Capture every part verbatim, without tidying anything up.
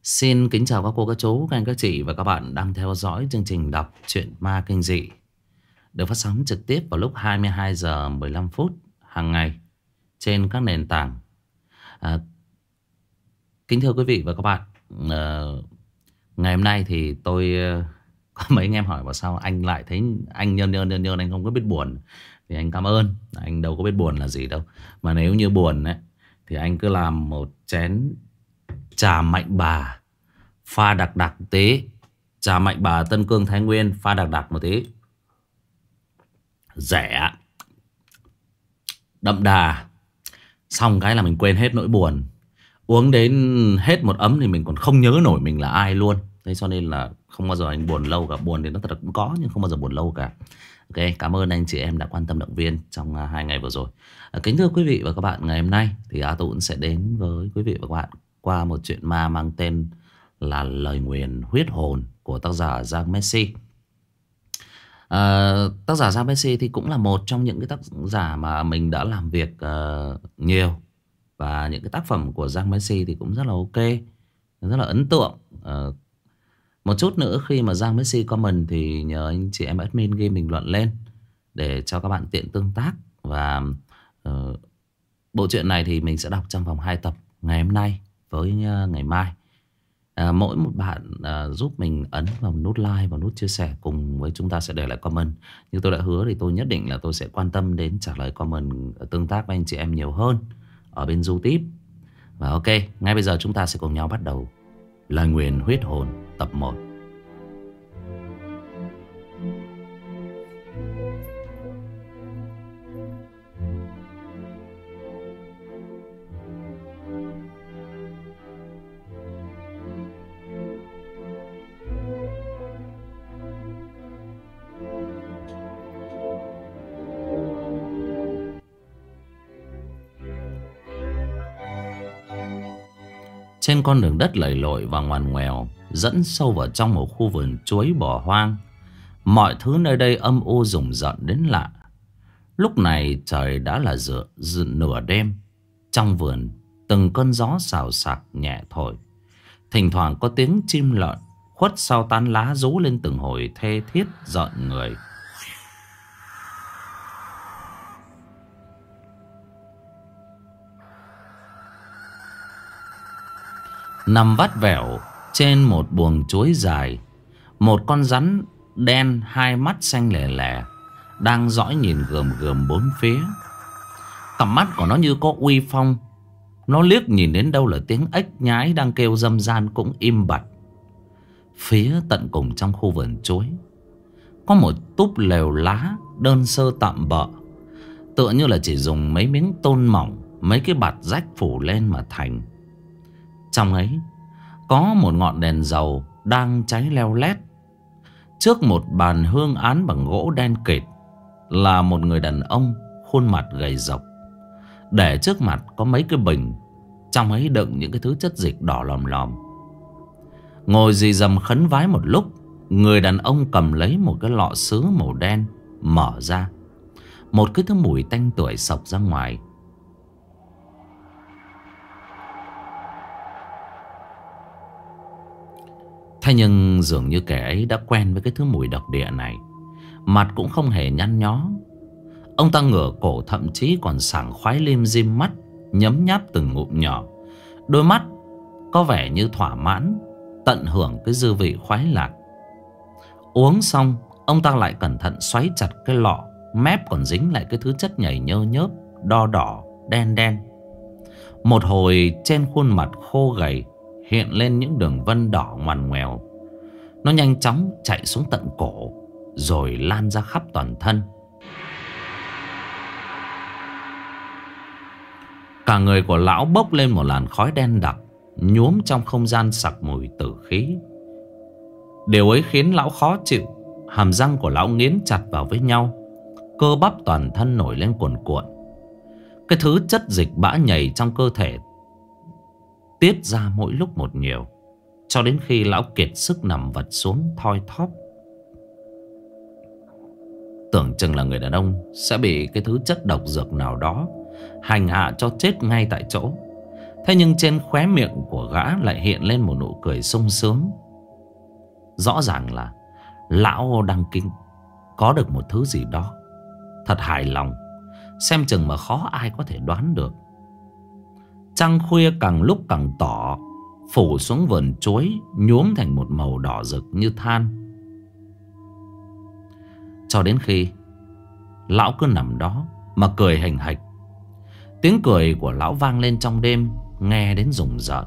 Xin kính chào các cô, các chú, các anh, các chị và các bạn đang theo dõi chương trình đọc truyện ma kinh dị được phát sóng trực tiếp vào lúc hai mươi hai giờ mười lăm phút hàng ngày trên các nền tảng. À, kính thưa quý vị và các bạn, à, ngày hôm nay thì tôi uh, có mấy anh em hỏi vào sao anh lại thấy anh nhơn nhơn nhơn nhơn anh không có biết buồn. Thì anh cảm ơn, anh đâu có biết buồn là gì đâu. Mà nếu như buồn ấy thì anh cứ làm một chén trà mạnh bà pha đặc đặc tí. Trà mạnh bà Tân Cương Thái Nguyên pha đặc đặc một tí, rẻ, đậm đà. Xong cái là mình quên hết nỗi buồn. Uống đến hết một ấm thì mình còn không nhớ nổi mình là ai luôn. Thế cho nên là không bao giờ anh buồn lâu cả. Buồn thì nó thật là cũng có nhưng không bao giờ buồn lâu cả. Ok, cảm ơn anh chị em đã quan tâm động viên trong uh, hai ngày vừa rồi. À, kính thưa quý vị và các bạn, ngày hôm nay thì A Tũng sẽ đến với quý vị và các bạn qua một chuyện ma mang tên là Lời Nguyền Huyết Hồn của tác giả Giang Messi. À, tác giả Giang Messi thì cũng là một trong những cái tác giả mà mình đã làm việc uh, nhiều. Và những cái tác phẩm của Giang Messi thì cũng rất là ok, rất là ấn tượng. uh, Một chút nữa khi mà Giang Messi comment thì nhờ anh chị em admin ghi bình luận lên để cho các bạn tiện tương tác. Và uh, bộ truyện này thì mình sẽ đọc trong vòng hai tập, ngày hôm nay với uh, ngày mai. À, mỗi một bạn à, giúp mình ấn vào nút like và nút chia sẻ cùng với chúng ta sẽ để lại comment. Như tôi đã hứa thì tôi nhất định là tôi sẽ quan tâm đến trả lời comment, tương tác với anh chị em nhiều hơn ở bên YouTube. Và ok, ngay bây giờ chúng ta sẽ cùng nhau bắt đầu Lời Nguyền Huyết Hồn tập một. Trên con đường đất lầy lội và ngoằn ngoèo dẫn sâu vào trong một khu vườn chuối bỏ hoang, mọi thứ nơi đây âm u rùng rợn đến lạ. Lúc này trời đã là giữa, giữa nửa đêm. Trong vườn từng cơn gió xào xạc nhẹ thổi, thỉnh thoảng có tiếng chim lợn khuất sau tán lá rú lên từng hồi thê thiết rợn người. Nằm vắt vẻo trên một buồng chuối dài, một con rắn đen hai mắt xanh lè lè đang dõi nhìn gườm gườm bốn phía. Cặp mắt của nó như có uy phong. Nó liếc nhìn đến đâu là tiếng ếch nhái đang kêu râm ran cũng im bặt. Phía tận cùng trong khu vườn chuối có một túp lều lá đơn sơ tạm bợ, tựa như là chỉ dùng mấy miếng tôn mỏng, mấy cái bạt rách phủ lên mà thành. Trong ấy có một ngọn đèn dầu đang cháy leo lét. Trước một bàn hương án bằng gỗ đen kịt là một người đàn ông khuôn mặt gầy rộc. Để trước mặt có mấy cái bình, trong ấy đựng những cái thứ chất dịch đỏ lòm lòm. Ngồi rì rầm khấn vái một lúc, người đàn ông cầm lấy một cái lọ sứ màu đen, mở ra. Một cái thứ mùi tanh tưởi xộc ra ngoài. Thế nhưng dường như kẻ ấy đã quen với cái thứ mùi độc địa này. Mặt cũng không hề nhăn nhó. Ông ta ngửa cổ, thậm chí còn sảng khoái lim dim mắt, nhấm nháp từng ngụm nhỏ. Đôi mắt có vẻ như thỏa mãn, tận hưởng cái dư vị khoái lạc. Uống xong, ông ta lại cẩn thận xoáy chặt cái lọ, mép còn dính lại cái thứ chất nhầy nhơ nhớp, đo đỏ, đen đen. Một hồi trên khuôn mặt khô gầy hiện lên những đường vân đỏ ngoằn ngoèo. Nó nhanh chóng chạy xuống tận cổ, rồi lan ra khắp toàn thân. Cả người của lão bốc lên một làn khói đen đặc, nhuốm trong không gian sặc mùi tử khí. Điều ấy khiến lão khó chịu. Hàm răng của lão nghiến chặt vào với nhau, cơ bắp toàn thân nổi lên cuồn cuộn. Cái thứ chất dịch bã nhầy trong cơ thể tiết ra mỗi lúc một nhiều, cho đến khi lão kiệt sức nằm vật xuống thoi thóp. Tưởng chừng là người đàn ông sẽ bị cái thứ chất độc dược nào đó hành hạ cho chết ngay tại chỗ. Thế nhưng trên khóe miệng của gã lại hiện lên một nụ cười sung sướng. Rõ ràng là lão đang kinh có được một thứ gì đó thật hài lòng, xem chừng mà khó ai có thể đoán được. Trăng khuya càng lúc càng tỏ, phủ xuống vườn chuối, nhuốm thành một màu đỏ rực như than. Cho đến khi lão cứ nằm đó mà cười hành hạch. Tiếng cười của lão vang lên trong đêm, nghe đến rùng rợn.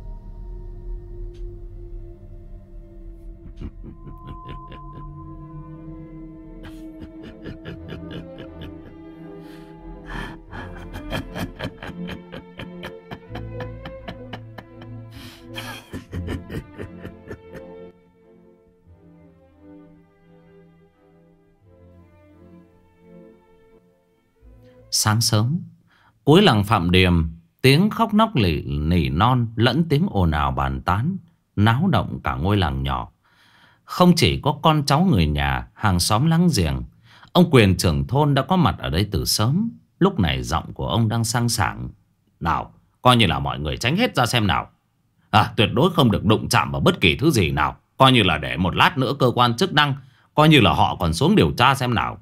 Sáng sớm, cuối làng Phạm Điềm, tiếng khóc nóc lỉ nỉ non lẫn tiếng ồn ào bàn tán náo động cả ngôi làng nhỏ. Không chỉ có con cháu người nhà, hàng xóm láng giềng, ông Quyền trưởng thôn đã có mặt ở đây từ sớm. Lúc này giọng của ông đang sang sảng. Nào, coi như là mọi người tránh hết ra xem nào. À, tuyệt đối không được đụng chạm vào bất kỳ thứ gì nào. Coi như là để một lát nữa cơ quan chức năng, coi như là họ còn xuống điều tra xem nào.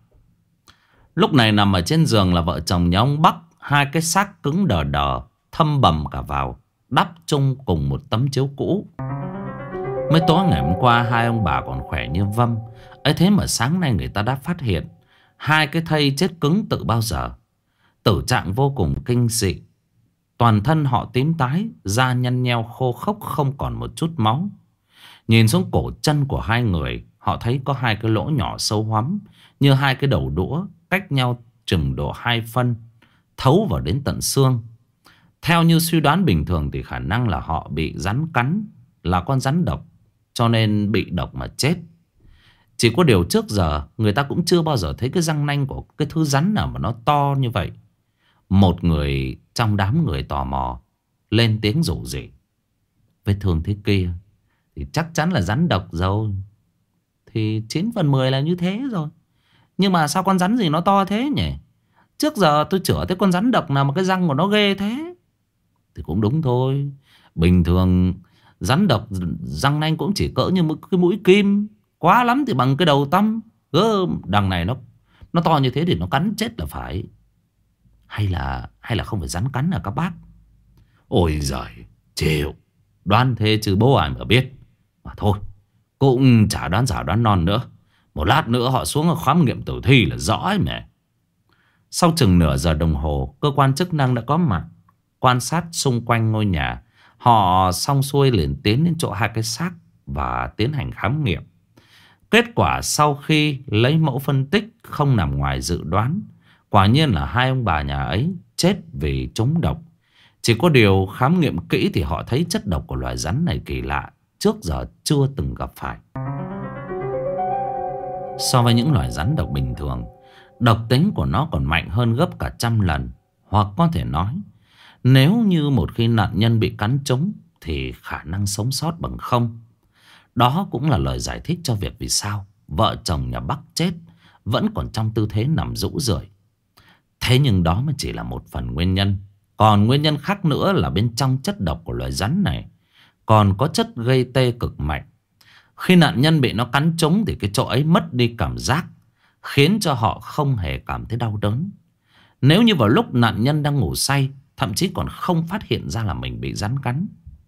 Lúc này nằm ở trên giường là vợ chồng nhà ông Bắc. Hai cái xác cứng đờ đờ, thâm bầm cả vào, đắp chung cùng một tấm chiếu cũ. Mới tối ngày hôm qua hai ông bà còn khỏe như vâm, ấy thế mà sáng nay người ta đã phát hiện hai cái thây chết cứng từ bao giờ. Tử trạng vô cùng kinh dị. Toàn thân họ tím tái, da nhăn nheo khô khốc không còn một chút máu. Nhìn xuống cổ chân của hai người, họ thấy có hai cái lỗ nhỏ sâu hoắm như hai cái đầu đũa, cách nhau chừng độ hai phân, thấu vào đến tận xương. Theo như suy đoán bình thường thì khả năng là họ bị rắn cắn, là con rắn độc, cho nên bị độc mà chết. Chỉ có điều trước giờ người ta cũng chưa bao giờ thấy cái răng nanh của cái thứ rắn nào mà nó to như vậy. Một người trong đám người tò mò lên tiếng rủ rỉ. Vết thương thế kia thì chắc chắn là rắn độc rồi. Thì chín phần mười là như thế rồi. Nhưng mà sao con rắn gì nó to thế nhỉ? Trước giờ tôi chữa thấy con rắn độc nào mà cái răng của nó ghê thế. Thì cũng đúng thôi. Bình thường rắn độc răng nanh cũng chỉ cỡ như cái mũi kim, quá lắm thì bằng cái đầu tăm. Gơ, đằng này nó nó to như thế thì nó cắn chết là phải. Hay là hay là không phải rắn cắn à các bác? Ôi giời, chịu. Đoán thế chứ bố ai mà biết. Mà thôi, cũng chả đoán giả đoán non nữa. Một lát nữa họ xuống khám nghiệm tử thi là rõ ấy mẹ. Sau chừng nửa giờ đồng hồ, cơ quan chức năng đã có mặt, quan sát xung quanh ngôi nhà. Họ xong xuôi liền tiến đến chỗ hai cái xác và tiến hành khám nghiệm. Kết quả sau khi lấy mẫu phân tích không nằm ngoài dự đoán. Quả nhiên là hai ông bà nhà ấy chết vì trúng độc. Chỉ có điều khám nghiệm kỹ thì họ thấy chất độc của loài rắn này kỳ lạ, trước giờ chưa từng gặp phải. So với những loài rắn độc bình thường, độc tính của nó còn mạnh hơn gấp cả trăm lần. Hoặc có thể nói, nếu như một khi nạn nhân bị cắn trúng thì khả năng sống sót bằng không. Đó cũng là lời giải thích cho việc vì sao vợ chồng nhà Bắc chết vẫn còn trong tư thế nằm rũ rượi. Thế nhưng đó mới chỉ là một phần nguyên nhân. Còn nguyên nhân khác nữa là bên trong chất độc của loài rắn này còn có chất gây tê cực mạnh. Khi nạn nhân bị nó cắn trúng thì cái chỗ ấy mất đi cảm giác, khiến cho họ không hề cảm thấy đau đớn. Nếu như vào lúc nạn nhân đang ngủ say, thậm chí còn không phát hiện ra là mình bị rắn cắn.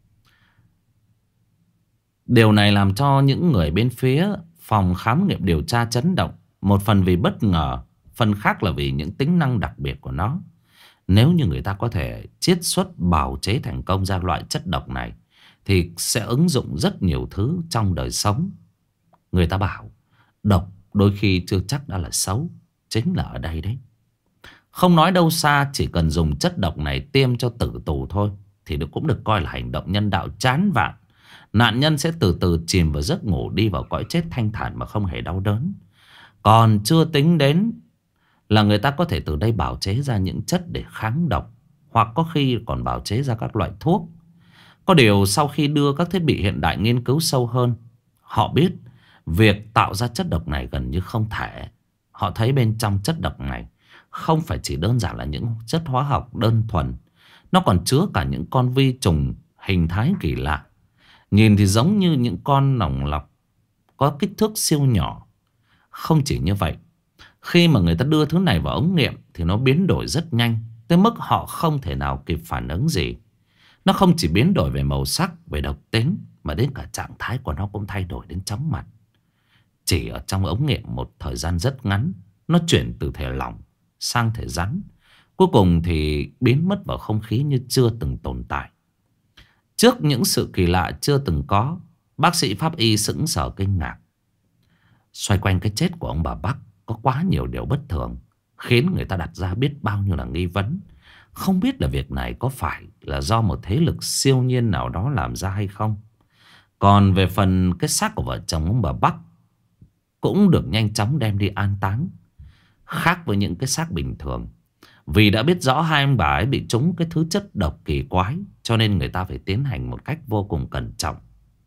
Điều này làm cho những người bên phía phòng khám nghiệm điều tra chấn động. Một phần vì bất ngờ, phần khác là vì những tính năng đặc biệt của nó. Nếu như người ta có thể chiết xuất bào chế thành công ra loại chất độc này thì sẽ ứng dụng rất nhiều thứ trong đời sống. Người ta bảo độc đôi khi chưa chắc đã là xấu. Chính là ở đây đấy. Không nói đâu xa, chỉ cần dùng chất độc này tiêm cho tử tù thôi thì cũng được coi là hành động nhân đạo chán vạn. Nạn nhân sẽ từ từ chìm vào giấc ngủ, đi vào cõi chết thanh thản mà không hề đau đớn. Còn chưa tính đến là người ta có thể từ đây bào chế ra những chất để kháng độc, hoặc có khi còn bào chế ra các loại thuốc. Có điều sau khi đưa các thiết bị hiện đại nghiên cứu sâu hơn, họ biết việc tạo ra chất độc này gần như không thể. Họ thấy bên trong chất độc này không phải chỉ đơn giản là những chất hóa học đơn thuần. Nó còn chứa cả những con vi trùng hình thái kỳ lạ. Nhìn thì giống như những con nòng lọc có kích thước siêu nhỏ. Không chỉ như vậy, khi mà người ta đưa thứ này vào ống nghiệm thì nó biến đổi rất nhanh, tới mức họ không thể nào kịp phản ứng gì. Nó không chỉ biến đổi về màu sắc, về độc tính, mà đến cả trạng thái của nó cũng thay đổi đến chóng mặt. Chỉ ở trong ống nghiệm một thời gian rất ngắn, nó chuyển từ thể lỏng sang thể rắn, cuối cùng thì biến mất vào không khí như chưa từng tồn tại. Trước những sự kỳ lạ chưa từng có, bác sĩ pháp y sững sờ kinh ngạc. Xoay quanh cái chết của ông bà Bắc có quá nhiều điều bất thường, khiến người ta đặt ra biết bao nhiêu là nghi vấn. Không biết là việc này có phải là do một thế lực siêu nhiên nào đó làm ra hay không. Còn về phần cái xác của vợ chồng ông bà Bắc cũng được nhanh chóng đem đi an táng. Khác với những cái xác bình thường, vì đã biết rõ hai ông bà ấy bị trúng cái thứ chất độc kỳ quái, cho nên người ta phải tiến hành một cách vô cùng cẩn trọng.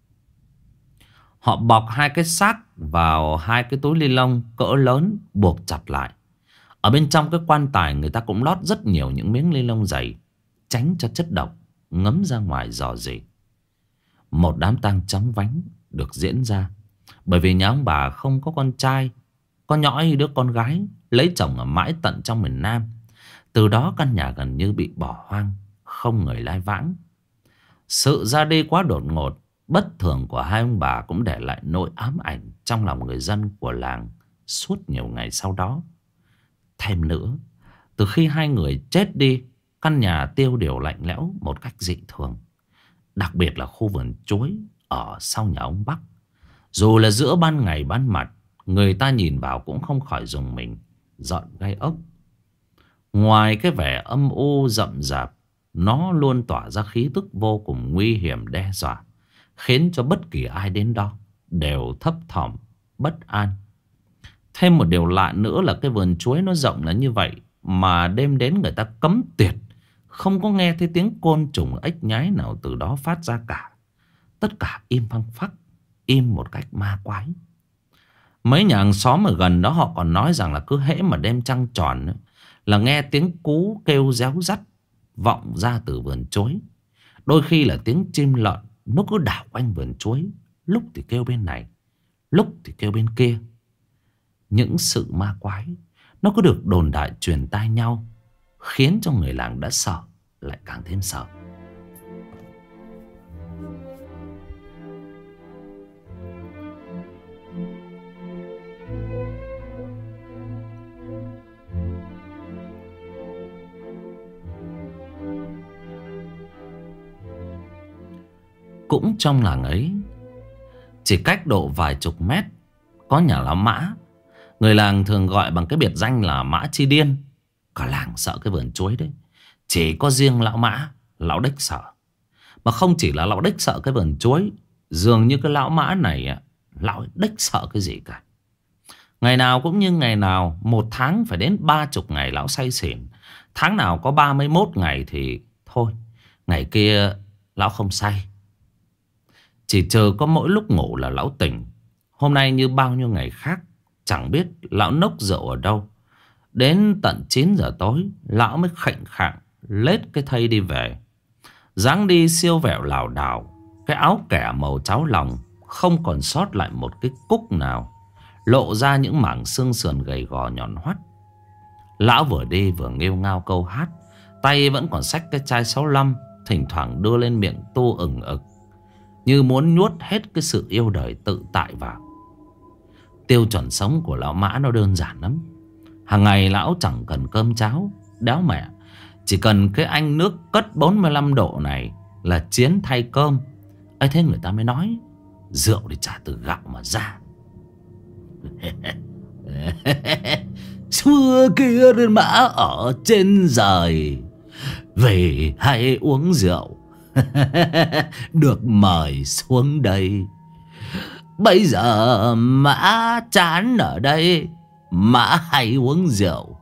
Họ bọc hai cái xác vào hai cái túi ni lông cỡ lớn, buộc chặt lại. Ở bên trong cái quan tài người ta cũng lót rất nhiều những miếng ni lông dày, tránh cho chất độc ngấm ra ngoài rò rỉ. Một đám tang chóng vánh được diễn ra, bởi vì nhà ông bà không có con trai, có nhõi đứa con gái lấy chồng ở mãi tận trong miền Nam. Từ đó căn nhà gần như bị bỏ hoang, không người lai vãng. Sự ra đi quá đột ngột, bất thường của hai ông bà cũng để lại nỗi ám ảnh trong lòng người dân của làng suốt nhiều ngày sau đó. Thêm nữa, từ khi hai người chết đi, căn nhà tiêu điều lạnh lẽo một cách dị thường. Đặc biệt là khu vườn chuối ở sau nhà ông Bắc. Dù là giữa ban ngày ban mặt, người ta nhìn vào cũng không khỏi rùng mình, giận gai ốc. Ngoài cái vẻ âm u rậm rạp, nó luôn tỏa ra khí tức vô cùng nguy hiểm đe dọa, khiến cho bất kỳ ai đến đó đều thấp thỏm, bất an. Thêm một điều lạ nữa là cái vườn chuối nó rộng là như vậy, mà đêm đến người ta cấm tiệt, không có nghe thấy tiếng côn trùng ếch nhái nào từ đó phát ra cả. Tất cả im phăng phắc, im một cách ma quái. Mấy nhà hàng xóm ở gần đó họ còn nói rằng là cứ hễ mà đêm trăng tròn là nghe tiếng cú kêu réo rắt vọng ra từ vườn chuối. Đôi khi là tiếng chim lợn nó cứ đảo quanh vườn chuối, lúc thì kêu bên này, lúc thì kêu bên kia. Những sự ma quái nó cứ được đồn đại truyền tai nhau, khiến cho người làng đã sợ lại càng thêm sợ. Cũng trong làng ấy, chỉ cách độ vài chục mét, có nhà lão Mã. Người làng thường gọi bằng cái biệt danh là Mã Chi Điên. Cả làng sợ cái vườn chuối đấy. Chỉ có riêng lão Mã, lão Đích sợ. Mà không chỉ là lão Đích sợ cái vườn chuối, dường như cái lão Mã này, lão Đích sợ cái gì cả. Ngày nào cũng như ngày nào, một tháng phải đến ba chục ngày lão say xỉn. Tháng nào có ba mươi mốt ngày thì thôi, ngày kia lão không say. Chỉ chờ có mỗi lúc ngủ là lão tỉnh. Hôm nay như bao nhiêu ngày khác, chẳng biết lão nốc rượu ở đâu. Đến tận chín giờ tối, lão mới khệnh khạng lết cái thây đi về. Dáng đi siêu vẹo lảo đảo, cái áo kẻ màu cháo lòng không còn sót lại một cái cúc nào, lộ ra những mảng xương sườn gầy gò nhọn hoắt. Lão vừa đi vừa nghêu ngao câu hát, tay vẫn còn xách cái chai sáu lăm, thỉnh thoảng đưa lên miệng tu ừng ực, như muốn nuốt hết cái sự yêu đời tự tại vào. Tiêu chuẩn sống của lão Mã nó đơn giản lắm. Hàng ngày lão chẳng cần cơm cháo đéo mẹ, chỉ cần cái anh nước cất bốn mươi lăm độ này là chiến thay cơm. ấy thế người ta mới nói rượu thì chả từ gạo mà ra. Xưa kia đến Mã ở trên giời, về hay uống rượu. Được mời xuống đây. Bây giờ Mã chán ở đây, Mã hay uống rượu.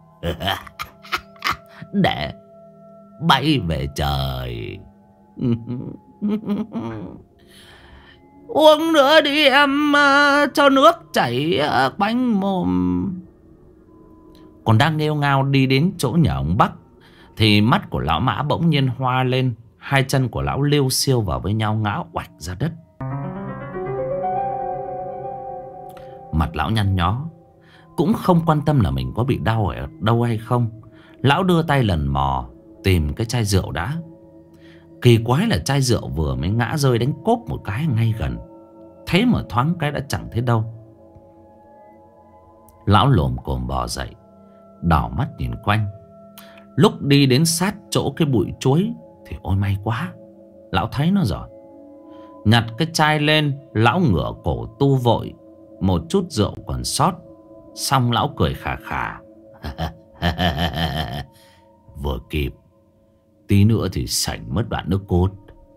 Để bay về trời. Uống nữa đi em, cho nước chảy quanh mồm. Còn đang nghêu ngao đi đến chỗ nhà ông Bắc thì mắt của lão Mã bỗng nhiên hoa lên. Hai chân của lão liêu xiêu vào với nhau, ngã oạch ra đất. Mặt lão nhăn nhó, cũng không quan tâm là mình có bị đau ở đâu hay không. Lão đưa tay lần mò tìm cái chai rượu đã. Kỳ quái là chai rượu vừa mới ngã rơi đánh cốp một cái ngay gần. Thế mà thoáng cái đã chẳng thấy đâu. Lão lồm cồm bò dậy, đảo mắt nhìn quanh. Lúc đi đến sát chỗ cái bụi chuối thì ôi may quá, lão thấy nó rồi. Nhặt cái chai lên, lão ngửa cổ tu vội một chút rượu còn sót. Xong lão cười khà khà. Vừa kịp, tí nữa thì sảnh mất đoạn nước cốt.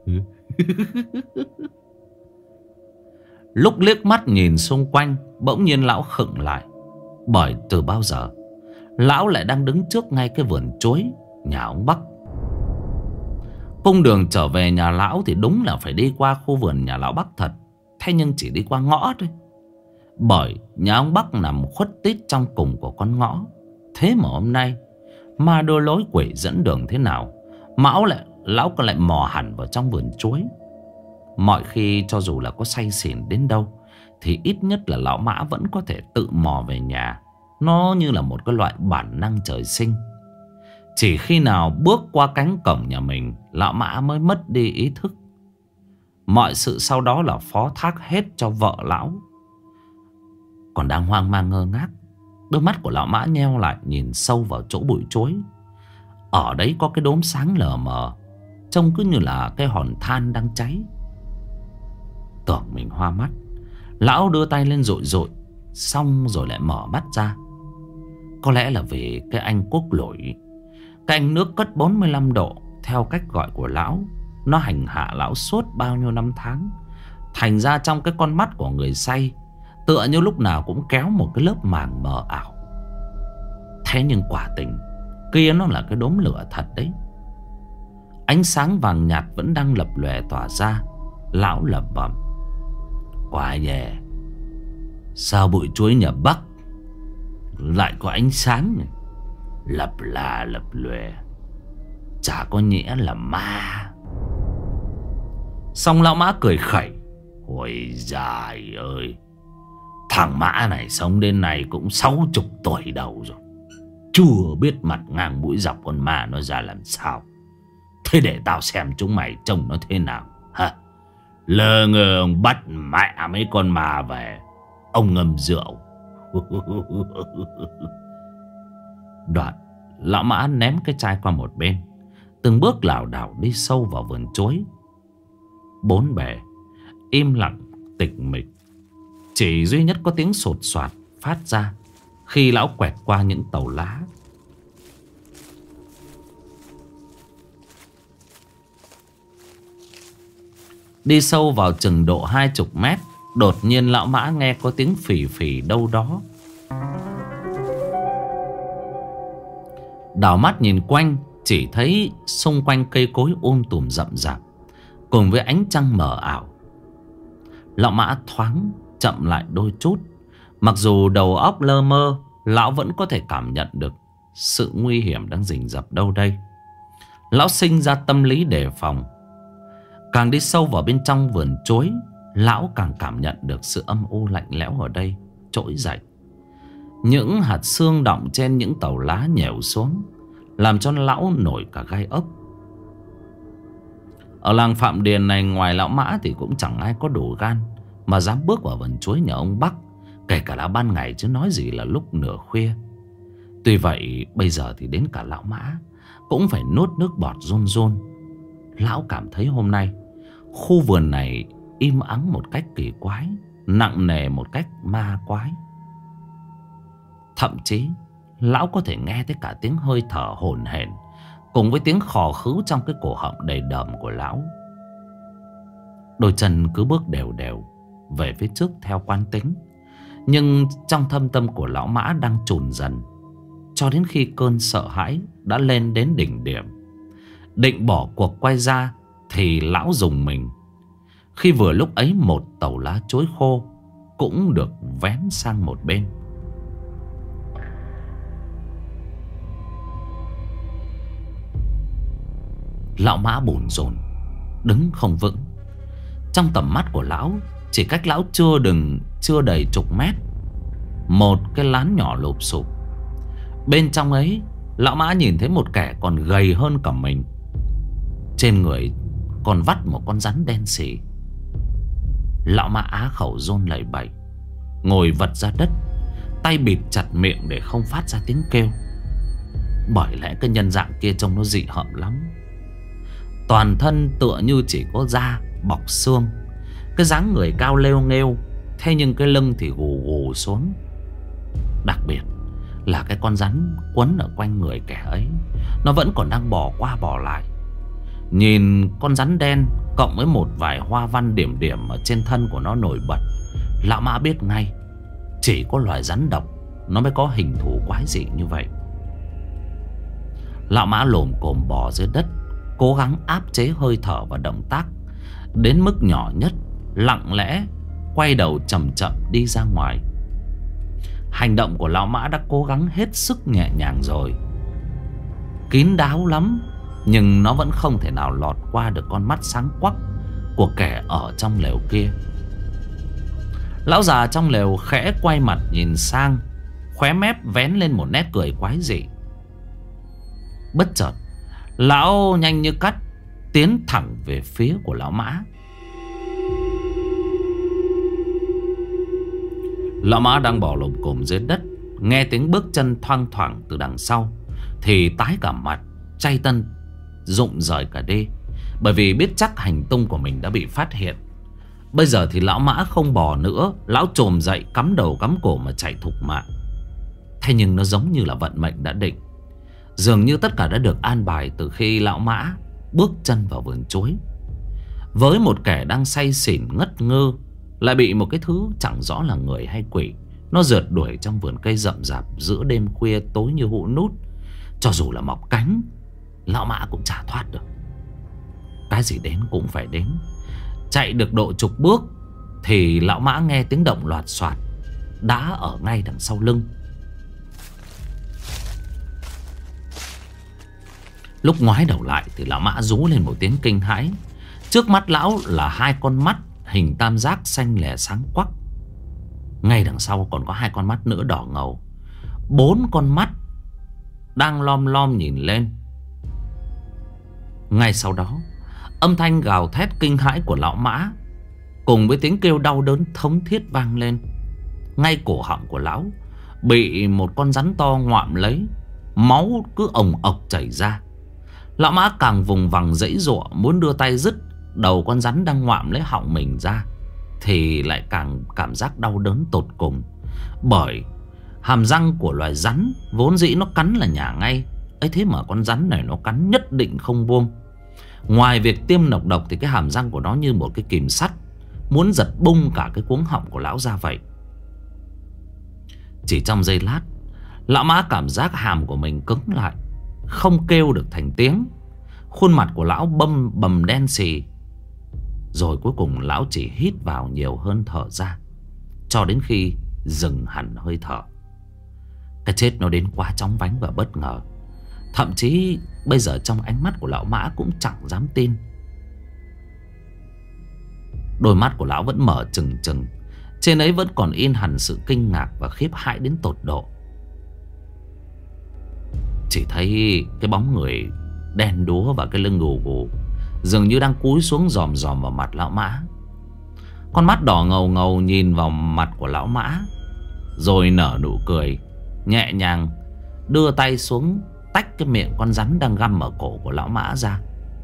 Lúc liếc mắt nhìn xung quanh, bỗng nhiên lão khựng lại. Bởi từ bao giờ lão lại đang đứng trước ngay cái vườn chuối nhà ông Bắc. Cung đường trở về nhà lão thì đúng là phải đi qua khu vườn nhà lão Bắc thật. Thế nhưng chỉ đi qua ngõ thôi. Bởi nhà ông Bắc nằm khuất tít trong cùng của con ngõ. Thế mà hôm nay ma đưa lối quỷ dẫn đường thế nào, Mão lại lão còn lại mò hẳn vào trong vườn chuối. Mọi khi cho dù là có say xỉn đến đâu thì ít nhất là lão Mã vẫn có thể tự mò về nhà. Nó như là một cái loại bản năng trời sinh. Chỉ khi nào bước qua cánh cổng nhà mình, lão Mã mới mất đi ý thức. Mọi sự sau đó là phó thác hết cho vợ lão. Còn đang hoang mang ngơ ngác, đôi mắt của lão Mã nheo lại nhìn sâu vào chỗ bụi chuối. Ở đấy có cái đốm sáng lờ mờ, trông cứ như là cái hòn than đang cháy. Tưởng mình hoa mắt, lão đưa tay lên dội dội, xong rồi lại mở mắt ra. Có lẽ là vì cái anh cốt lổi, cái anh nước cất bốn mươi lăm độ theo cách gọi của lão, nó hành hạ lão suốt bao nhiêu năm tháng. Thành ra trong cái con mắt của người say tựa như lúc nào cũng kéo một cái lớp màng mờ ảo. Thế nhưng quả tình kia nó là cái đốm lửa thật đấy. Ánh sáng vàng nhạt vẫn đang lập lòe tỏa ra. Lão lẩm bẩm: quá nhẹ, sao bụi chuối nhà Bắc lại có ánh sáng này, lập là lập lòe, chả có nghĩa là ma. Xong lão Mã cười khẩy: ôi giời ơi, thằng Mã này sống đến này cũng sáu chục tuổi đầu rồi, chưa biết mặt ngang mũi dọc con ma nó ra làm sao. Thế để tao xem chúng mày trông nó thế nào hả? Lơ ngơ ông bắt mẹ mấy con ma về, ông ngâm rượu. Đoạn lão Mã ném cái chai qua một bên, từng bước lảo đảo đi sâu vào vườn chuối. Bốn bề im lặng tịch mịch, chỉ duy nhất có tiếng sột soạt phát ra khi lão quẹt qua những tàu lá. Đi sâu vào chừng độ hai chục mét, đột nhiên lão Mã nghe có tiếng phì phì đâu đó. Đảo mắt nhìn quanh, chỉ thấy xung quanh cây cối um tùm rậm rạp, cùng với ánh trăng mờ ảo. Lão Mã thoáng chậm lại đôi chút. Mặc dù đầu óc lơ mơ, lão vẫn có thể cảm nhận được sự nguy hiểm đang rình rập đâu đây. Lão sinh ra tâm lý đề phòng. Càng đi sâu vào bên trong vườn chuối, lão càng cảm nhận được sự âm u lạnh lẽo ở đây trỗi dậy. Những hạt sương đọng trên những tàu lá nhèo xuống, làm cho lão nổi cả gai ốc. Ở làng Phạm Điền này, ngoài lão Mã thì cũng chẳng ai có đủ gan mà dám bước vào vườn chuối nhà ông Bắc, kể cả là ban ngày chứ nói gì là lúc nửa khuya. Tuy vậy bây giờ thì đến cả lão Mã cũng phải nuốt nước bọt run run. Lão cảm thấy hôm nay khu vườn này im ắng một cách kỳ quái, nặng nề một cách ma quái. Thậm chí lão có thể nghe thấy cả tiếng hơi thở hổn hển cùng với tiếng khò khứu trong cái cổ họng đầy đờm của lão. Đôi chân cứ bước đều đều về phía trước theo quán tính, nhưng trong thâm tâm của lão Mã đang chùn dần, cho đến khi cơn sợ hãi đã lên đến đỉnh điểm. Định bỏ cuộc quay ra thì lão dùng mình, khi vừa lúc ấy một tàu lá chuối khô cũng được vén sang một bên. Lão Mã bồn rồn, đứng không vững. Trong tầm mắt của lão, chỉ cách lão chưa đừng chưa đầy chục mét, một cái lán nhỏ lụp xụp. Bên trong ấy, lão Mã nhìn thấy một kẻ còn gầy hơn cả mình. Trên người còn vắt một con rắn đen sì. Lão Mã á khẩu run lẩy bẩy, ngồi vật ra đất, tay bịt chặt miệng để không phát ra tiếng kêu. Bởi lẽ cái nhân dạng kia trông nó dị hợm lắm. Toàn thân tựa như chỉ có da bọc xương. Cái dáng người cao lêu nghêu, thế nhưng cái lưng thì gù gù xuống. Đặc biệt là cái con rắn quấn ở quanh người kẻ ấy, nó vẫn còn đang bò qua bò lại. Nhìn con rắn đen cộng với một vài hoa văn điểm điểm ở trên thân của nó nổi bật, lão Mã biết ngay chỉ có loài rắn độc nó mới có hình thù quái dị như vậy. Lão Mã lồm cồm bò dưới đất, cố gắng áp chế hơi thở và động tác đến mức nhỏ nhất, lặng lẽ quay đầu chậm chậm đi ra ngoài. Hành động của lão Mã đã cố gắng hết sức nhẹ nhàng rồi, kín đáo lắm, nhưng nó vẫn không thể nào lọt qua được con mắt sáng quắc của kẻ ở trong lều kia. Lão già trong lều khẽ quay mặt nhìn sang, khóe mép vén lên một nét cười quái dị. Bất chợt, lão nhanh như cắt tiến thẳng về phía của lão Mã. Lão Mã đang bò lồm cồm dưới đất, nghe tiếng bước chân thoang thoảng từ đằng sau thì tái cả mặt, chay tân rụng rời cả đi. Bởi vì biết chắc hành tung của mình đã bị phát hiện. Bây giờ thì lão Mã không bò nữa, lão chồm dậy cắm đầu cắm cổ mà chạy thục mạng. Thế nhưng nó giống như là vận mệnh đã định. Dường như tất cả đã được an bài từ khi lão Mã bước chân vào vườn chuối. Với một kẻ đang say xỉn ngất ngơ, lại bị một cái thứ chẳng rõ là người hay quỷ nó rượt đuổi trong vườn cây rậm rạp giữa đêm khuya tối như hũ nút. Cho dù là mọc cánh, lão Mã cũng chả thoát được. Cái gì đến cũng phải đến. Chạy được độ chục bước thì lão Mã nghe tiếng động loạt soạt đá ở ngay đằng sau lưng. Lúc ngoái đầu lại thì lão Mã rú lên một tiếng kinh hãi. Trước mắt lão là hai con mắt hình tam giác xanh lè sáng quắc. Ngay đằng sau còn có hai con mắt nữa đỏ ngầu. Bốn con mắt đang lom lom nhìn lên. Ngay sau đó, âm thanh gào thét kinh hãi của lão Mã cùng với tiếng kêu đau đớn thống thiết vang lên. Ngay cổ họng của lão bị một con rắn to ngoạm lấy, máu cứ ồng ộc chảy ra. Lão Mã càng vùng vằng giãy giụa muốn đưa tay dứt đầu con rắn đang ngoạm lấy họng mình ra, thì lại càng cảm giác đau đớn tột cùng. Bởi hàm răng của loài rắn vốn dĩ nó cắn là nhả ngay ấy, thế mà con rắn này nó cắn nhất định không buông. Ngoài việc tiêm nọc độc thì cái hàm răng của nó như một cái kìm sắt, muốn giật bung cả cái cuống họng của lão ra vậy. Chỉ trong giây lát, lão Mã cảm giác hàm của mình cứng lại, không kêu được thành tiếng. Khuôn mặt của lão bầm bầm đen xì. Rồi cuối cùng lão chỉ hít vào nhiều hơn thở ra, cho đến khi dừng hẳn hơi thở. Cái chết nó đến quá chóng vánh và bất ngờ. Thậm chí bây giờ trong ánh mắt của lão Mã cũng chẳng dám tin. Đôi mắt của lão vẫn mở trừng trừng, trên ấy vẫn còn in hẳn sự kinh ngạc và khiếp hãi đến tột độ. Chỉ thấy cái bóng người đen đúa và cái lưng gù gù dường như đang cúi xuống dòm dòm vào mặt lão Mã. Con mắt đỏ ngầu ngầu nhìn vào mặt của lão Mã, rồi nở nụ cười nhẹ nhàng, đưa tay xuống tách cái miệng con rắn đang găm ở cổ của lão Mã ra.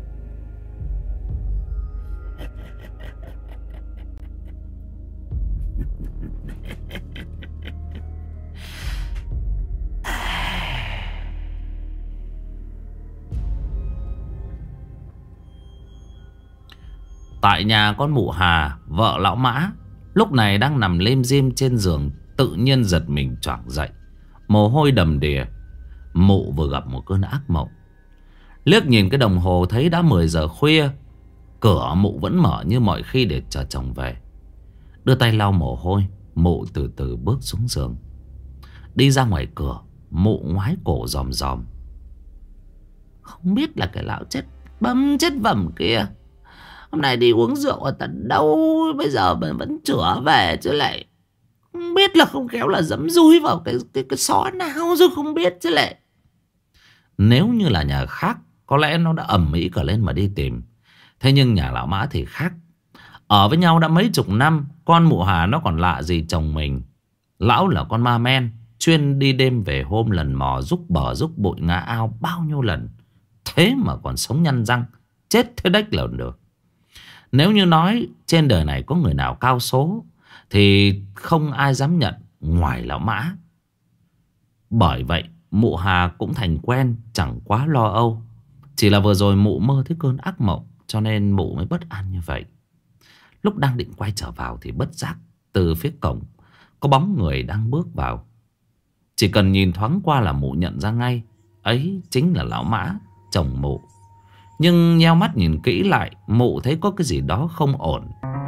Tại nhà con mụ Hà, vợ lão Mã, lúc này đang nằm lêm dim trên giường, tự nhiên giật mình choàng dậy, mồ hôi đầm đìa. Mụ vừa gặp một cơn ác mộng. Liếc nhìn cái đồng hồ thấy đã mười giờ khuya. Cửa mụ vẫn mở như mọi khi để chờ chồng về. Đưa tay lau mồ hôi, mụ từ từ bước xuống giường. Đi ra ngoài cửa, mụ ngoái cổ dòm dòm. Không biết là cái lão chết Bấm chết vẩm kia. Hôm nay đi uống rượu ở tận đâu, bây giờ mà vẫn chữa về chứ lại không biết là không khéo là dẫm dúi vào cái cái cái xó nào rồi không biết chứ lại. Nếu như là nhà khác có lẽ nó đã ầm ĩ cả lên mà đi tìm. Thế nhưng nhà lão Mã thì khác. Ở với nhau đã mấy chục năm, con mụ Hà nó còn lạ gì chồng mình. Lão là con ma men, chuyên đi đêm về hôm, lần mò rúc bờ rúc bụi ngã ao bao nhiêu lần. Thế mà còn sống nhăn răng, chết thế đếch là được. Nếu như nói trên đời này có người nào cao số thì không ai dám nhận ngoài lão Mã. Bởi vậy mụ Hà cũng thành quen, chẳng quá lo âu. Chỉ là vừa rồi mụ mơ thấy cơn ác mộng, cho nên mụ mới bất an như vậy. Lúc đang định quay trở vào thì bất giác từ phía cổng có bóng người đang bước vào. Chỉ cần nhìn thoáng qua là mụ nhận ra ngay, ấy chính là lão Mã, chồng mụ. Nhưng nheo mắt nhìn kỹ lại, mụ thấy có cái gì đó không ổn.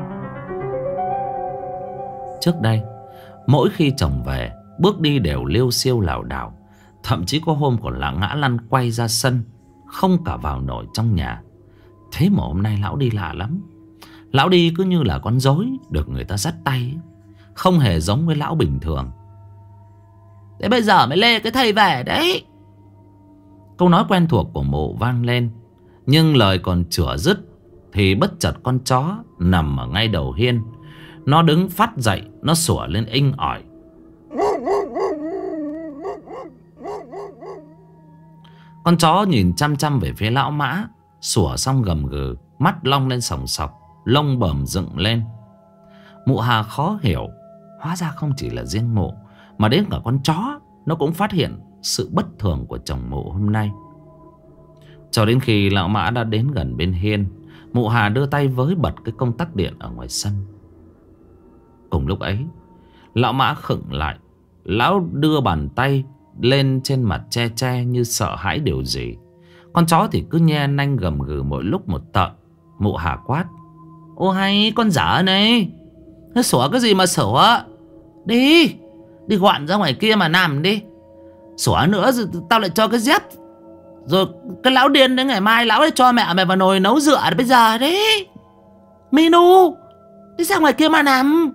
Trước đây, mỗi khi chồng về, bước đi đều liêu xiêu lảo đảo. Thậm chí có hôm còn là ngã lăn quay ra sân, không cả vào nổi trong nhà. Thế mà hôm nay lão đi lạ lắm. Lão đi cứ như là con rối được người ta dắt tay, không hề giống với lão bình thường. Thế bây giờ mới lê cái thầy về đấy. Câu nói quen thuộc của mụ vang lên. Nhưng lời còn chửa dứt thì bất chợt con chó nằm ở ngay đầu hiên, nó đứng phát dậy, nó sủa lên inh ỏi. Con chó nhìn chăm chăm về phía lão Mã, sủa xong gầm gừ, mắt long lên sòng sọc, lông bờm dựng lên. Mụ Hà khó hiểu, hóa ra không chỉ là riêng mụ mà đến cả con chó nó cũng phát hiện sự bất thường của chồng mụ hôm nay. Cho đến khi lão Mã đã đến gần bên hiên, mụ Hà đưa tay với bật cái công tắc điện ở ngoài sân. Cùng lúc ấy, lão Mã khựng lại. Lão đưa bàn tay lên trên mặt che che như sợ hãi điều gì. Con chó thì cứ nhe nanh gầm gừ mỗi lúc một tợn. Mụ Hà quát: Ô hay con dở này, nó sủa cái gì mà sủa? Đi, đi goạn ra ngoài kia mà nằm đi. Sủa nữa rồi tao lại cho cái dép. Rồi cái lão điên đấy, ngày mai lão lại cho mẹ mày vào nồi nấu rượu bây giờ đấy. Minu, đi ra ngoài kia mà nằm.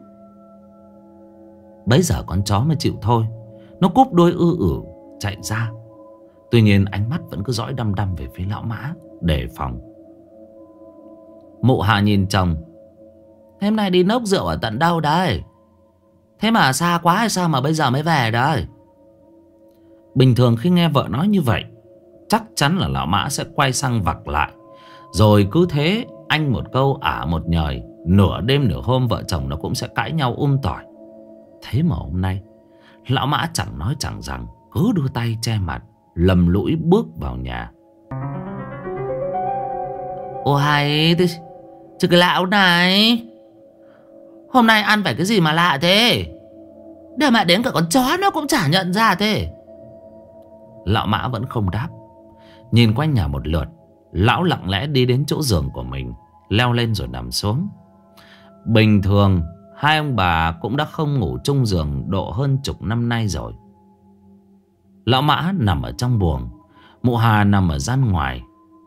Bấy giờ con chó mới chịu thôi. Nó cúp đuôi ư ử chạy ra. Tuy nhiên ánh mắt vẫn cứ dõi đăm đăm về phía lão Mã, đề phòng. Mụ Hà nhìn chồng: Thế hôm nay đi nốc rượu ở tận đâu đấy? Thế mà xa quá hay sao mà bây giờ mới về đấy? Bình thường khi nghe vợ nói như vậy, chắc chắn là lão Mã sẽ quay sang vặc lại. Rồi cứ thế anh một câu ả một nhời, nửa đêm nửa hôm vợ chồng nó cũng sẽ cãi nhau um tỏi. Thế mà hôm nay lão Mã chẳng nói chẳng rằng, cứ đưa tay che mặt, lầm lũi bước vào nhà. Ô hay thế, chứ cái lão này hôm nay ăn phải cái gì mà lạ thế? Để mà đến cả con chó nó cũng chả nhận ra thế. Lão Mã vẫn không đáp. Nhìn quanh nhà một lượt, lão lặng lẽ đi đến chỗ giường của mình, leo lên rồi nằm xuống. Bình thường hai ông bà cũng đã không ngủ chung giường độ hơn chục năm nay rồi. Lão Mã nằm ở trong buồng, mụ Hà nằm ở gian ngoài.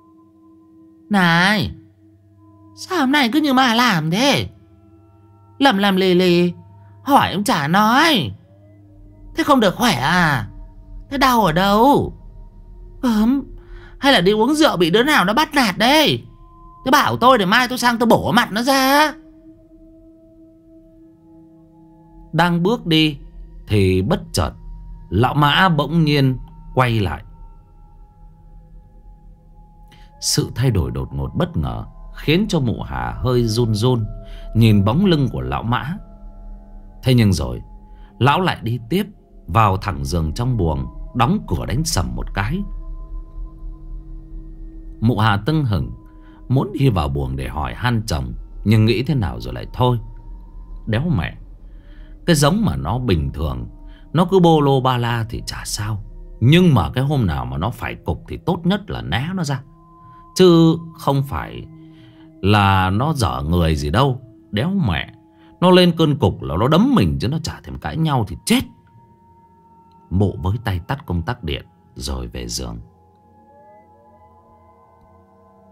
Này, sao hôm nay cứ như mà làm thế? Lầm lầm lì lì, hỏi ông chả nói. Thế không được khỏe à? Thế đau ở đâu? Ấm, hay là đi uống rượu bị đứa nào nó bắt nạt đây? Thế bảo tôi để mai tôi sang tôi bổ mặt nó ra. Đang bước đi thì bất chợt lão Mã bỗng nhiên quay lại. Sự thay đổi đột ngột bất ngờ khiến cho mụ Hà hơi run run, nhìn bóng lưng của lão Mã. Thế nhưng rồi lão lại đi tiếp vào thẳng giường trong buồng, đóng cửa đánh sầm một cái. Mụ Hà tưng hửng muốn đi vào buồng để hỏi han chồng, nhưng nghĩ thế nào rồi lại thôi. Đéo mẹ, cái giống mà nó bình thường, nó cứ bô lô ba la thì chả sao. Nhưng mà cái hôm nào mà nó phải cục thì tốt nhất là né nó ra, chứ không phải là nó dở người gì đâu. Đéo mẹ, nó lên cơn cục là nó đấm mình, chứ nó chả thèm cãi nhau thì chết. Mụ với tay tắt công tắc điện rồi về giường.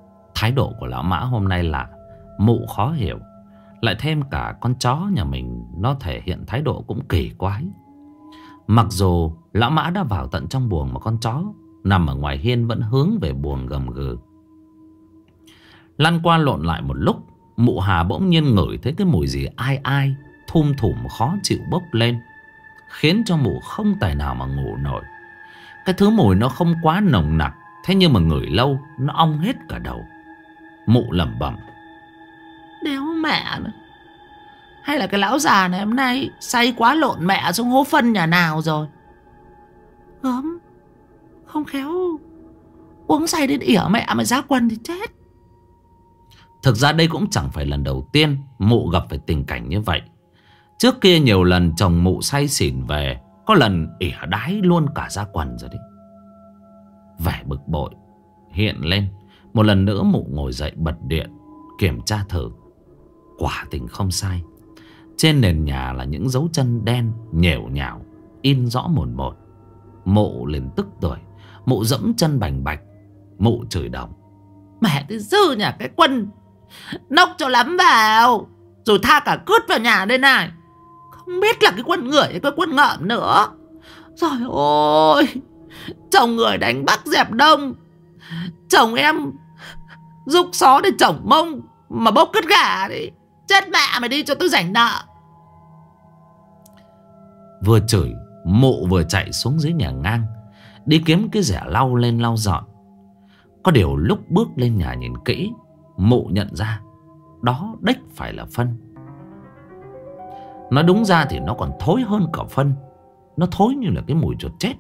Thái độ của lão Mã hôm nay lạ, mụ khó hiểu. Lại thêm cả con chó nhà mình nó thể hiện thái độ cũng kỳ quái. Mặc dù lão Mã đã vào tận trong buồng, mà con chó nằm ở ngoài hiên vẫn hướng về buồng gầm gừ. Lăn qua lộn lại một lúc, mụ Hà bỗng nhiên ngửi thấy cái mùi gì ai ai, thum thủm khó chịu bốc lên, khiến cho mụ không tài nào mà ngủ nổi. Cái thứ mùi nó không quá nồng nặc, thế nhưng mà ngửi lâu nó ong hết cả đầu. Mụ lẩm bẩm: đéo mẹ nữa. Hay là cái lão già này hôm nay say quá lộn mẹ xuống hố phân nhà nào rồi. Gớm, không khéo uống say đến ỉa mẹ mà ra quần thì chết. Thực ra đây cũng chẳng phải lần đầu tiên mụ gặp phải tình cảnh như vậy. Trước kia nhiều lần chồng mụ say xỉn về, có lần ỉa đái luôn cả ra quần rồi đấy. Vẻ bực bội hiện lên. Một lần nữa mụ ngồi dậy bật điện kiểm tra thử. Quả tình không sai. Trên nền nhà là những dấu chân đen nhểu nhảo in rõ mồn một. Mụ liền tức tưởi. Mụ dẫm chân bành bạch. Mụ chửi đồng: mẹ cái dư nhà cái quân nốc cho lắm vào, rồi tha cả cướp vào nhà đây này. Không biết là cái quân người hay cái quân ngợm nữa. Rồi ôi, chồng người đánh Bắc dẹp Đông, chồng em dục xó để chồng mông mà bốc cứt gà đi. Chết mẹ mày đi cho tôi rảnh nợ. Vừa chửi, mụ vừa chạy xuống dưới nhà ngang, đi kiếm cái rẻ lau lên lau dọn. Có điều lúc bước lên nhà nhìn kỹ, mụ nhận ra đó đếch phải là phân. Nói đúng ra thì nó còn thối hơn cả phân. Nó thối như là cái mùi chuột chết.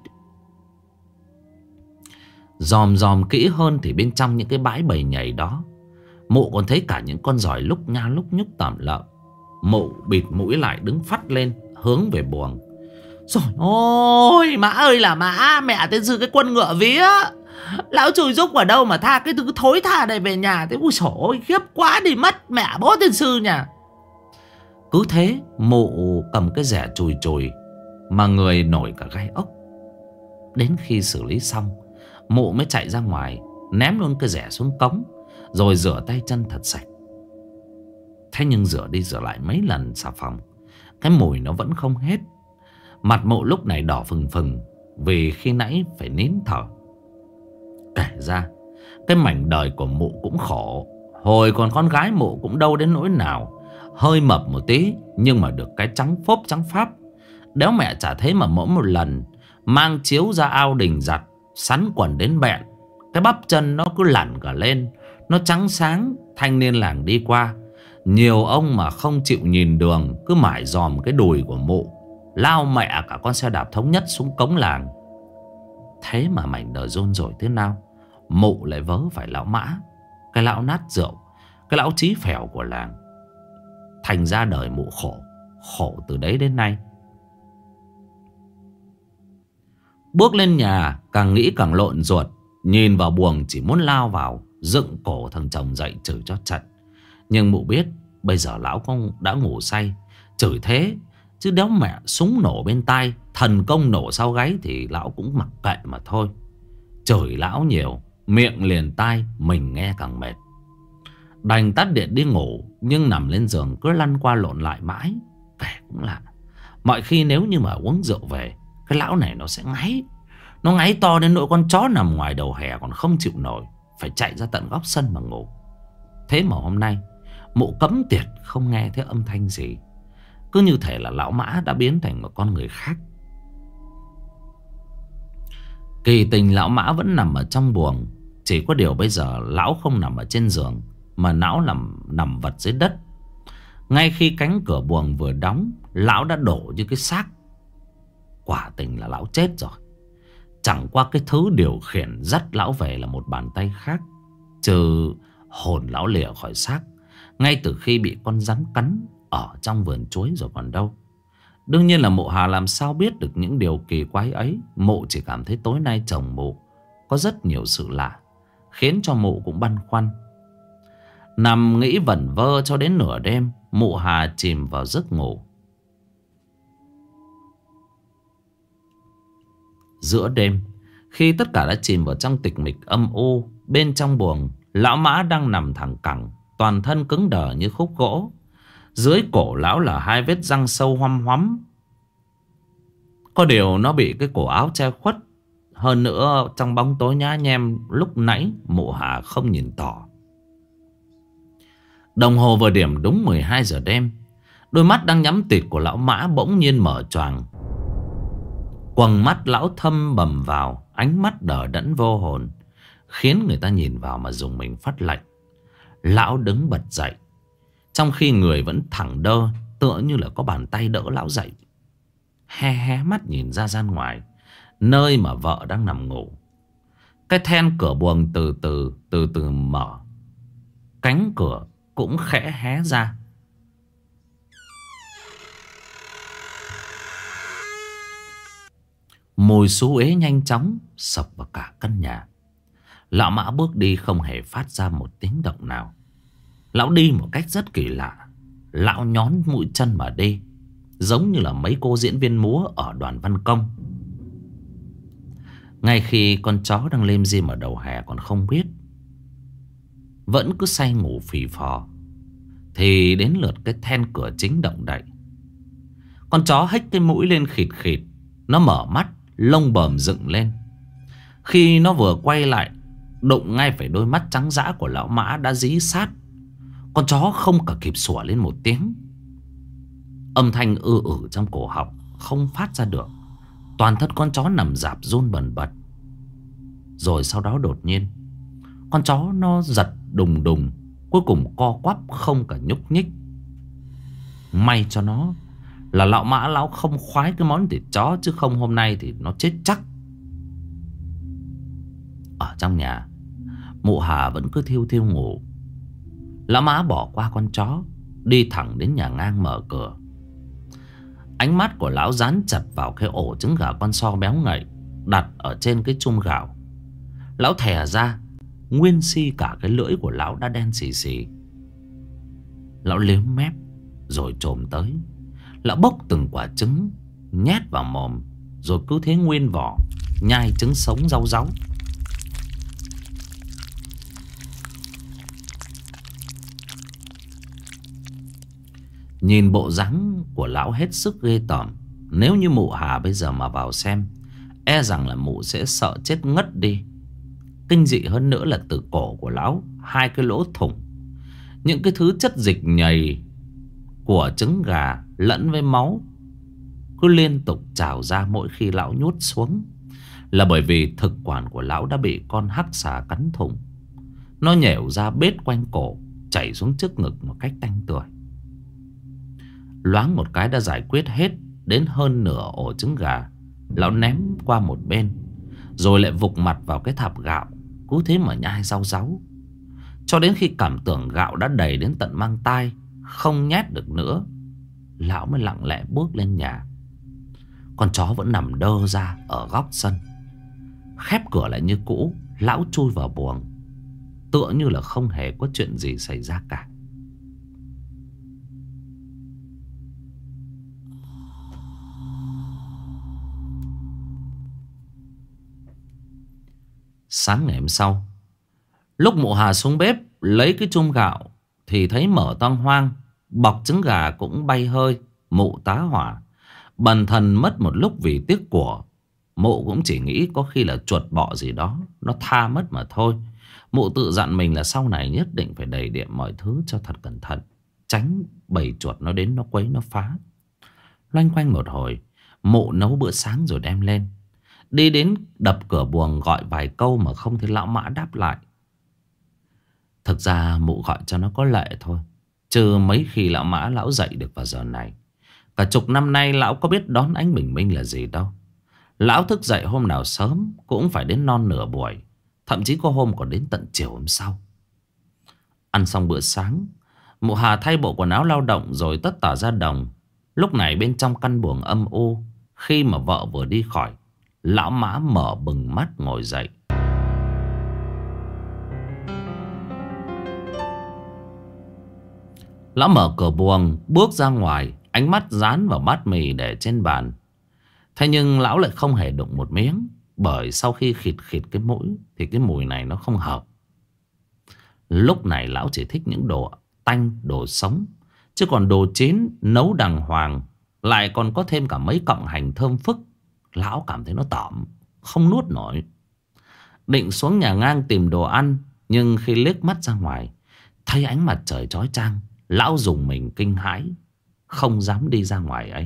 Dòm dòm kỹ hơn thì bên trong những cái bãi bầy nhầy đó, mụ còn thấy cả những con giòi lúc nha lúc nhúc tẩm lợm. Mụ bịt mũi lại đứng phắt lên hướng về buồng. Rồi ôi, Mã ơi là Mã, mẹ tên dư cái quân ngựa vía. Lão chui rúc ở đâu mà tha cái thứ thối tha này về nhà thế. Ui xổ ôi, khiếp quá đi mất mẹ bố tên sư nhà. Cứ thế mụ cầm cái rẻ chùi chùi mà người nổi cả gai ốc. Đến khi xử lý xong, mụ mới chạy ra ngoài, ném luôn cái rẻ xuống cống, rồi rửa tay chân thật sạch. Thế nhưng rửa đi rửa lại mấy lần xà phòng, cái mùi nó vẫn không hết. Mặt mụ lúc này đỏ phừng phừng, vì khi nãy phải nín thở. Kể ra cái mảnh đời của mụ cũng khổ. Hồi còn con gái mụ cũng đâu đến nỗi nào. Hơi mập một tí, nhưng mà được cái trắng phốp trắng pháp. Đéo mẹ chả thấy mà mỗi một lần mang chiếu ra ao đình giặt, sắn quần đến bẹn, cái bắp chân nó cứ lẳn cả lên, nó trắng sáng. Thanh niên làng đi qua, nhiều ông mà không chịu nhìn đường, cứ mải dòm cái đùi của mụ, lao mẹ cả con xe đạp thống nhất xuống cống làng. Thế mà mảnh đời rôn rổi thế nào, mụ lại vớ phải lão Mã, cái lão nát rượu, cái lão chí phèo của làng. Thành ra đời mụ khổ, khổ từ đấy đến nay. Bước lên nhà càng nghĩ càng lộn ruột. Nhìn vào buồng chỉ muốn lao vào, dựng cổ thằng chồng dậy chửi cho trận. Nhưng mụ biết bây giờ lão con đã ngủ say, chửi thế chứ đéo mẹ súng nổ bên tai, thần công nổ sau gáy thì lão cũng mặc kệ mà thôi. Chửi lão nhiều, miệng liền tai, mình nghe càng mệt. Đành tắt điện đi ngủ, nhưng nằm lên giường cứ lăn qua lộn lại mãi. Kể cũng lạ, mọi khi nếu như mà uống rượu về, cái lão này nó sẽ ngáy. Nó ngáy to đến nỗi con chó nằm ngoài đầu hè còn không chịu nổi, phải chạy ra tận góc sân mà ngủ. Thế mà hôm nay mụ cấm tiệt không nghe thấy âm thanh gì. Cứ như thể là lão Mã đã biến thành một con người khác. Kỳ tình lão Mã vẫn nằm ở trong buồng. Chỉ có điều bây giờ lão không nằm ở trên giường, mà lão nằm, nằm vật dưới đất. Ngay khi cánh cửa buồng vừa đóng, lão đã đổ như cái xác. Quả tình là lão chết rồi. Chẳng qua cái thứ điều khiển dắt lão về là một bàn tay khác. Trừ hồn lão lìa khỏi xác ngay từ khi bị con rắn cắn ở trong vườn chuối rồi còn đâu. Đương nhiên là mụ Hà làm sao biết được những điều kỳ quái ấy. Mụ chỉ cảm thấy tối nay chồng mụ có rất nhiều sự lạ, khiến cho mụ cũng băn khoăn. Nằm nghĩ vẩn vơ cho đến nửa đêm, mụ Hà chìm vào giấc ngủ. Giữa đêm, khi tất cả đã chìm vào trong tịch mịch âm u, bên trong buồng Lão Mã đang nằm thẳng cẳng, toàn thân cứng đờ như khúc gỗ. Dưới cổ lão là hai vết răng sâu hoăm hoắm. Có điều nó bị cái cổ áo che khuất. Hơn nữa trong bóng tối nhá nhem lúc nãy Mụ Hà không nhìn tỏ. Đồng hồ vừa điểm đúng mười hai giờ đêm. Đôi mắt đang nhắm tịt của lão Mã bỗng nhiên mở choàng. Quầng mắt lão thâm bầm vào, ánh mắt đờ đẫn vô hồn, khiến người ta nhìn vào mà dùng mình phát lạnh. Lão đứng bật dậy, trong khi người vẫn thẳng đơ, tựa như là có bàn tay đỡ lão dậy. Hé hé mắt nhìn ra gian ngoài, nơi mà vợ đang nằm ngủ. Cái then cửa buồng từ từ từ từ mở. Cánh cửa cũng khẽ hé ra. Mùi xú uế nhanh chóng sộc vào cả căn nhà. Lão Mã bước đi không hề phát ra một tiếng động nào. Lão đi một cách rất kỳ lạ. Lão nhón mũi chân mà đi, giống như là mấy cô diễn viên múa ở đoàn văn công. Ngay khi con chó đang lêm dim ở đầu hè còn không biết, vẫn cứ say ngủ phì phò, thì đến lượt cái then cửa chính động đậy. Con chó hếch cái mũi lên khịt khịt. Nó mở mắt, lông bờm dựng lên. Khi nó vừa quay lại, đụng ngay phải đôi mắt trắng dã của lão Mã đã dí sát. Con chó không cả kịp sủa lên một tiếng. Âm thanh ư ử trong cổ họng không phát ra được. Toàn thân con chó nằm rạp run bần bật. Rồi sau đó đột nhiên, con chó nó giật đùng đùng, cuối cùng co quắp không cả nhúc nhích. May cho nó là lão Mã lão không khoái cái món thịt chó, chứ không hôm nay thì nó chết chắc. Ở trong nhà, Mụ Hà vẫn cứ thiêu thiêu ngủ. Lão Mã bỏ qua con chó, đi thẳng đến nhà ngang mở cửa. Ánh mắt của lão dán chặt vào cái ổ trứng gà con so béo ngậy đặt ở trên cái chum gạo. Lão thè ra, nguyên si cả cái lưỡi của lão đã đen xì xì. Lão liếm mép rồi chồm tới. Lão bốc từng quả trứng nhét vào mồm, rồi cứ thế nguyên vỏ nhai trứng sống rau ráu. Nhìn bộ dáng của lão hết sức ghê tởm. Nếu như Mụ Hà bây giờ mà vào xem, e rằng là mụ sẽ sợ chết ngất đi. Kinh dị hơn nữa là từ cổ của lão, hai cái lỗ thủng, những cái thứ chất dịch nhầy của trứng gà lẫn với máu cứ liên tục trào ra mỗi khi lão nhốt xuống. Là bởi vì thực quản của lão đã bị con hắc xà cắn thủng. Nó nhẻo ra bết quanh cổ, chảy xuống trước ngực một cách tanh tưởi. Loáng một cái đã giải quyết hết đến hơn nửa ổ trứng gà. Lão ném qua một bên, rồi lại vục mặt vào cái thạp gạo, cứ thế mà nhai rau ráu, cho đến khi cảm tưởng gạo đã đầy đến tận mang tai, không nhét được nữa, lão mới lặng lẽ bước lên nhà. Con chó vẫn nằm đơ ra ở góc sân. Khép cửa lại như cũ, lão chui vào buồng, tựa như là không hề có chuyện gì xảy ra cả. Sáng ngày hôm sau, lúc Mụ Hà xuống bếp lấy cái chum gạo thì thấy mở toang hoang, bọc trứng gà cũng bay hơi. Mụ tá hỏa, bần thần mất một lúc vì tiếc của. Mụ cũng chỉ nghĩ có khi là chuột bọ gì đó nó tha mất mà thôi. Mụ tự dặn mình là sau này nhất định phải đầy đệm mọi thứ cho thật cẩn thận, tránh bầy chuột nó đến nó quấy nó phá. Loanh quanh một hồi, Mụ nấu bữa sáng rồi đem lên. Đi đến đập cửa buồng gọi vài câu mà không thấy lão Mã đáp lại. Thực ra Mụ gọi cho nó có lệ thôi, chứ mấy khi lão Mã lão dậy được vào giờ này. Cả chục năm nay lão có biết đón ánh bình minh là gì đâu. Lão thức dậy hôm nào sớm cũng phải đến non nửa buổi, thậm chí có hôm còn đến tận chiều hôm sau. Ăn xong bữa sáng, Mụ Hà thay bộ quần áo lao động rồi tất tả ra đồng. Lúc này bên trong căn buồng âm u, khi mà vợ vừa đi khỏi, lão Mã mở bừng mắt ngồi dậy. Lão mở cửa buồng bước ra ngoài, ánh mắt dán vào bát mì để trên bàn. Thế nhưng lão lại không hề đụng một miếng, bởi sau khi khịt khịt cái mũi thì cái mùi này nó không hợp. Lúc này lão chỉ thích những đồ tanh, đồ sống. Chứ còn đồ chín nấu đàng hoàng, lại còn có thêm cả mấy cọng hành thơm phức, lão cảm thấy nó tởm, không nuốt nổi. Định xuống nhà ngang tìm đồ ăn, nhưng khi liếc mắt ra ngoài, thấy ánh mặt trời chói chang, lão rùng mình kinh hãi, không dám đi ra ngoài ấy.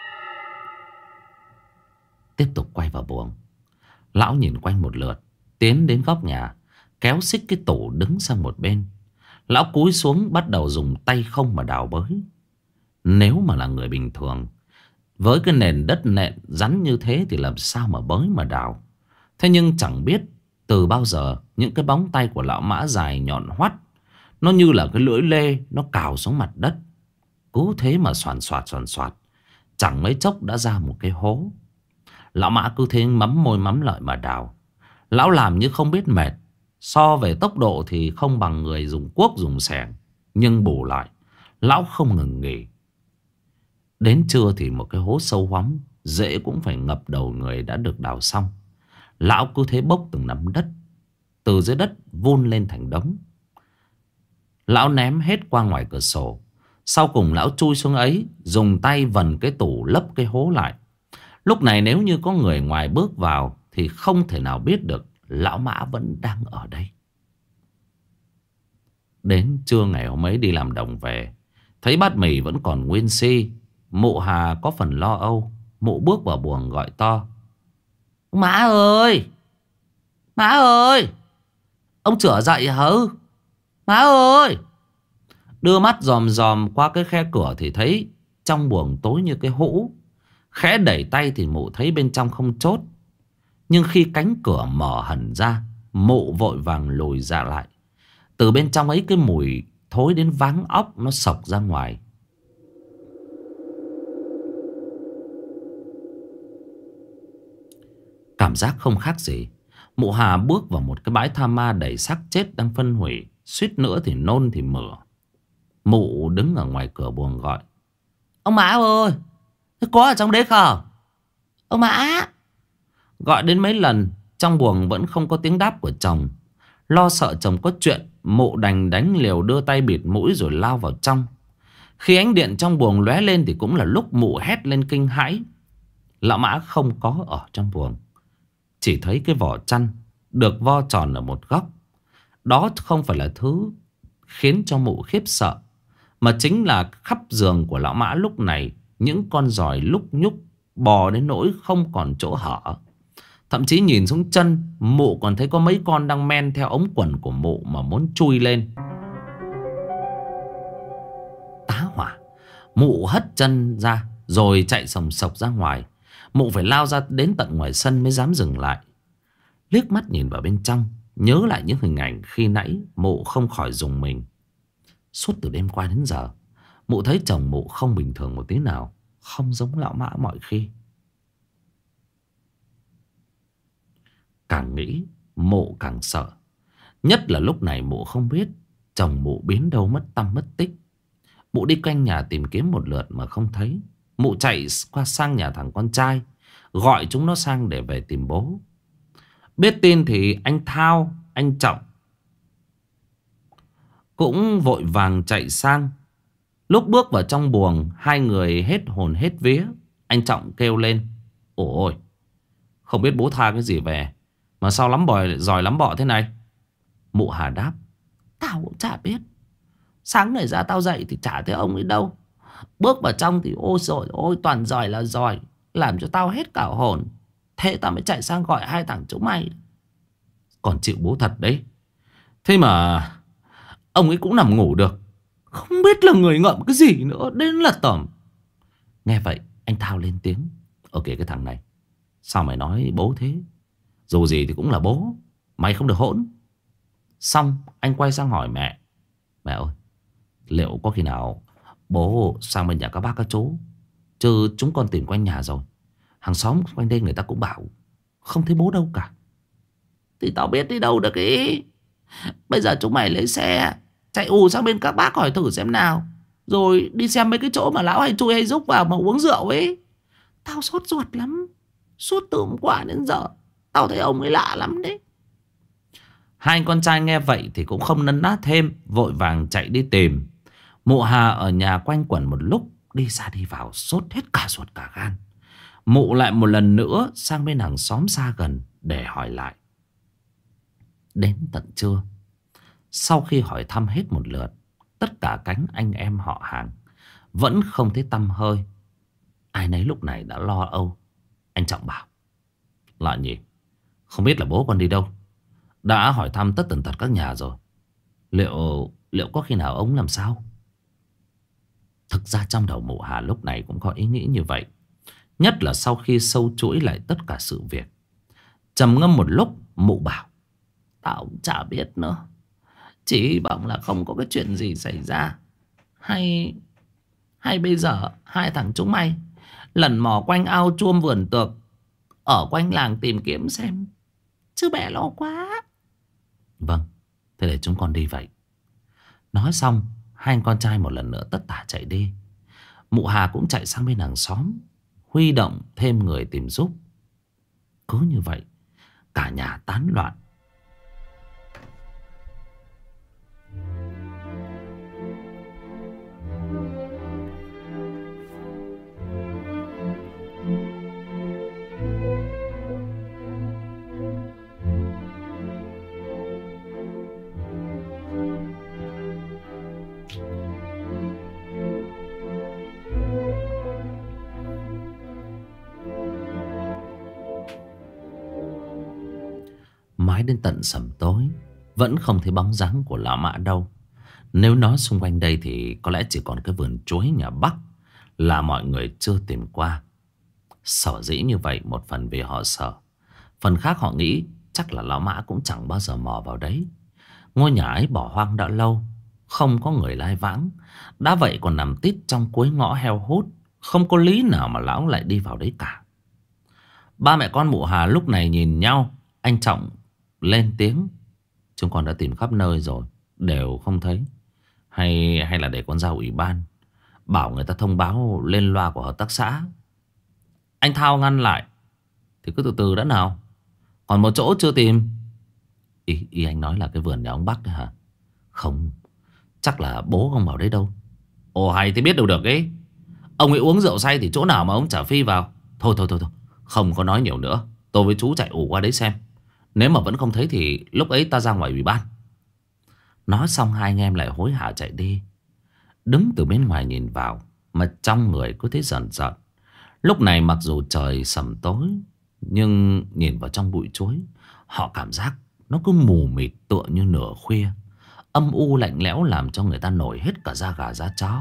Tiếp tục quay vào buồng, lão nhìn quanh một lượt, tiến đến góc nhà, kéo xích cái tủ đứng sang một bên. Lão cúi xuống bắt đầu dùng tay không mà đào bới. Nếu mà là người bình thường, với cái nền đất nện rắn như thế thì làm sao mà bới mà đào. Thế nhưng chẳng biết từ bao giờ những cái bóng tay của lão Mã dài nhọn hoắt, nó như là cái lưỡi lê, nó cào xuống mặt đất. Cứ thế mà xoàn xoạt xoàn xoạt, chẳng mấy chốc đã ra một cái hố. Lão Mã cứ thế mắm môi mắm lợi mà đào. Lão làm như không biết mệt. So về tốc độ thì không bằng người dùng cuốc dùng xẻng, nhưng bù lại lão không ngừng nghỉ. Đến trưa thì một cái hố sâu hoắm, dễ cũng phải ngập đầu người đã được đào xong. Lão cứ thế bốc từng nắm đất từ dưới đất vun lên thành đống. Lão ném hết qua ngoài cửa sổ. Sau cùng lão chui xuống ấy, dùng tay vần cái tủ lấp cái hố lại. Lúc này nếu như có người ngoài bước vào thì không thể nào biết được lão Mã vẫn đang ở đây. Đến trưa ngày hôm ấy đi làm đồng về, thấy bát mì vẫn còn nguyên si. Mụ Hà có phần lo âu. Mụ bước vào buồng gọi to: Mã ơi! Mã ơi! Ông chửa dậy hả? Mã ơi! Đưa mắt dòm dòm qua cái khe cửa thì thấy trong buồng tối như cái hũ. Khẽ đẩy tay thì mụ thấy bên trong không chốt. Nhưng khi cánh cửa mở hẳn ra, mụ vội vàng lùi ra lại. Từ bên trong ấy cái mùi thối đến váng óc nó xộc ra ngoài. Cảm giác không khác gì. Mụ Hà bước vào một cái bãi tha ma đầy xác chết đang phân hủy, suýt nữa thì nôn thì mửa. Mụ đứng ở ngoài cửa buồng gọi: Ông Mã ơi! Thế có ở trong đấy không? Ông Mã! Gọi đến mấy lần, trong buồng vẫn không có tiếng đáp của chồng. Lo sợ chồng có chuyện, mụ đành đánh liều đưa tay bịt mũi rồi lao vào trong. Khi ánh điện trong buồng lóe lên thì cũng là lúc mụ hét lên kinh hãi. Lão Mã không có ở trong buồng. Chỉ thấy cái vỏ chăn được vo tròn ở một góc. Đó không phải là thứ khiến cho mụ khiếp sợ, mà chính là khắp giường của lão Mã lúc này những con giòi lúc nhúc bò đến nỗi không còn chỗ hở. Thậm chí nhìn xuống chân, mụ còn thấy có mấy con đang men theo ống quần của mụ mà muốn chui lên. Tá hỏa, mụ hất chân ra rồi chạy sòng sộc ra ngoài. Mụ phải lao ra đến tận ngoài sân mới dám dừng lại. Liếc mắt nhìn vào bên trong, nhớ lại những hình ảnh khi nãy, mụ không khỏi rùng mình. Suốt từ đêm qua đến giờ, mụ thấy chồng mụ không bình thường một tí nào, không giống lão Mã mọi khi. Càng nghĩ mụ càng sợ. Nhất là lúc này mụ không biết chồng mụ biến đâu mất tăm mất tích. Mụ đi quanh nhà tìm kiếm một lượt mà không thấy. Mụ chạy qua sang nhà thằng con trai, gọi chúng nó sang để về tìm bố. Biết tin thì anh Thao, anh Trọng cũng vội vàng chạy sang. Lúc bước vào trong buồng, hai người hết hồn hết vía. Anh Trọng kêu lên: Ôi, không biết bố tha cái gì về mà sao lắm bòi giỏi lắm bọ thế này? Mụ Hà đáp: Tao cũng chả biết. Sáng này ra tao dậy thì chả thấy ông ấy đâu. Bước vào trong thì ôi rồi ôi toàn giỏi là giỏi, làm cho tao hết cả hồn. Thế tao mới chạy sang gọi hai thằng chúng mày. Còn chịu bố thật đấy. Thế mà ông ấy cũng nằm ngủ được, không biết là người ngậm cái gì nữa, đến là tởm. Nghe vậy anh Thao lên tiếng: Ok, cái thằng này, sao mày nói bố thế? Dù gì thì cũng là bố, mày không được hỗn. Xong anh quay sang hỏi mẹ: Mẹ ơi, liệu có khi nào bố sang bên nhà các bác các chú? Chứ chúng con tìm quanh nhà rồi, hàng xóm quanh đây người ta cũng bảo không thấy bố đâu cả. Thì tao biết đi đâu được ý. Bây giờ chúng mày lấy xe chạy ù sang bên các bác hỏi thử xem nào, rồi đi xem mấy cái chỗ mà lão hay chui hay rúc vào mà uống rượu ấy. Tao sốt ruột lắm. Suốt từ hôm qua đến giờ tao thấy ông ấy lạ lắm đấy. Hai con trai nghe vậy thì cũng không nấn ná thêm, vội vàng chạy đi tìm. Mụ Hà ở nhà quanh quẩn một lúc, đi ra đi vào sốt hết cả ruột cả gan. Mụ lại một lần nữa sang bên hàng xóm xa gần để hỏi lại. Đến tận trưa, sau khi hỏi thăm hết một lượt tất cả cánh anh em họ hàng, vẫn không thấy tăm hơi. Ai nấy lúc này đã lo âu. Anh Trọng bảo: Lạ nhỉ, không biết là bố con đi đâu. Đã hỏi thăm tất tần tật các nhà rồi, Liệu liệu có khi nào ông làm sao? Thực ra trong đầu mụ Hà lúc này cũng có ý nghĩ như vậy, nhất là sau khi sâu chuỗi lại tất cả sự việc. Trầm ngâm một lúc, mụ bảo: Tao cũng chả biết nữa, chỉ hy vọng là không có cái chuyện gì xảy ra. Hay Hay bây giờ hai thằng chúng mày lần mò quanh ao chuông vườn tược ở quanh làng tìm kiếm xem, chứ bẻ lo quá. Vâng, thế để chúng con đi vậy. Nói xong, hai anh con trai một lần nữa tất tả chạy đi. Mụ Hà cũng chạy sang bên hàng xóm, huy động thêm người tìm giúp. Cứ như vậy, cả nhà tán loạn. Mãi đến tận sẩm tối vẫn không thấy bóng dáng của lão Mã đâu. Nếu nói xung quanh đây thì có lẽ chỉ còn cái vườn chuối nhà Bắc là mọi người chưa tìm qua. Sở dĩ như vậy, một phần vì họ sợ, phần khác họ nghĩ chắc là lão Mã cũng chẳng bao giờ mò vào đấy. Ngôi nhà ấy bỏ hoang đã lâu, không có người lai vãng, đã vậy còn nằm tít trong cuối ngõ heo hút, không có lý nào mà lão lại đi vào đấy cả. Ba mẹ con mụ Hà lúc này nhìn nhau. Anh Trọng lên tiếng: Chúng con đã tìm khắp nơi rồi, đều không thấy. Hay hay là để con ra ủy ban, bảo người ta thông báo lên loa của hợp tác xã. Anh Thao ngăn lại: Thì cứ từ từ đã nào, còn một chỗ chưa tìm. Ý, ý anh nói là cái vườn nhà ông Bắc đấy hả? Không, chắc là bố không vào đấy đâu. Ồ hay thế, biết đâu được ấy. Ông ấy uống rượu say thì chỗ nào mà ông chả phi vào. Thôi thôi thôi thôi, không có nói nhiều nữa. Tôi với chú chạy ù qua đấy xem. Nếu mà vẫn không thấy thì lúc ấy ta ra ngoài ủy ban. Nói xong hai anh em lại hối hả chạy đi. Đứng từ bên ngoài nhìn vào mà trong người cứ thấy rợn rợn. Lúc này mặc dù trời sầm tối, nhưng nhìn vào trong bụi chuối, họ cảm giác nó cứ mù mịt tựa như nửa khuya. Âm u lạnh lẽo làm cho người ta nổi hết cả da gà da chó.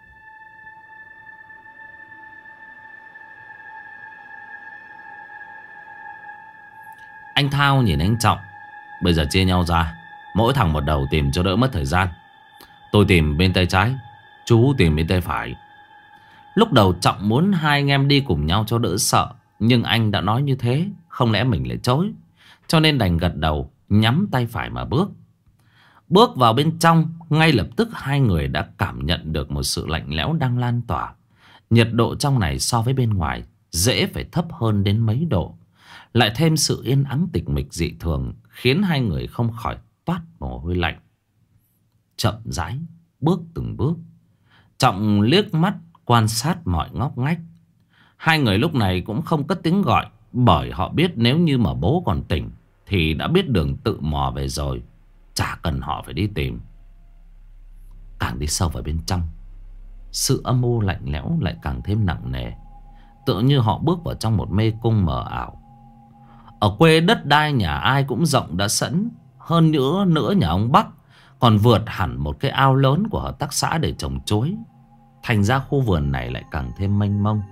Anh Thao nhìn anh Trọng: Bây giờ chia nhau ra, mỗi thằng một đầu tìm cho đỡ mất thời gian. Tôi tìm bên tay trái, chú tìm bên tay phải. Lúc đầu Trọng muốn hai anh em đi cùng nhau cho đỡ sợ, nhưng anh đã nói như thế, không lẽ mình lại chối. Cho nên đành gật đầu, nhắm tay phải mà bước. Bước vào bên trong, ngay lập tức hai người đã cảm nhận được một sự lạnh lẽo đang lan tỏa. Nhiệt độ trong này so với bên ngoài dễ phải thấp hơn đến mấy độ. Lại thêm sự yên ắng tịch mịch dị thường, khiến hai người không khỏi toát mồ hôi lạnh. Chậm rãi bước từng bước, Trọng liếc mắt quan sát mọi ngóc ngách. Hai người lúc này cũng không cất tiếng gọi, bởi họ biết nếu như mà bố còn tỉnh thì đã biết đường tự mò về rồi, chả cần họ phải đi tìm. Càng đi sâu vào bên trong, sự âm u lạnh lẽo lại càng thêm nặng nề, tựa như họ bước vào trong một mê cung mờ ảo. Ở quê đất đai nhà ai cũng rộng đã sẵn, hơn nữa nữa nhà ông Bắc còn vượt hẳn một cái ao lớn của hợp tác xã để trồng chuối. Thành ra khu vườn này lại càng thêm mênh mông.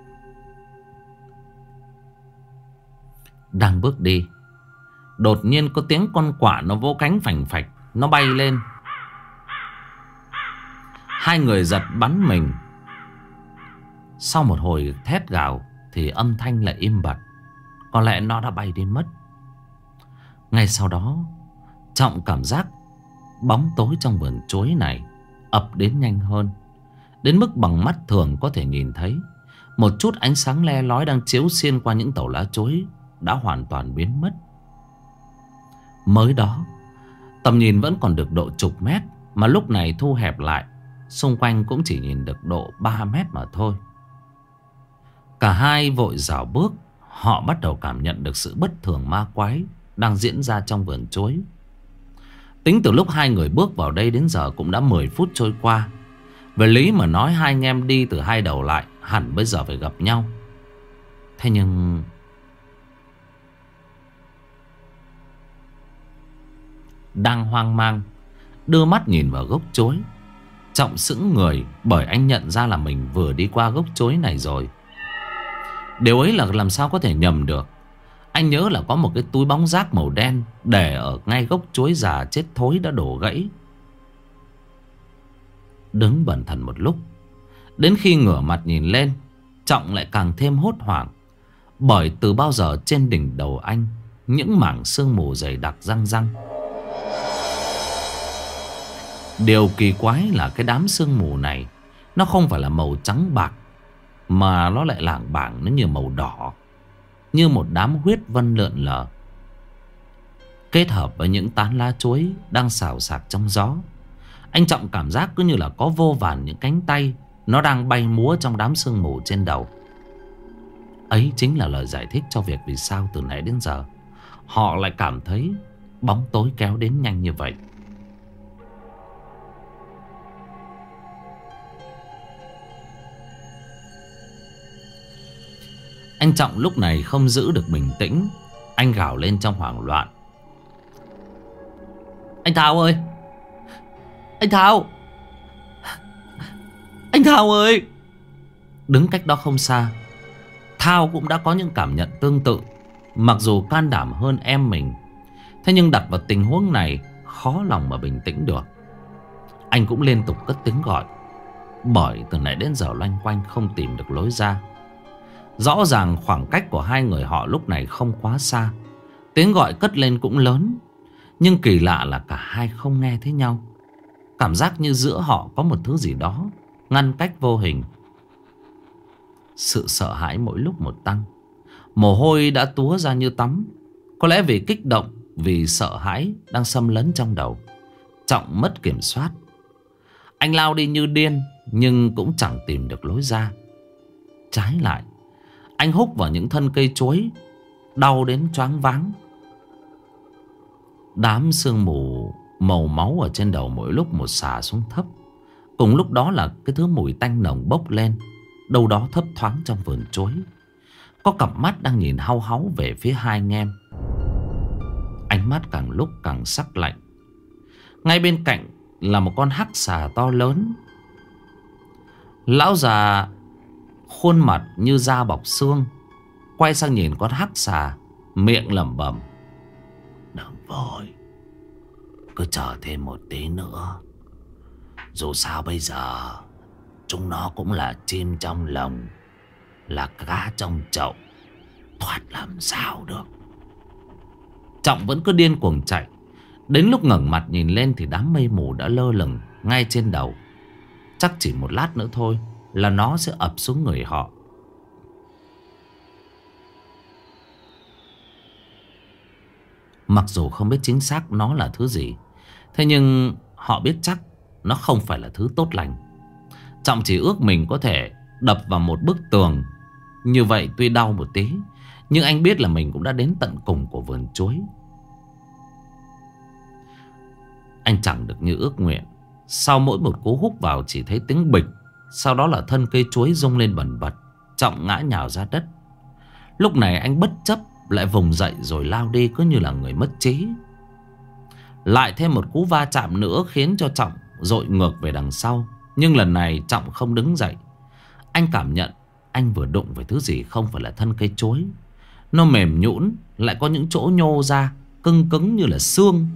Đang bước đi, đột nhiên có tiếng con quạ nó vỗ cánh phành phạch, nó bay lên. Hai người giật bắn mình. Sau một hồi thét gào thì âm thanh lại im bặt. Có lẽ nó đã bay đi mất. Ngay sau đó, Trọng cảm giác bóng tối trong vườn chuối này ập đến nhanh hơn, đến mức bằng mắt thường có thể nhìn thấy. Một chút ánh sáng le lói đang chiếu xuyên qua những tàu lá chuối đã hoàn toàn biến mất. Mới đó, Tầm nhìn vẫn còn được độ chục mét, mà lúc này thu hẹp lại, xung quanh cũng chỉ nhìn được độ ba mét mà thôi. Cả hai vội rảo bước. Họ bắt đầu cảm nhận được sự bất thường ma quái đang diễn ra trong vườn chuối. Tính từ lúc hai người bước vào đây đến giờ cũng đã mười phút trôi qua. Về lý mà nói, hai anh em đi từ hai đầu lại, hẳn bây giờ phải gặp nhau. Thế nhưng đang hoang mang đưa mắt nhìn vào gốc chuối, Trọng sững người, bởi anh nhận ra là mình vừa đi qua gốc chuối này rồi. Điều ấy là làm sao có thể nhầm được. Anh nhớ là có một cái túi bóng rác màu đen để ở ngay gốc chuối già chết thối đã đổ gãy. Đứng bần thần một lúc, đến khi ngửa mặt nhìn lên, Trọng lại càng thêm hốt hoảng. Bởi từ bao giờ trên đỉnh đầu anh, những mảng sương mù dày đặc răng răng. Điều kỳ quái là cái đám sương mù này nó không phải là màu trắng bạc, mà nó lại lảng bảng, nó như màu đỏ, như một đám huyết vân lượn lờ, kết hợp với những tán lá chuối đang xào xạc trong gió. Anh Trọng cảm giác cứ như là có vô vàn những cánh tay nó đang bay múa trong đám sương mù trên đầu. Ấy chính là lời giải thích cho việc vì sao từ nãy đến giờ họ lại cảm thấy bóng tối kéo đến nhanh như vậy. Anh Trọng lúc này không giữ được bình tĩnh. Anh gào lên trong hoảng loạn: "Anh Thao ơi! Anh Thao! Anh Thao ơi!" Đứng cách đó không xa, Thao cũng đã có những cảm nhận tương tự. Mặc dù can đảm hơn em mình, thế nhưng đặt vào tình huống này khó lòng mà bình tĩnh được. Anh cũng liên tục cất tiếng gọi, bởi từ nãy đến giờ loanh quanh không tìm được lối ra. Rõ ràng khoảng cách của hai người họ lúc này không quá xa. Tiếng gọi cất lên cũng lớn, nhưng kỳ lạ là cả hai không nghe thấy nhau. Cảm giác như giữa họ có một thứ gì đó ngăn cách vô hình. Sự sợ hãi mỗi lúc một tăng. Mồ hôi đã túa ra như tắm. Có lẽ vì kích động, vì sợ hãi đang xâm lấn trong đầu, Trọng mất kiểm soát. Anh lao đi như điên, nhưng cũng chẳng tìm được lối ra. Trái lại, anh húc vào những thân cây chuối, đau đến choáng váng. Đám sương mù màu máu ở trên đầu mỗi lúc một xả xuống thấp. Cùng lúc đó là cái thứ mùi tanh nồng bốc lên đâu đó thấp thoáng trong vườn chuối. Có cặp mắt đang nhìn hau háu về phía hai anh em. Ánh mắt càng lúc càng sắc lạnh. Ngay bên cạnh là một con hắc xà to lớn. Lão già khuôn mặt như da bọc xương quay sang nhìn con hắc xà, miệng lẩm bẩm: "Đừng vội, cứ chờ thêm một tí nữa. Dù sao bây giờ chúng nó cũng là chim trong lồng, là cá trong chậu, thoát làm sao được." Trọng vẫn cứ điên cuồng chạy. Đến lúc ngẩng mặt nhìn lên thì đám mây mù đã lơ lửng ngay trên đầu. Chắc chỉ một lát nữa thôi là nó sẽ ập xuống người họ. Mặc dù không biết chính xác nó là thứ gì, thế nhưng họ biết chắc nó không phải là thứ tốt lành. Trọng chỉ ước mình có thể đập vào một bức tường. Như vậy tuy đau một tí, nhưng anh biết là mình cũng đã đến tận cùng của vườn chuối. Anh chẳng được như ước nguyện. Sau mỗi một cú húc vào chỉ thấy tiếng bịch, sau đó là thân cây chuối rung lên bần bật. Trọng ngã nhào ra đất. Lúc này anh bất chấp lại vùng dậy rồi lao đi cứ như là người mất trí. Lại thêm một cú va chạm nữa khiến cho Trọng dội ngược về đằng sau. Nhưng lần này Trọng không đứng dậy. Anh cảm nhận anh vừa đụng với thứ gì không phải là thân cây chuối. Nó mềm nhũn, lại có những chỗ nhô ra, cứng cứng như là xương.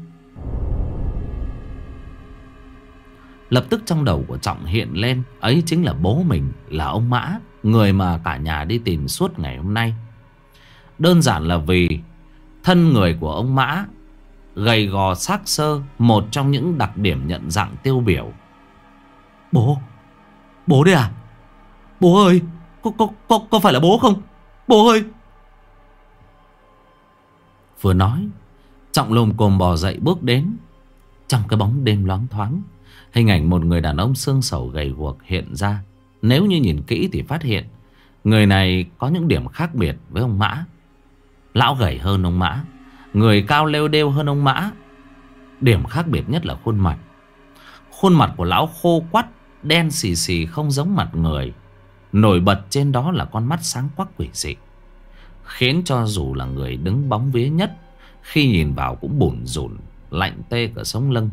Lập tức trong đầu của Trọng hiện lên, ấy chính là bố mình, là ông Mã, người mà cả nhà đi tìm suốt ngày hôm nay. Đơn giản là vì thân người của ông Mã gầy gò xác xơ, một trong những đặc điểm nhận dạng tiêu biểu. "Bố, bố đây à? Bố ơi, có, có, có, có phải là bố không? Bố ơi!" Vừa nói, Trọng lồm cồm bò dậy bước đến. Trong cái bóng đêm loáng thoáng, hình ảnh một người đàn ông xương xẩu gầy guộc hiện ra. Nếu như nhìn kỹ thì phát hiện người này có những điểm khác biệt với ông Mã. Lão gầy hơn ông Mã, người cao lêu đêu hơn ông Mã. Điểm khác biệt nhất là khuôn mặt. Khuôn mặt của lão khô quắt, đen xì xì không giống mặt người. Nổi bật trên đó là con mắt sáng quắc quỷ dị, khiến cho dù là người đứng bóng vía nhất, khi nhìn vào cũng bủn rủn, lạnh tê cả sống lưng.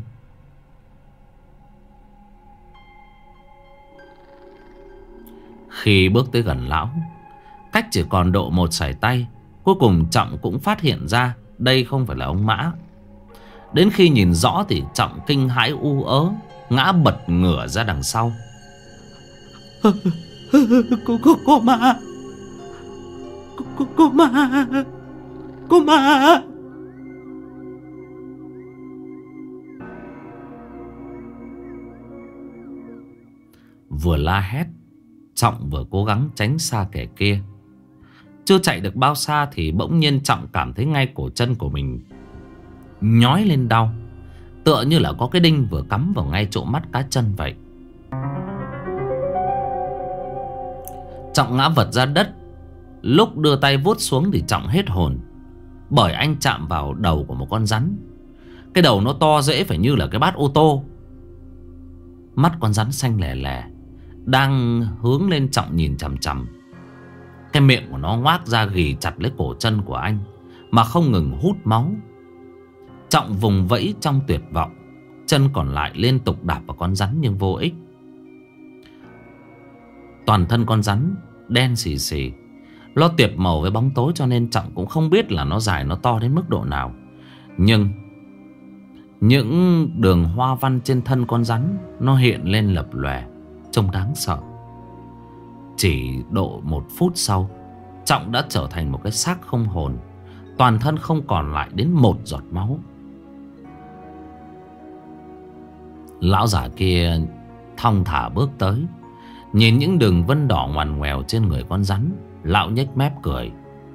Khi bước tới gần lão, cách chỉ còn độ một sải tay, cuối cùng Trọng cũng phát hiện ra đây không phải là ông Mã. Đến khi nhìn rõ thì Trọng kinh hãi u ớ, ngã bật ngửa ra đằng sau. Cô, cô, cô ma, cô, cô, cô ma, cô ma. Vừa la hét, Trọng vừa cố gắng tránh xa kẻ kia. Chưa chạy được bao xa thì bỗng nhiên Trọng cảm thấy ngay cổ chân của mình nhói lên đau, tựa như là có cái đinh vừa cắm vào ngay chỗ mắt cá chân vậy. Trọng ngã vật ra đất. Lúc đưa tay vuốt xuống thì Trọng hết hồn, bởi anh chạm vào đầu của một con rắn. Cái đầu nó to dễ phải như là cái bát ô tô. Mắt con rắn xanh lè lè, đang hướng lên Trọng nhìn chằm chằm. Cái miệng của nó ngoác ra ghì chặt lấy cổ chân của anh, mà không ngừng hút máu. Trọng vùng vẫy trong tuyệt vọng, chân còn lại liên tục đạp vào con rắn nhưng vô ích. Toàn thân con rắn đen xì xì, nó tiệp màu với bóng tối, cho nên Trọng cũng không biết là nó dài nó to đến mức độ nào. Nhưng những đường hoa văn trên thân con rắn nó hiện lên lập lòe, trông đáng sợ. Chỉ độ một phút sau, Trọng đã trở thành một cái xác không hồn, toàn thân không còn lại đến một giọt máu. Lão già kia thong thả bước tới, nhìn những đường vân đỏ ngoằn ngoèo trên người con rắn, lão nhếch mép cười.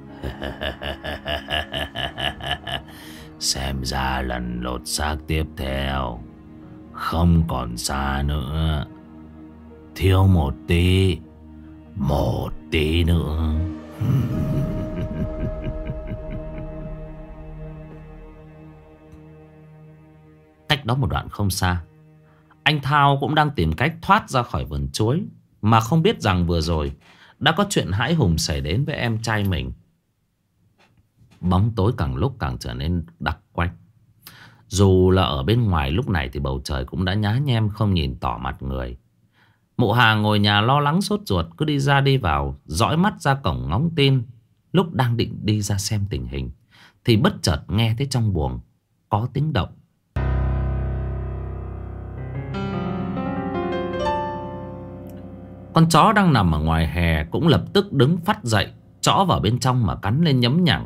Xem ra lần lột xác tiếp theo không còn xa nữa, thiếu một tí, một tí nữa. Cách đó một đoạn không xa, anh Thao cũng đang tìm cách thoát ra khỏi vườn chuối, mà không biết rằng vừa rồi đã có chuyện hãi hùng xảy đến với em trai mình. Bóng tối càng lúc càng trở nên đặc quánh. Dù là ở bên ngoài lúc này thì bầu trời cũng đã nhá nhem không nhìn tỏ mặt người. Mụ Hà ngồi nhà lo lắng sốt ruột, cứ đi ra đi vào, dõi mắt ra cổng ngóng tin. Lúc đang định đi ra xem tình hình thì bất chợt nghe thấy trong buồng có tiếng động. Con chó đang nằm ở ngoài hè cũng lập tức đứng phắt dậy, chõ vào bên trong mà cắn lên nhấm nhẳng.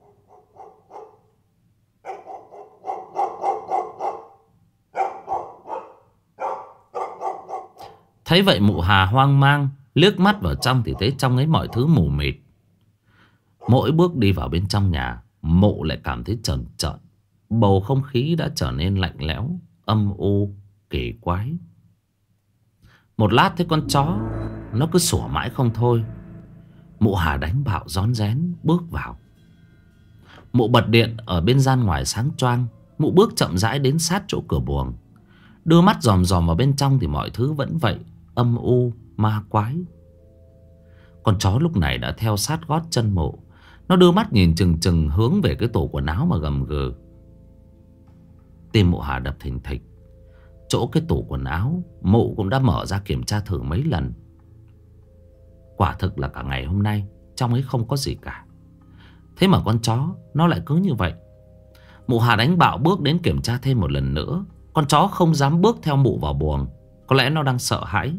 Thấy vậy mụ Hà hoang mang, liếc mắt vào trong thì thấy trong ấy mọi thứ mù mịt. Mỗi bước đi vào bên trong nhà, mụ lại cảm thấy trờn trợn. Bầu không khí đã trở nên lạnh lẽo, âm u, kỳ quái. Một lát thấy con chó nó cứ sủa mãi không thôi. Mụ Hà đánh bạo rón rén bước vào. Mụ bật điện ở bên gian ngoài sáng choang. Mụ bước chậm rãi đến sát chỗ cửa buồng, đưa mắt dòm dòm vào bên trong thì mọi thứ vẫn vậy, âm u, ma quái. Con chó lúc này đã theo sát gót chân mụ. Nó đưa mắt nhìn chừng chừng hướng về cái tủ quần áo mà gầm gừ. Tim mụ Hà đập thình thịch. Chỗ cái tủ quần áo mụ cũng đã mở ra kiểm tra thử mấy lần. Quả thực là cả ngày hôm nay trong ấy không có gì cả. Thế mà con chó nó lại cứ như vậy. Mụ Hà đánh bạo bước đến kiểm tra thêm một lần nữa. Con chó không dám bước theo mụ vào buồng. Có lẽ nó đang sợ hãi.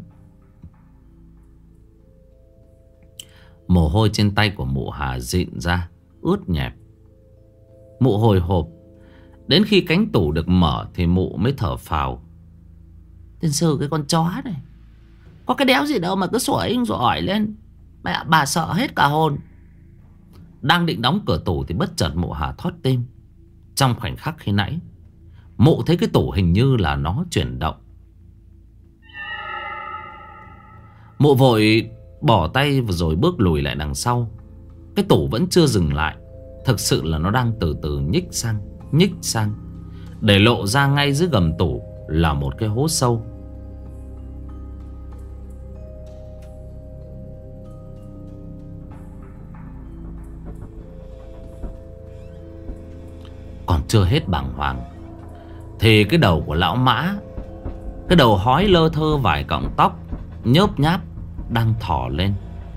Mồ hôi trên tay của mụ Hà rịn ra, ướt nhẹp. Mụ hồi hộp. Đến khi cánh tủ được mở thì mụ mới thở phào. Tiên sư, cái con chó này có cái đéo gì đâu mà cứ sủa inh rồi ỏi lên. Mẹ bà sợ hết cả hồn. Đang định đóng cửa tủ thì bất chợt mụ Hà thót tim. Trong khoảnh khắc khi nãy, Mụ thấy cái tủ hình như là nó chuyển động. Mụ vội bỏ tay rồi bước lùi lại đằng sau. Cái tủ vẫn chưa dừng lại. Thực sự là nó đang từ từ nhích sang, nhích sang, để lộ ra ngay dưới gầm tủ là một cái hố sâu. Còn chưa hết bàng hoàng thì cái đầu của lão Mã, cái đầu hói lơ thơ vài cọng tóc nhớp nháp đang thò lên.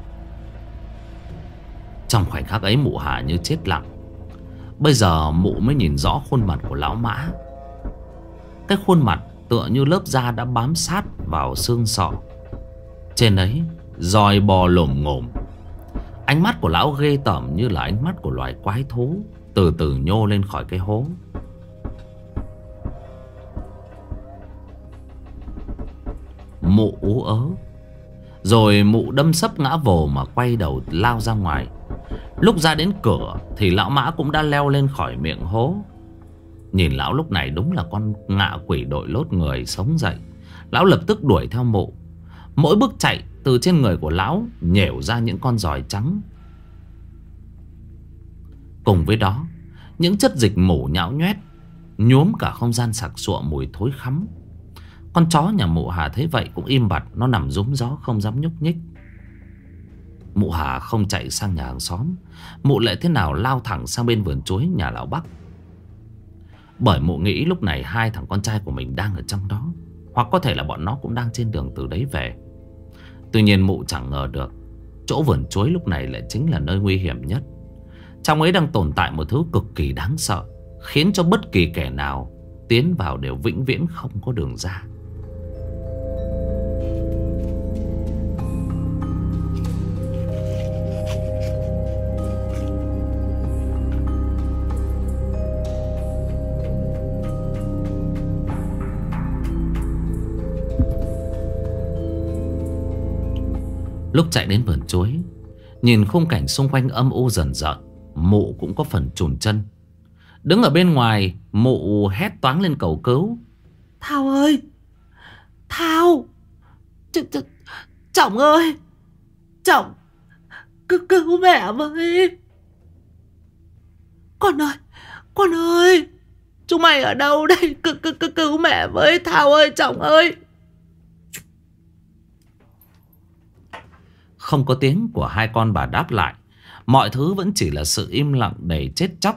Trong khoảnh khắc ấy mụ Hà như chết lặng. Bây giờ mụ mới nhìn rõ khuôn mặt của lão Mã. Cái khuôn mặt tựa như lớp da đã bám sát vào xương sọ. Trên ấy roi bò lồm ngồm. Ánh mắt của lão ghê tởm như là ánh mắt của loài quái thú, từ từ nhô lên khỏi cái hố. Mụ ú ớ. Rồi mụ đâm sấp ngã vồ mà quay đầu lao ra ngoài. Lúc ra đến cửa thì lão Mã cũng đã leo lên khỏi miệng hố. Nhìn lão lúc này đúng là con ngạ quỷ đội lốt người sống dậy. Lão lập tức đuổi theo mụ. Mỗi bước chạy, từ trên người của lão nhểu ra những con giòi trắng. Cùng với đó, những chất dịch mủ nhão nhoét nhuốm cả không gian sặc sụa mùi thối khắm. Con chó nhà mụ Hà thấy vậy cũng im bặt. Nó nằm rúm gió không dám nhúc nhích. Mụ Hà không chạy sang nhà hàng xóm. Mụ lại thế nào lao thẳng sang bên vườn chuối nhà lão Bắc. Bởi mụ nghĩ lúc này hai thằng con trai của mình đang ở trong đó, hoặc có thể là bọn nó cũng đang trên đường từ đấy về. Tuy nhiên mụ chẳng ngờ được chỗ vườn chuối lúc này lại chính là nơi nguy hiểm nhất. Trong ấy đang tồn tại một thứ cực kỳ đáng sợ, khiến cho bất kỳ kẻ nào tiến vào đều vĩnh viễn không có đường ra. Lúc chạy đến vườn chuối, nhìn khung cảnh xung quanh âm u dần dần, mụ cũng có phần chùn chân. Đứng ở bên ngoài, mụ hét toáng lên cầu cứu. Thao ơi! Thao! Ch ch Chồng ơi! Chồng! Cứu, cứu mẹ với! Con ơi! Con ơi! Chúng mày ở đâu đây? Cứu, cứu, cứu, cứu mẹ với! Thao ơi! Chồng ơi! Không có tiếng của hai con bà đáp lại. Mọi thứ vẫn chỉ là sự im lặng đầy chết chóc.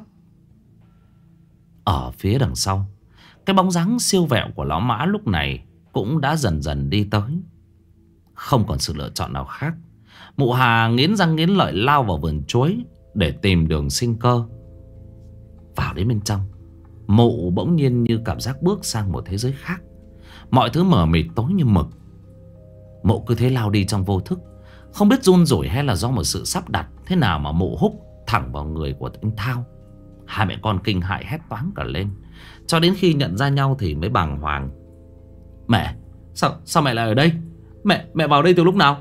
Ở phía đằng sau, cái bóng dáng siêu vẹo của lão Mã lúc này cũng đã dần dần đi tới. Không còn sự lựa chọn nào khác, mụ Hà nghiến răng nghiến lợi lao vào vườn chuối để tìm đường sinh cơ. Vào đến bên trong, mụ bỗng nhiên như cảm giác bước sang một thế giới khác. Mọi thứ mờ mịt tối như mực. Mụ cứ thế lao đi trong vô thức. Không biết run rủi hay là do một sự sắp đặt thế nào mà mụ húc thẳng vào người của anh Thao. Hai mẹ con kinh hãi hét toáng cả lên. Cho đến khi nhận ra nhau thì mới bàng hoàng. Mẹ, sao, sao mẹ lại ở đây? Mẹ, mẹ vào đây từ lúc nào?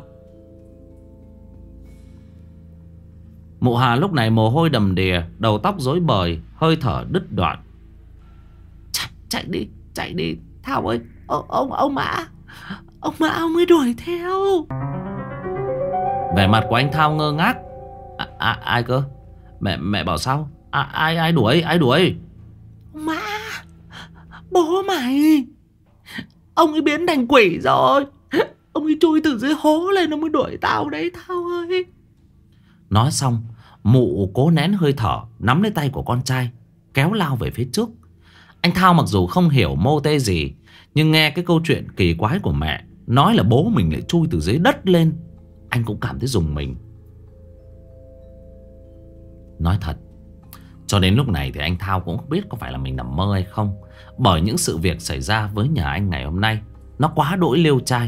Mụ Hà lúc này mồ hôi đầm đìa, đầu tóc rối bời, hơi thở đứt đoạn. Chạy, chạy đi, chạy đi Thao ơi! Ô, ông, ông Mã! Ông Mã ông ấy đuổi theo. Vẻ mặt của anh Thao ngơ ngác. À, à, ai cơ? Mẹ mẹ bảo sao? À, ai ai đuổi? Ai đuổi? Ông Mã! Bố mày! Ông ấy biến thành quỷ rồi. Ông ấy chui từ dưới hố lên, ông ấy đuổi tao đấy Thao ơi. Nói xong, mụ cố nén hơi thở, nắm lấy tay của con trai, kéo lao về phía trước. Anh Thao mặc dù không hiểu mô tê gì, nhưng nghe cái câu chuyện kỳ quái của mẹ nói là bố mình lại chui từ dưới đất lên, anh cũng cảm thấy rùng mình. Nói thật, cho đến lúc này thì anh Thao cũng không biết có phải là mình nằm mơ hay không. Bởi những sự việc xảy ra với nhà anh ngày hôm nay nó quá đỗi liêu trai.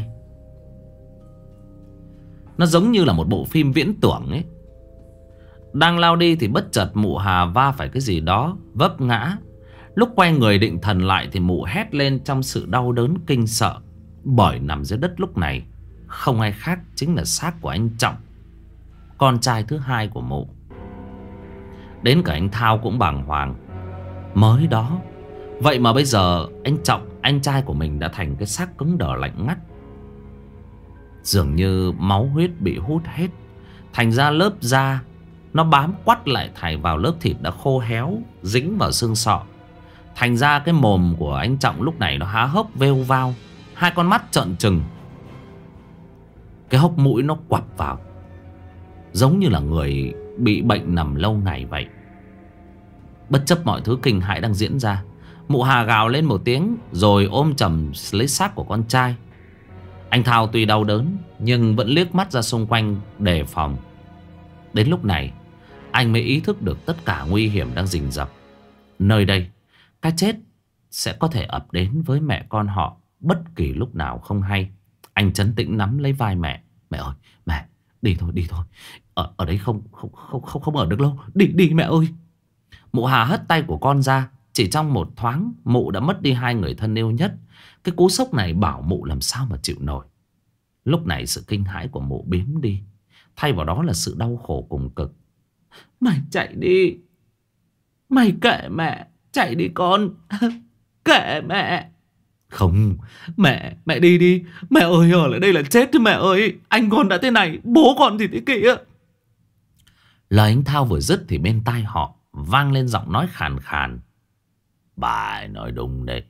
Nó giống như là một bộ phim viễn tưởng ấy. Đang lao đi thì bất chợt mụ Hà va phải cái gì đó, vấp ngã. Lúc quay người định thần lại thì mụ hét lên trong sự đau đớn kinh sợ. Bởi nằm dưới đất lúc này không ai khác chính là xác của anh Trọng, con trai thứ hai của mụ. Đến cả anh Thao cũng bàng hoàng. Mới đó Vậy mà bây giờ anh Trọng, anh trai của mình đã thành cái xác cứng đờ lạnh ngắt. Dường như máu huyết bị hút hết, thành ra lớp da nó bám quắt lại thảy vào lớp thịt đã khô héo, dính vào xương sọ. Thành ra cái mồm của anh Trọng lúc này nó há hốc vêu vao, hai con mắt trợn trừng, cái hốc mũi nó quặp vào, giống như là người bị bệnh nằm lâu ngày vậy. Bất chấp mọi thứ kinh hãi đang diễn ra, mụ Hà gào lên một tiếng rồi ôm chầm lấy xác của con trai. Anh Thao tuy đau đớn nhưng vẫn liếc mắt ra xung quanh đề phòng. Đến lúc này anh mới ý thức được tất cả nguy hiểm đang rình rập. Nơi đây cái chết sẽ có thể ập đến với mẹ con họ bất kỳ lúc nào không hay. Anh trấn tĩnh nắm lấy vai mẹ. Mẹ ơi, mẹ, đi thôi, đi thôi. Ở, ở đấy không, không, không, không, không ở được lâu. Đi, đi mẹ ơi. Mụ Hà hất tay của con ra. Chỉ trong một thoáng mụ đã mất đi hai người thân yêu nhất. Cái cú sốc này bảo mụ làm sao mà chịu nổi. Lúc này sự kinh hãi của mụ biến đi, thay vào đó là sự đau khổ cùng cực. Mày chạy đi, mày kệ mẹ, chạy đi con. Kệ mẹ. Không, mẹ, mẹ đi đi. Mẹ ơi, ở lại đây là chết thôi mẹ ơi. Anh con đã thế này, bố con thì thế kia. Lời anh Thao vừa dứt thì bên tai họ vang lên giọng nói khàn khàn. Bà nói đúng đấy.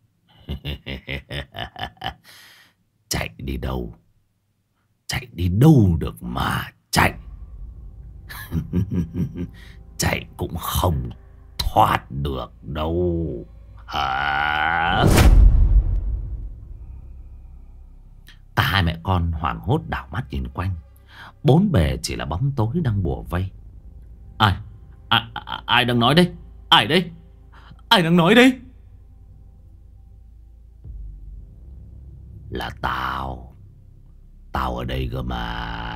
Chạy đi đâu? Chạy đi đâu được mà chạy. Chạy cũng không thoát được đâu. Hả? Cả hai mẹ con hoảng hốt đảo mắt nhìn quanh. Bốn bề chỉ là bóng tối đang bủa vây. Ai? Ai, ai đang nói đây? Ai đây? Ai đang nói đây? Là tao. Tao ở đây cơ mà.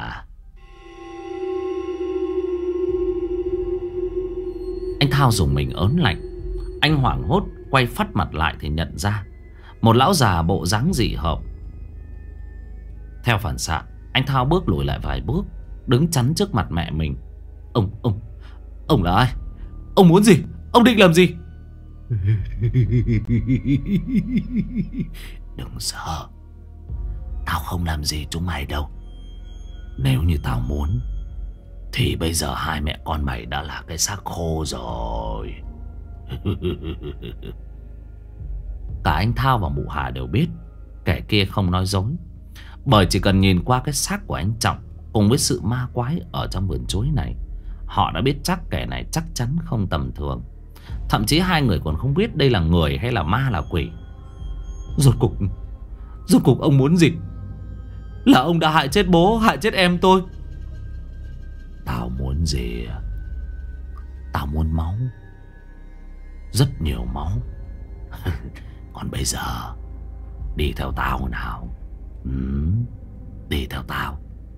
Anh Thao dùng mình ớn lạnh. Anh hoảng hốt quay phắt mặt lại thì nhận ra một lão già bộ dáng dị hợm. Theo phản xạ, anh Thao bước lùi lại vài bước, đứng chắn trước mặt mẹ mình. Ông, ông, ông là ai? Ông muốn gì? Ông định làm gì? Đừng sợ. Tao không làm gì chúng mày đâu. Nếu như tao muốn thì bây giờ hai mẹ con mày đã là cái xác khô rồi. Cả anh Thao và mụ Hà đều biết kẻ kia không nói dối, bởi chỉ cần nhìn qua cái xác của anh Trọng cùng với sự ma quái ở trong vườn chuối này, họ đã biết chắc kẻ này chắc chắn không tầm thường. Thậm chí hai người còn không biết đây là người hay là ma là quỷ. Rốt cục Rốt cục ông muốn gì? Là ông đã hại chết bố, hại chết em tôi. Tao muốn gì? Tao muốn máu. Rất nhiều máu. Còn bây giờ đi theo tao nào. Ừ, đi theo tao.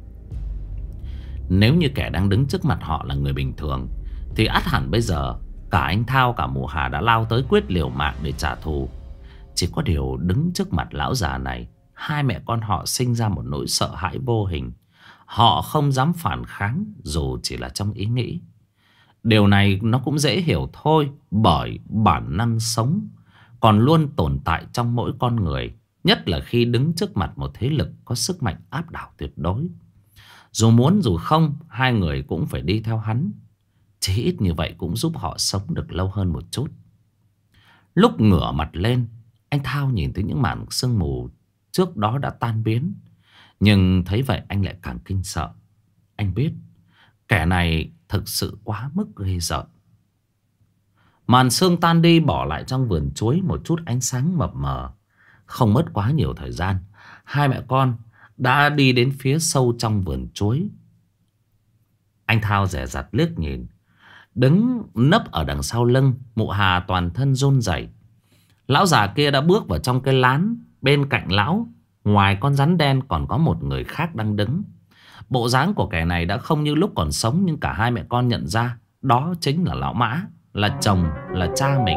Nếu như kẻ đang đứng trước mặt họ là người bình thường thì ắt hẳn bây giờ cả anh Thao cả mụ Hà đã lao tới quyết liều mạng để trả thù. Chỉ có điều đứng trước mặt lão già này, hai mẹ con họ sinh ra một nỗi sợ hãi vô hình. Họ không dám phản kháng dù chỉ là trong ý nghĩ. Điều này nó cũng dễ hiểu thôi, bởi bản năng sống còn luôn tồn tại trong mỗi con người, nhất là khi đứng trước mặt một thế lực có sức mạnh áp đảo tuyệt đối. Dù muốn dù không, hai người cũng phải đi theo hắn. Chỉ ít như vậy cũng giúp họ sống được lâu hơn một chút. Lúc ngửa mặt lên, anh Thao nhìn thấy những màn sương mù trước đó đã tan biến. Nhưng thấy vậy anh lại càng kinh sợ. Anh biết kẻ này thực sự quá mức ghê rợn. Màn sương tan đi, bỏ lại trong vườn chuối một chút ánh sáng mập mờ. Không mất quá nhiều thời gian, hai mẹ con đã đi đến phía sâu trong vườn chuối. Anh Thao dè dặt liếc nhìn. Đứng nấp ở đằng sau lưng mụ Hà toàn thân run rẩy. Lão già kia đã bước vào trong cái lán. Bên cạnh lão, ngoài con rắn đen còn có một người khác đang đứng. Bộ dáng của kẻ này đã không như lúc còn sống, nhưng cả hai mẹ con nhận ra đó chính là lão Mã, là chồng, là cha mình.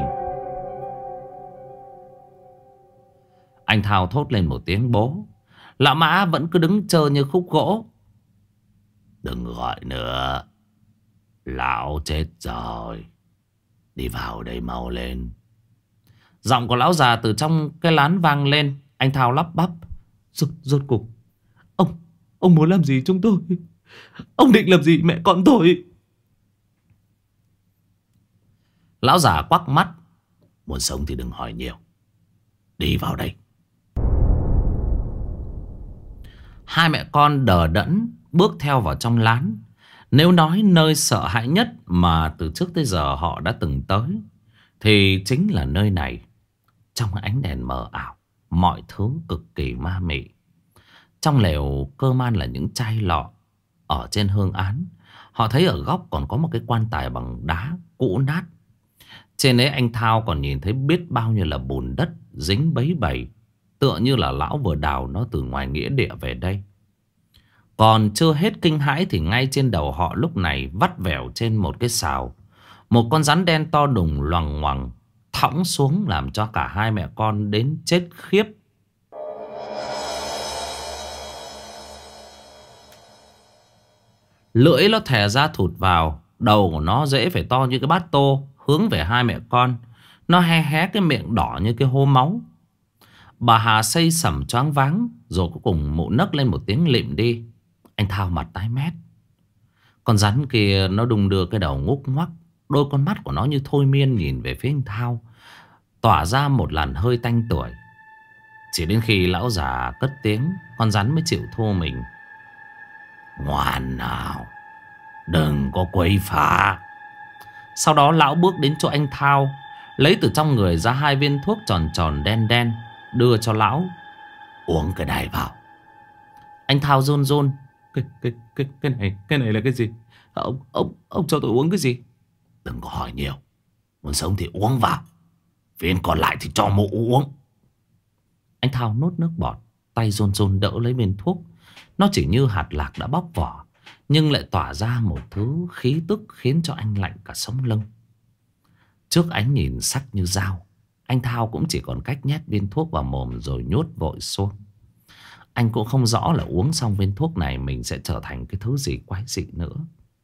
Anh Thao thốt lên một tiếng bố. Lão Mã vẫn cứ đứng trơ như khúc gỗ. Đừng gọi nữa, lão chết rồi. Đi vào đây mau lên. Giọng của lão già từ trong cái lán vang lên. Anh Thao lắp bắp. Rốt, rốt cuộc Ông Ông muốn làm gì chúng tôi? Ông định làm gì mẹ con tôi? Lão già quắc mắt. Muốn sống thì đừng hỏi nhiều. Đi vào đây. Hai mẹ con đờ đẫn bước theo vào trong lán. Nếu nói nơi sợ hãi nhất mà từ trước tới giờ họ đã từng tới thì chính là nơi này. Trong ánh đèn mờ ảo, mọi thứ cực kỳ ma mị. Trong lều cơ man là những chai lọ. Ở trên hương án, họ thấy ở góc còn có một cái quan tài bằng đá cũ nát. Trên ấy anh Thao còn nhìn thấy biết bao nhiêu là bùn đất dính bấy bầy, tựa như là lão vừa đào nó từ ngoài nghĩa địa về đây. Còn chưa hết kinh hãi thì ngay trên đầu họ lúc này vắt vẻo trên một cái sào, một con rắn đen to đùng loằng ngoằng thõng xuống, làm cho cả hai mẹ con đến chết khiếp. Lưỡi nó thè ra thụt vào, đầu của nó dễ phải to như cái bát tô, hướng về hai mẹ con. Nó hé hé cái miệng đỏ như cái hố máu. Bà Hà xây sẩm choáng váng, rồi cuối cùng mụ nấc lên một tiếng lịm đi. Anh Thao mặt tái mét. Con rắn kia nó đung đưa cái đầu ngúc ngoắc, đôi con mắt của nó như thôi miên nhìn về phía anh Thao, tỏa ra một làn hơi tanh tưởi. Chỉ đến khi lão già cất tiếng, con rắn mới chịu thua mình. Ngoan nào, đừng có quấy phá. Sau đó lão bước đến chỗ anh Thao, lấy từ trong người ra hai viên thuốc tròn tròn đen đen, đưa cho lão. Uống cái này vào. Anh Thao run run. Cái, cái, cái, cái này, cái này là cái gì? Ông, ông, ông cho tôi uống cái gì? Đừng có hỏi nhiều. Muốn sống thì uống vào. Viên còn lại thì cho mụ uống. Anh Thao nuốt nước bọt, tay run run đỡ lấy viên thuốc. Nó chỉ như hạt lạc đã bóc vỏ, nhưng lại tỏa ra một thứ khí tức khiến cho anh lạnh cả sống lưng. Trước ánh nhìn sắc như dao, anh Thao cũng chỉ còn cách nhét viên thuốc vào mồm rồi nhốt vội xuống. Anh cũng không rõ là uống xong viên thuốc này mình sẽ trở thành cái thứ gì quái dị nữa.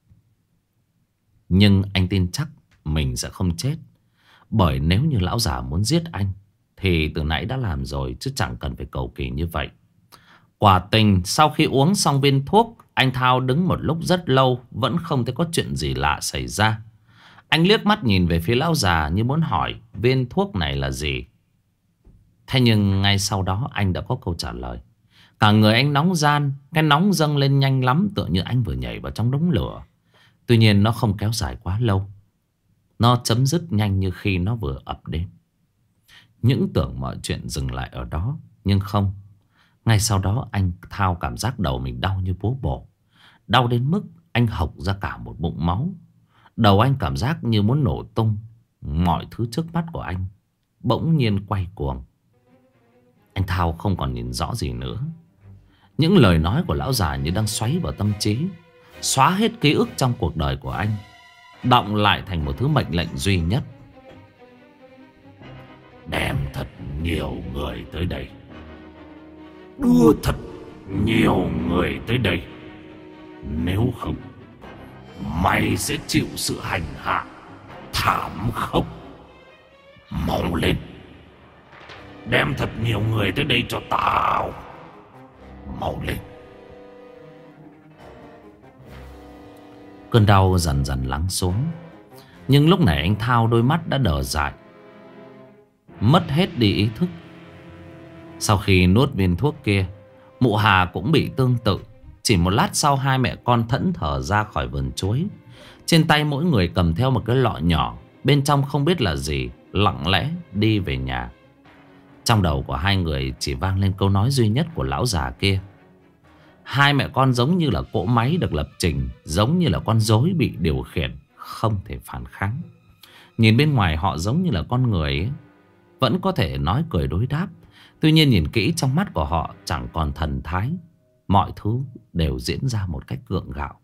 Nhưng anh tin chắc mình sẽ không chết. Bởi nếu như lão già muốn giết anh thì từ nãy đã làm rồi, chứ chẳng cần phải cầu kỳ như vậy. Quả tình sau khi uống xong viên thuốc, anh Thao đứng một lúc rất lâu vẫn không thấy có chuyện gì lạ xảy ra. Anh liếc mắt nhìn về phía lão già như muốn hỏi viên thuốc này là gì. Thế nhưng ngay sau đó anh đã có câu trả lời. Cả người anh nóng ran, cái nóng dâng lên nhanh lắm, tựa như anh vừa nhảy vào trong đống lửa. Tuy nhiên nó không kéo dài quá lâu. Nó chấm dứt nhanh như khi nó vừa ập đến. Những tưởng mọi chuyện dừng lại ở đó, nhưng không. Ngay sau đó anh Thao cảm giác đầu mình đau như búa bổ. Đau đến mức anh hộc ra cả một bụng máu. Đầu anh cảm giác như muốn nổ tung. Mọi thứ trước mắt của anh bỗng nhiên quay cuồng. Anh Thao không còn nhìn rõ gì nữa. Những lời nói của lão già như đang xoáy vào tâm trí, xóa hết ký ức trong cuộc đời của anh, đọng lại thành một thứ mệnh lệnh duy nhất. Đem thật nhiều người tới đây. Đưa thật nhiều người tới đây. Nếu không, mày sẽ chịu sự hành hạ thảm khốc. Mau lên. Đem thật nhiều người tới đây cho tao. Mau lên. Cơn đau dần dần lắng xuống. Nhưng lúc này anh Thao đôi mắt đã đờ dại, mất hết đi ý thức. Sau khi nuốt viên thuốc kia, mụ Hà cũng bị tương tự. Chỉ một lát sau hai mẹ con thẫn thờ ra khỏi vườn chuối. Trên tay mỗi người cầm theo một cái lọ nhỏ, bên trong không biết là gì, lặng lẽ đi về nhà. Trong đầu của hai người chỉ vang lên câu nói duy nhất của lão già kia. Hai mẹ con giống như là cỗ máy được lập trình, giống như là con rối bị điều khiển, không thể phản kháng. Nhìn bên ngoài họ giống như là con người ấy, vẫn có thể nói cười đối đáp. Tuy nhiên nhìn kỹ trong mắt của họ chẳng còn thần thái. Mọi thứ đều diễn ra một cách gượng gạo.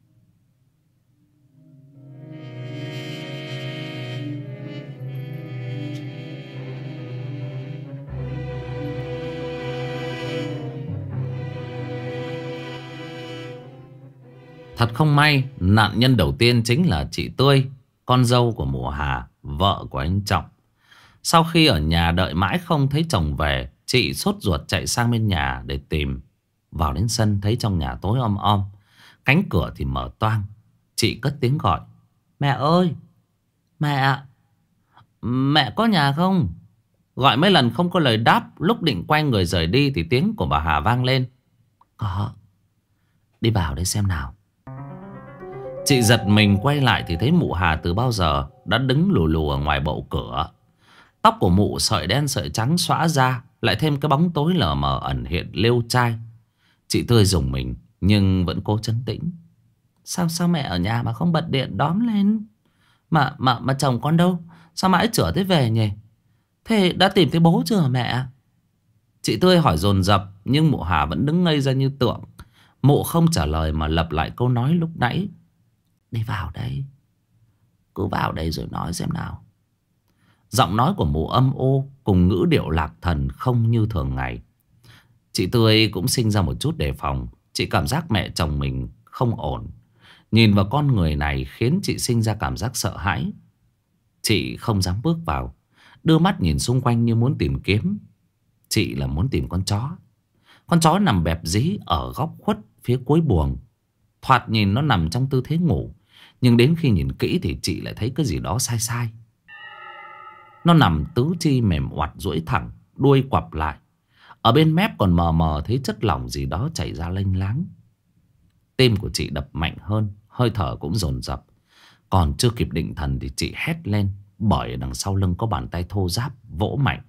Thật không may, nạn nhân đầu tiên chính là chị Tươi, con dâu của mụ Hà, vợ của anh Trọng. Sau khi ở nhà đợi mãi không thấy chồng về, chị sốt ruột chạy sang bên nhà để tìm. Vào đến sân thấy trong nhà tối om om, cánh cửa thì mở toang. Chị cất tiếng gọi: "Mẹ ơi, mẹ, mẹ có nhà không?" Gọi mấy lần không có lời đáp. Lúc định quay người rời đi thì tiếng của bà Hà vang lên: "Có, đi vào đây xem nào." Chị giật mình quay lại thì thấy mụ Hà từ bao giờ đã đứng lù lù ở ngoài bậu cửa. Tóc của mụ sợi đen sợi trắng xõa ra, lại thêm cái bóng tối lờ mờ ẩn hiện lêu trai. Chị Tươi rùng mình nhưng vẫn cố trấn tĩnh. Sao sao mẹ ở nhà mà không bật điện đóm lên? Mà mà mà chồng con đâu? Sao mãi chửa thế về nhỉ? Thế đã tìm thấy bố chưa mẹ? Chị Tươi hỏi dồn dập nhưng mụ Hà vẫn đứng ngây ra như tượng. Mụ không trả lời mà lặp lại câu nói lúc nãy: "Đi vào đây, cứ vào đây rồi nói xem nào." Giọng nói của mụ âm ô cùng ngữ điệu lạc thần không như thường ngày. Chị Tươi cũng sinh ra một chút đề phòng. Chị cảm giác mẹ chồng mình không ổn. Nhìn vào con người này khiến chị sinh ra cảm giác sợ hãi. Chị không dám bước vào, đưa mắt nhìn xung quanh như muốn tìm kiếm. Chị là muốn tìm con chó. Con chó nằm bẹp dí ở góc khuất phía cuối buồng. Thoạt nhìn nó nằm trong tư thế ngủ, nhưng đến khi nhìn kỹ thì chị lại thấy cái gì đó sai sai. Nó nằm tứ chi mềm oặt duỗi thẳng, đuôi quặp lại. Ở bên mép còn mờ mờ thấy chất lỏng gì đó chảy ra lênh láng. Tim của chị đập mạnh hơn, hơi thở cũng dồn dập. Còn chưa kịp định thần thì chị hét lên, bởi đằng sau lưng có bàn tay thô ráp vỗ mạnh.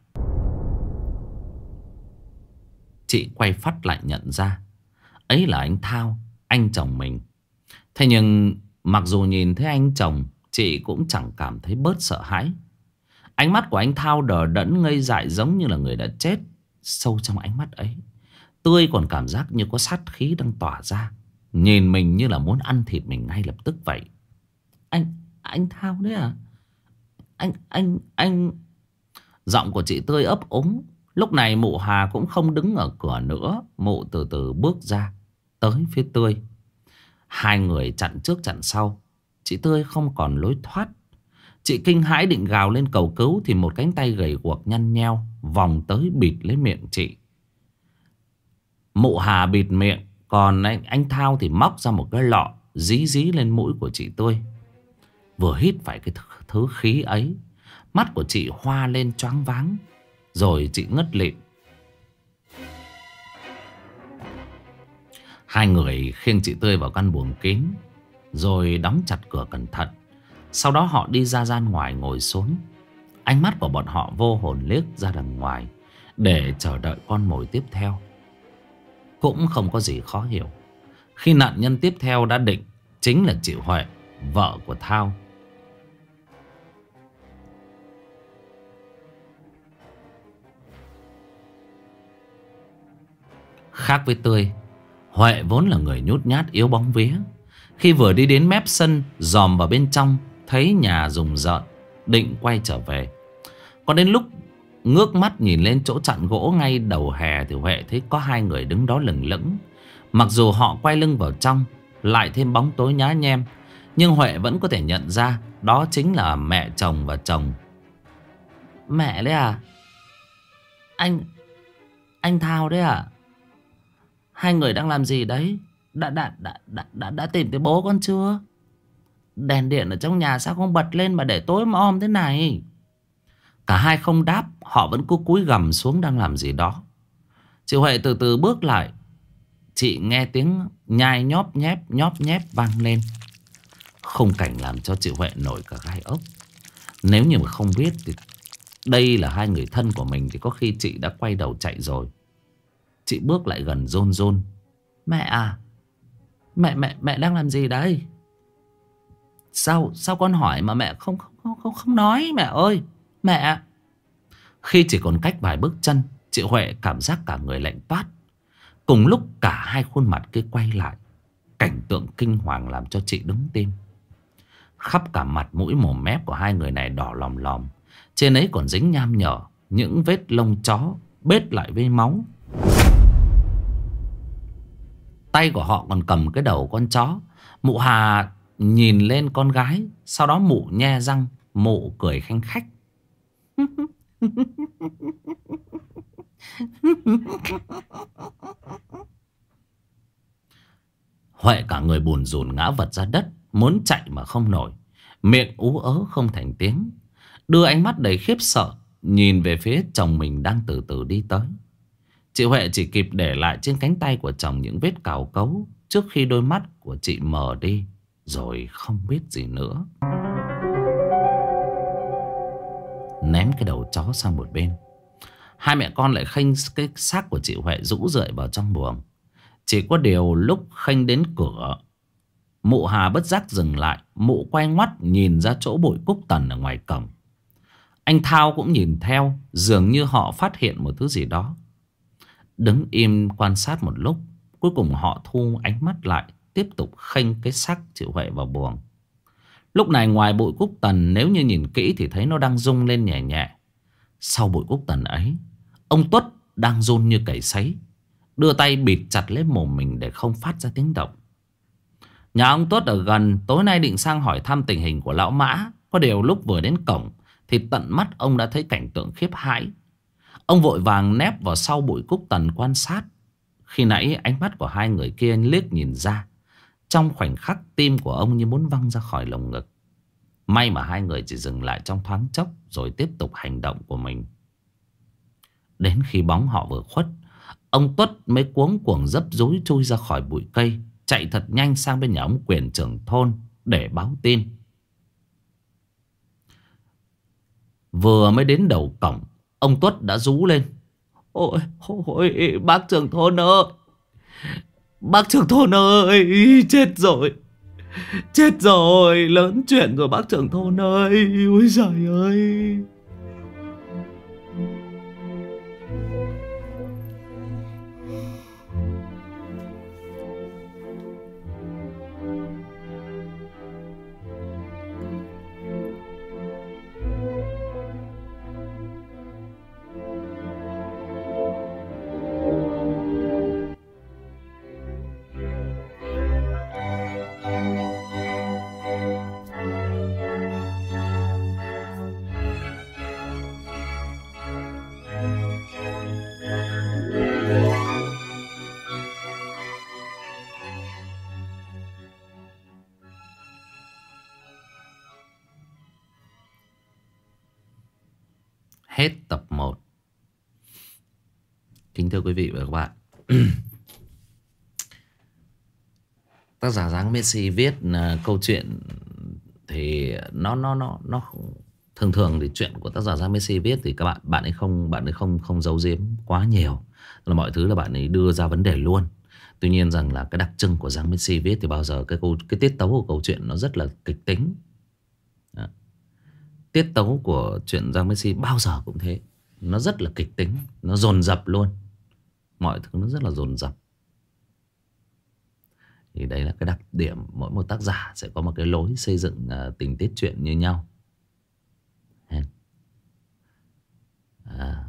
Chị quay phắt lại nhận ra ấy là anh Thao, anh chồng mình. Thế nhưng mặc dù nhìn thấy anh chồng, chị cũng chẳng cảm thấy bớt sợ hãi. Ánh mắt của anh Thao đờ đẫn ngây dại giống như là người đã chết. Sâu trong ánh mắt ấy, Tươi còn cảm giác như có sát khí đang tỏa ra, nhìn mình như là muốn ăn thịt mình ngay lập tức vậy. Anh, anh Thao đấy à? Anh, anh, anh... Giọng của chị Tươi ấp úng. Lúc này mụ Hà cũng không đứng ở cửa nữa. Mụ từ từ bước ra, tới phía Tươi. Hai người chặn trước chặn sau. Chị Tươi không còn lối thoát. Chị kinh hãi định gào lên cầu cứu thì một cánh tay gầy guộc nhăn nheo vòng tới bịt lấy miệng chị. Mụ Hà bịt miệng, còn anh, anh Thao thì móc ra một cái lọ dí dí lên mũi của chị Tươi. Vừa hít phải cái thứ, thứ khí ấy, mắt của chị hoa lên choáng váng, rồi chị ngất lịm. Hai người khiêng chị Tươi vào căn buồng kín, rồi đóng chặt cửa cẩn thận. Sau đó họ đi ra gian ngoài ngồi xuống. Ánh mắt của bọn họ vô hồn liếc ra đằng ngoài để chờ đợi con mồi tiếp theo. Cũng không có gì khó hiểu khi nạn nhân tiếp theo đã định chính là chị Huệ, vợ của Thao. Khác với Tươi, Huệ vốn là người nhút nhát yếu bóng vía. Khi vừa đi đến mép sân, dòm vào bên trong, thấy nhà rùng rợn, định quay trở về. Còn đến lúc ngước mắt nhìn lên chỗ chặn gỗ ngay đầu hè thì Huệ thấy có hai người đứng đó lững lững. Mặc dù họ quay lưng vào trong, lại thêm bóng tối nhá nhem, nhưng Huệ vẫn có thể nhận ra đó chính là mẹ chồng và chồng. Mẹ đấy à? Anh... anh Thao đấy à? Hai người đang làm gì đấy? Đã, đã, đã, đã, đã, đã tìm thấy bố con chưa? Đèn điện ở trong nhà sao không bật lên mà để tối om thế này? Cả hai không đáp, họ vẫn cứ cúi gằm xuống đang làm gì đó. Chị Huệ từ từ bước lại. Chị nghe tiếng nhai nhóp nhép nhóp nhép vang lên. Khung cảnh làm cho chị Huệ nổi cả gai ốc. Nếu như mà không biết thì đây là hai người thân của mình thì có khi chị đã quay đầu chạy rồi. Chị bước lại gần rôn rôn. Mẹ à, Mẹ mẹ mẹ đang làm gì đấy? Sao sao con hỏi mà mẹ không không không không nói mẹ ơi. Mẹ. Khi chỉ còn cách vài bước chân, chị Huệ cảm giác cả người lạnh toát. Cùng lúc cả hai khuôn mặt kia quay lại. Cảnh tượng kinh hoàng làm cho chị đứng tim. Khắp cả mặt mũi mồm mép của hai người này đỏ lòm lòm. Trên ấy còn dính nham nhở những vết lông chó bết lại với máu. Tay của họ còn cầm cái đầu con chó. Mụ Hà nhìn lên con gái, sau đó mụ nhe răng, mụ cười khanh khách. Huệ cả người bùn rùn ngã vật ra đất, muốn chạy mà không nổi, miệng ú ớ không thành tiếng, đưa ánh mắt đầy khiếp sợ nhìn về phía chồng mình đang từ từ đi tới. Chị Huệ chỉ kịp để lại trên cánh tay của chồng những vết cào cấu trước khi đôi mắt của chị mờ đi, rồi không biết gì nữa. Ném cái đầu chó sang một bên, hai mẹ con lại khênh cái xác của chị Huệ rũ rượi vào trong buồng. Chỉ có điều lúc khênh đến cửa, mụ Hà bất giác dừng lại. Mụ quay ngoắt nhìn ra chỗ bụi cúc tần ở ngoài cổng. Anh Thao cũng nhìn theo, dường như họ phát hiện một thứ gì đó. Đứng im quan sát một lúc, cuối cùng họ thu ánh mắt lại, tiếp tục khênh cái xác chị Huệ vào buồng. Lúc này ngoài bụi cúc tần, nếu như nhìn kỹ thì thấy nó đang rung lên nhẹ nhẹ. Sau bụi cúc tần ấy, ông Tuất đang run như cầy sấy, đưa tay bịt chặt lấy mồm mình để không phát ra tiếng động. Nhà ông Tuất ở gần, tối nay định sang hỏi thăm tình hình của lão Mã. Có điều lúc vừa đến cổng thì tận mắt ông đã thấy cảnh tượng khiếp hãi. Ông vội vàng nép vào sau bụi cúc tần quan sát. Khi nãy ánh mắt của hai người kia liếc nhìn ra, trong khoảnh khắc tim của ông như muốn văng ra khỏi lồng ngực. May mà hai người chỉ dừng lại trong thoáng chốc, rồi tiếp tục hành động của mình. Đến khi bóng họ vừa khuất, ông Tuất mới cuống cuồng dấp dúi chui ra khỏi bụi cây, chạy thật nhanh sang bên nhà ông Quyền trưởng thôn để báo tin. Vừa mới đến đầu cổng, ông Tuất đã rú lên: Ôi, ôi, bác trưởng thôn ơi! Bác trưởng thôn ơi! Chết rồi! Chết rồi! Lớn chuyện rồi bác trưởng thôn ơi! Ôi giời ơi! Hết tập một. Kính thưa quý vị và các bạn, tác giả Giang Messi viết uh, câu chuyện thì nó nó nó nó thường thường thì chuyện của tác giả Giang Messi viết thì các bạn bạn ấy không bạn ấy không không giấu giếm quá nhiều, là mọi thứ là bạn ấy đưa ra vấn đề luôn. Tuy nhiên rằng là cái đặc trưng của Giang Messi viết thì bao giờ cái câu cái tiết tấu của câu chuyện nó rất là kịch tính. Đó. Tiết tấu của chuyện Giang Messi bao giờ cũng thế, nó rất là kịch tính, nó dồn dập luôn, mọi thứ nó rất là dồn dập. Thì đấy là cái đặc điểm, mỗi một tác giả sẽ có một cái lối xây dựng uh, tình tiết truyện như nhau. À.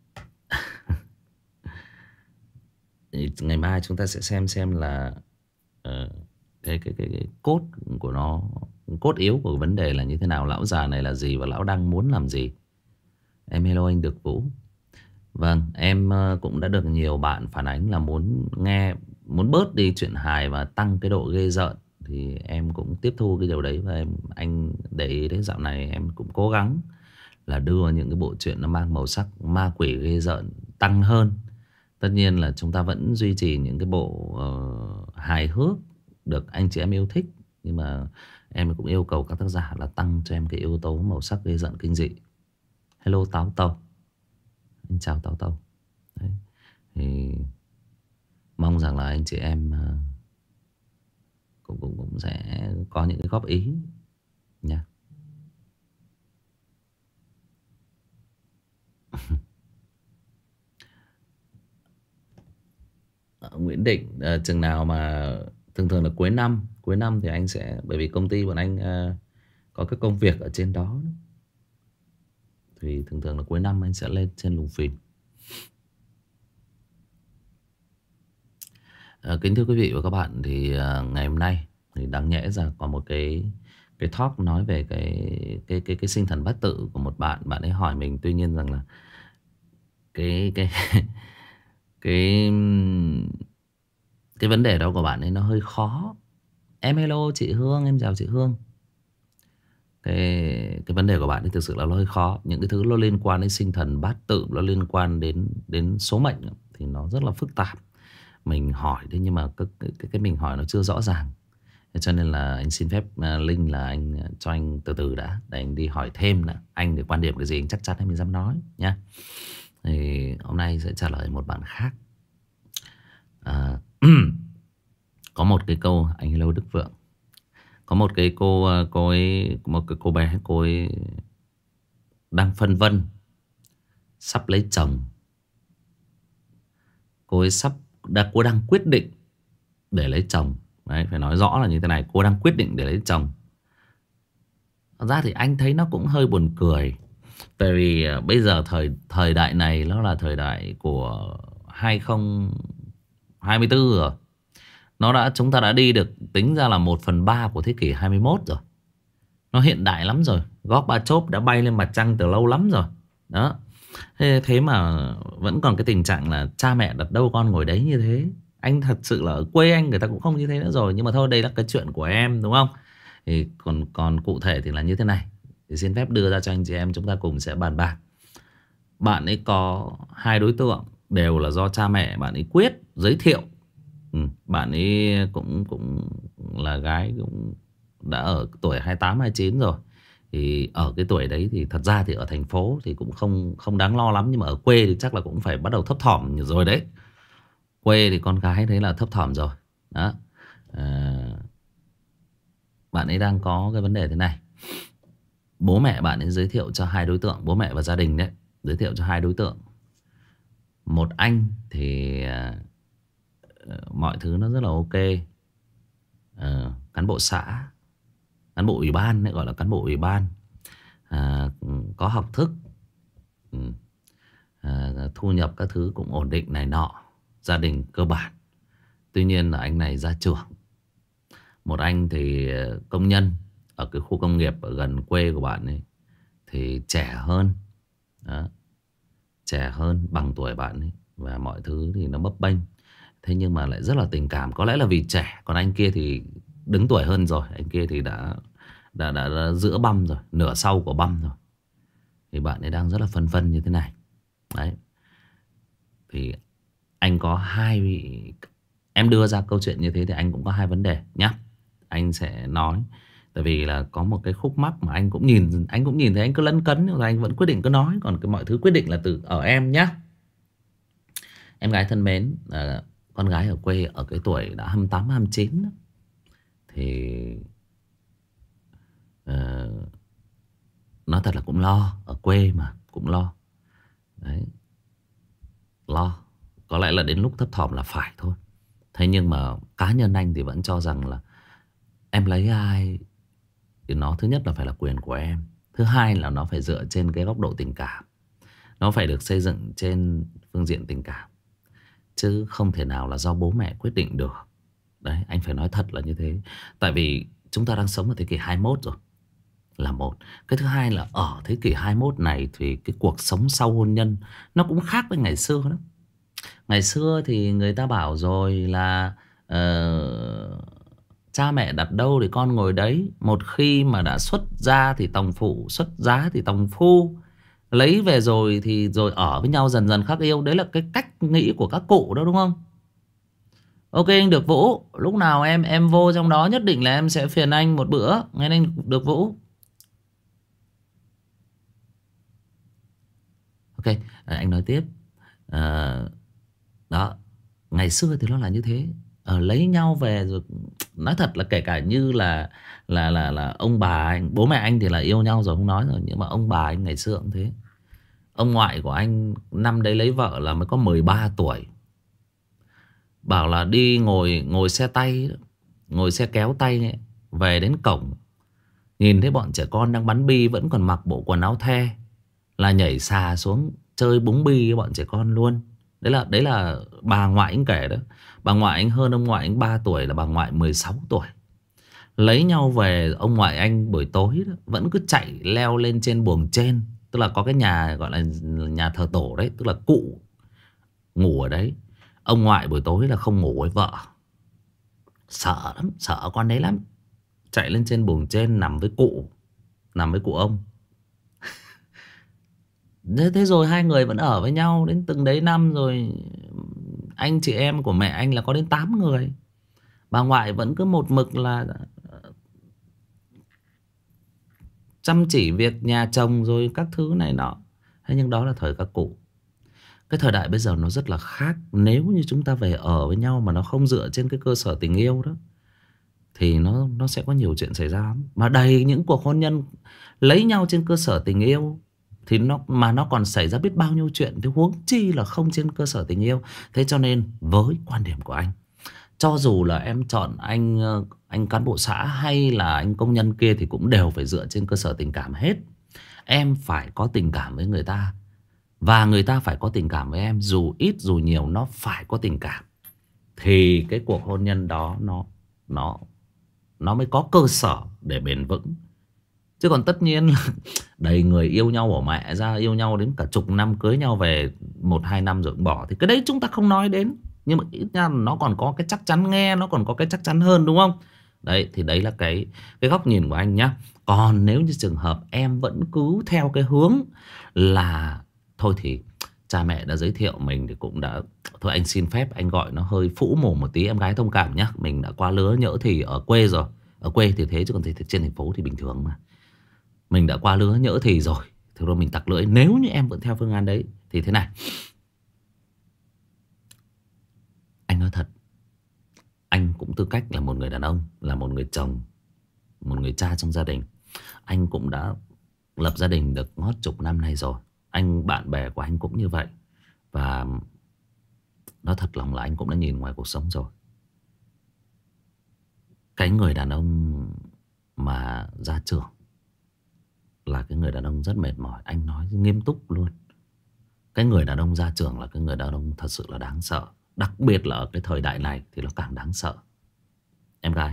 Ngày mai chúng ta sẽ xem xem là uh, cái, cái, cái, cái cốt của nó, cốt yếu của vấn đề là như thế nào, lão già này là gì và lão đang muốn làm gì. Em hello anh Được Vũ. Vâng, em cũng đã được nhiều bạn phản ánh là muốn nghe, muốn bớt đi chuyện hài và tăng cái độ ghê rợn. Thì em cũng tiếp thu cái điều đấy. Và em anh để ý đến dạo này em cũng cố gắng là đưa những cái bộ truyện nó mang màu sắc ma quỷ ghê rợn tăng hơn. Tất nhiên là chúng ta vẫn duy trì những cái bộ uh, hài hước được anh chị em yêu thích. Nhưng mà em cũng yêu cầu các tác giả là tăng cho em cái yếu tố màu sắc ghê rợn kinh dị. Hello Táo Tàu. Anh chào Táo Tàu. Đấy. Thì mong rằng là anh chị em uh, cũng, cũng, cũng sẽ có những cái góp ý nha. Nguyễn Định, uh, chừng nào mà thường thường là cuối năm, cuối năm thì anh sẽ, bởi vì công ty bọn anh uh, có cái công việc ở trên đó, thì thường thường là cuối năm anh sẽ lên trên Lùng Phìn. uh, Kính thưa quý vị và các bạn, thì uh, ngày hôm nay thì đáng nhẽ ra có một cái cái talk nói về cái cái cái cái sinh thần bát tự của một bạn. Bạn ấy hỏi mình, tuy nhiên rằng là cái cái cái cái vấn đề đó của bạn ấy nó hơi khó. Em hello chị Hương, em chào chị Hương. Cái cái vấn đề của bạn ấy thực sự là nó hơi khó. Những cái thứ nó liên quan đến sinh thần bát tự, nó liên quan đến đến số mệnh thì nó rất là phức tạp. Mình hỏi đấy, nhưng mà cái, cái, cái mình hỏi nó chưa rõ ràng. Cho nên là anh xin phép uh, Linh là anh uh, cho anh từ từ đã, để anh đi hỏi thêm nữa. Anh thì quan điểm cái gì anh chắc chắn anh mới dám nói nhá. Thì hôm nay sẽ trả lời một bạn khác. À, có một cái câu, anh hello Đức Vượng. Có một cái cô cô ấy, một cái cô bé, cô ấy đang phân vân sắp lấy chồng. Cô ấy sắp đã cô đang quyết định để lấy chồng. Đấy, phải nói rõ là như thế này, cô đang quyết định để lấy chồng. Thật ra thì anh thấy nó cũng hơi buồn cười. Tại vì bây giờ thời thời đại này nó là thời đại của hai không hai tư rồi. Nó đã chúng ta đã đi được tính ra là một phần ba của thế kỷ hai mươi mốt rồi. Nó hiện đại lắm rồi. Gorbachev đã bay lên mặt trăng từ lâu lắm rồi. Đó. Thế, thế mà vẫn còn cái tình trạng là cha mẹ đặt đâu con ngồi đấy như thế. Anh thật sự là ở quê anh người ta cũng không như thế nữa rồi. Nhưng mà thôi, đây là cái chuyện của em, đúng không? Thì còn còn cụ thể thì là như thế này. Thì xin phép đưa ra cho anh chị em chúng ta cùng sẽ bàn bạc. Bạn ấy có hai đối tượng, đều là do cha mẹ bạn ấy quyết giới thiệu. Ừ, bạn ấy cũng cũng là gái, cũng đã ở tuổi hai tám hai chín rồi. Thì ở cái tuổi đấy thì thật ra thì ở thành phố thì cũng không không đáng lo lắm, nhưng mà ở quê thì chắc là cũng phải bắt đầu thấp thỏm rồi đấy. Quê thì con gái đấy là thấp thỏm rồi. Đó. À, bạn ấy đang có cái vấn đề thế này. Bố mẹ bạn ấy giới thiệu cho hai đối tượng, bố mẹ và gia đình đấy, giới thiệu cho hai đối tượng. Một anh thì uh, mọi thứ nó rất là ok, uh, cán bộ xã, cán bộ ủy ban đấy, gọi là cán bộ ủy ban, uh, có học thức, uh, uh, thu nhập các thứ cũng ổn định này nọ, gia đình cơ bản. Tuy nhiên là anh này ra trường. Một anh thì công nhân ở cái khu công nghiệp ở gần quê của bạn ấy, thì trẻ hơn. Đó. Trẻ hơn, bằng tuổi bạn ấy. Và mọi thứ thì nó bấp bênh. Thế nhưng mà lại rất là tình cảm. Có lẽ là vì trẻ. Còn anh kia thì đứng tuổi hơn rồi. Anh kia thì đã đã, đã, đã giữa băm rồi, nửa sau của băm rồi. Thì bạn ấy đang rất là phân vân như thế này. Đấy. Thì anh có hai vị... Em đưa ra câu chuyện như thế thì anh cũng có hai vấn đề nhé. Anh sẽ nói. Tại vì là có một cái khúc mắc mà anh cũng nhìn Anh cũng nhìn thấy anh cứ lấn cấn, nhưng mà anh vẫn quyết định cứ nói. Còn cái mọi thứ quyết định là từ ở em nhé. Em gái thân mến, à, con gái ở quê ở cái tuổi đã hai mươi tám hai mươi chín thì à, nói thật là cũng lo. Ở quê mà cũng lo. Đấy. Lo. Có lẽ là đến lúc thấp thỏm là phải thôi. Thế nhưng mà cá nhân anh thì vẫn cho rằng là em lấy ai thì nó thứ nhất là phải là quyền của em. Thứ hai là nó phải dựa trên cái góc độ tình cảm. Nó phải được xây dựng trên phương diện tình cảm. Chứ không thể nào là do bố mẹ quyết định được. Đấy, anh phải nói thật là như thế. Tại vì chúng ta đang sống ở thế kỷ hai mươi mốt rồi. Là một. Cái thứ hai là ở thế kỷ hai mươi mốt này thì cái cuộc sống sau hôn nhân nó cũng khác với ngày xưa đó. Ngày xưa thì người ta bảo rồi là uh, cha mẹ đặt đâu thì con ngồi đấy. Một khi mà đã xuất gia thì tòng phụ, xuất giá thì tòng phu. Lấy về rồi thì rồi ở với nhau dần dần khắc yêu. Đấy là cái cách nghĩ của các cụ đó, đúng không? Ok anh Được Vũ, lúc nào em em vô trong đó nhất định là em sẽ phiền anh một bữa. Nghe anh Được Vũ. Ok, anh nói tiếp. à, Đó. Ngày xưa thì nó là như thế. Ở lấy nhau về rồi, nói thật là kể cả như là là là là ông bà anh, bố mẹ anh thì là yêu nhau rồi không nói rồi, nhưng mà ông bà anh ngày xưa cũng thế. Ông ngoại của anh năm đấy lấy vợ là mới có mười ba tuổi. Bảo là đi ngồi ngồi xe tay, ngồi xe kéo tay ấy, về đến cổng nhìn thấy bọn trẻ con đang bắn bi vẫn còn mặc bộ quần áo the, là nhảy xà xuống chơi búng bi với bọn trẻ con luôn. Đấy là đấy là bà ngoại anh kể đó. Bà ngoại anh hơn ông ngoại anh ba tuổi, là bà ngoại mười sáu tuổi. Lấy nhau về, ông ngoại anh buổi tối đó, vẫn cứ chạy leo lên trên buồng trên. Tức là có cái nhà gọi là nhà thờ tổ đấy. Tức là cụ ngủ ở đấy. Ông ngoại buổi tối là không ngủ với vợ. Sợ lắm, sợ con đấy lắm. Chạy lên trên buồng trên nằm với cụ. Nằm với cụ ông. Thế, thế rồi hai người vẫn ở với nhau đến từng đấy năm rồi. Anh chị em của mẹ anh là có đến tám người. Bà ngoại vẫn cứ một mực là chăm chỉ việc nhà chồng rồi các thứ này nọ. Thế nhưng đó là thời các cụ. Cái thời đại bây giờ nó rất là khác. Nếu như chúng ta về ở với nhau mà nó không dựa trên cái cơ sở tình yêu đó, thì nó nó sẽ có nhiều chuyện xảy ra lắm. Mà đầy những cuộc hôn nhân lấy nhau trên cơ sở tình yêu, thì nó mà nó còn xảy ra biết bao nhiêu chuyện, thì huống chi là không trên cơ sở tình yêu. Thế cho nên với quan điểm của anh, cho dù là em chọn anh anh cán bộ xã hay là anh công nhân kia, thì cũng đều phải dựa trên cơ sở tình cảm hết. Em phải có tình cảm với người ta, và người ta phải có tình cảm với em. Dù ít dù nhiều, nó phải có tình cảm, thì cái cuộc hôn nhân đó nó nó nó mới có cơ sở để bền vững. Chứ còn tất nhiên là đầy người yêu nhau bỏ mẹ ra, yêu nhau đến cả chục năm, cưới nhau về một hai năm rồi cũng bỏ, thì cái đấy chúng ta không nói đến. Nhưng mà ít ra nó còn có cái chắc chắn, nghe nó còn có cái chắc chắn hơn, đúng không? Đấy, thì đấy là cái cái góc nhìn của anh nhá. Còn nếu như trường hợp em vẫn cứ theo cái hướng là thôi thì cha mẹ đã giới thiệu mình thì cũng đã, thôi anh xin phép anh gọi nó hơi phũ mồm một tí, em gái thông cảm nhá. Mình đã qua lứa nhỡ thì ở quê rồi. Ở quê thì thế, chứ còn thì trên thành phố thì bình thường mà. Mình đã qua lứa nhỡ thì rồi, thì rồi mình tặc lưỡi. Nếu như em vẫn theo phương án đấy thì thế này. Anh nói thật, anh cũng tư cách là một người đàn ông, là một người chồng, một người cha trong gia đình. Anh cũng đã lập gia đình được ngót chục năm nay rồi. Anh, bạn bè của anh cũng như vậy. Và nói thật lòng là anh cũng đã nhìn ngoài cuộc sống rồi. Cái người đàn ông mà ra trường là cái người đàn ông rất mệt mỏi. Anh nói nghiêm túc luôn. Cái người đàn ông ra trường là cái người đàn ông thật sự là đáng sợ. Đặc biệt là ở cái thời đại này thì nó càng đáng sợ. Em gái,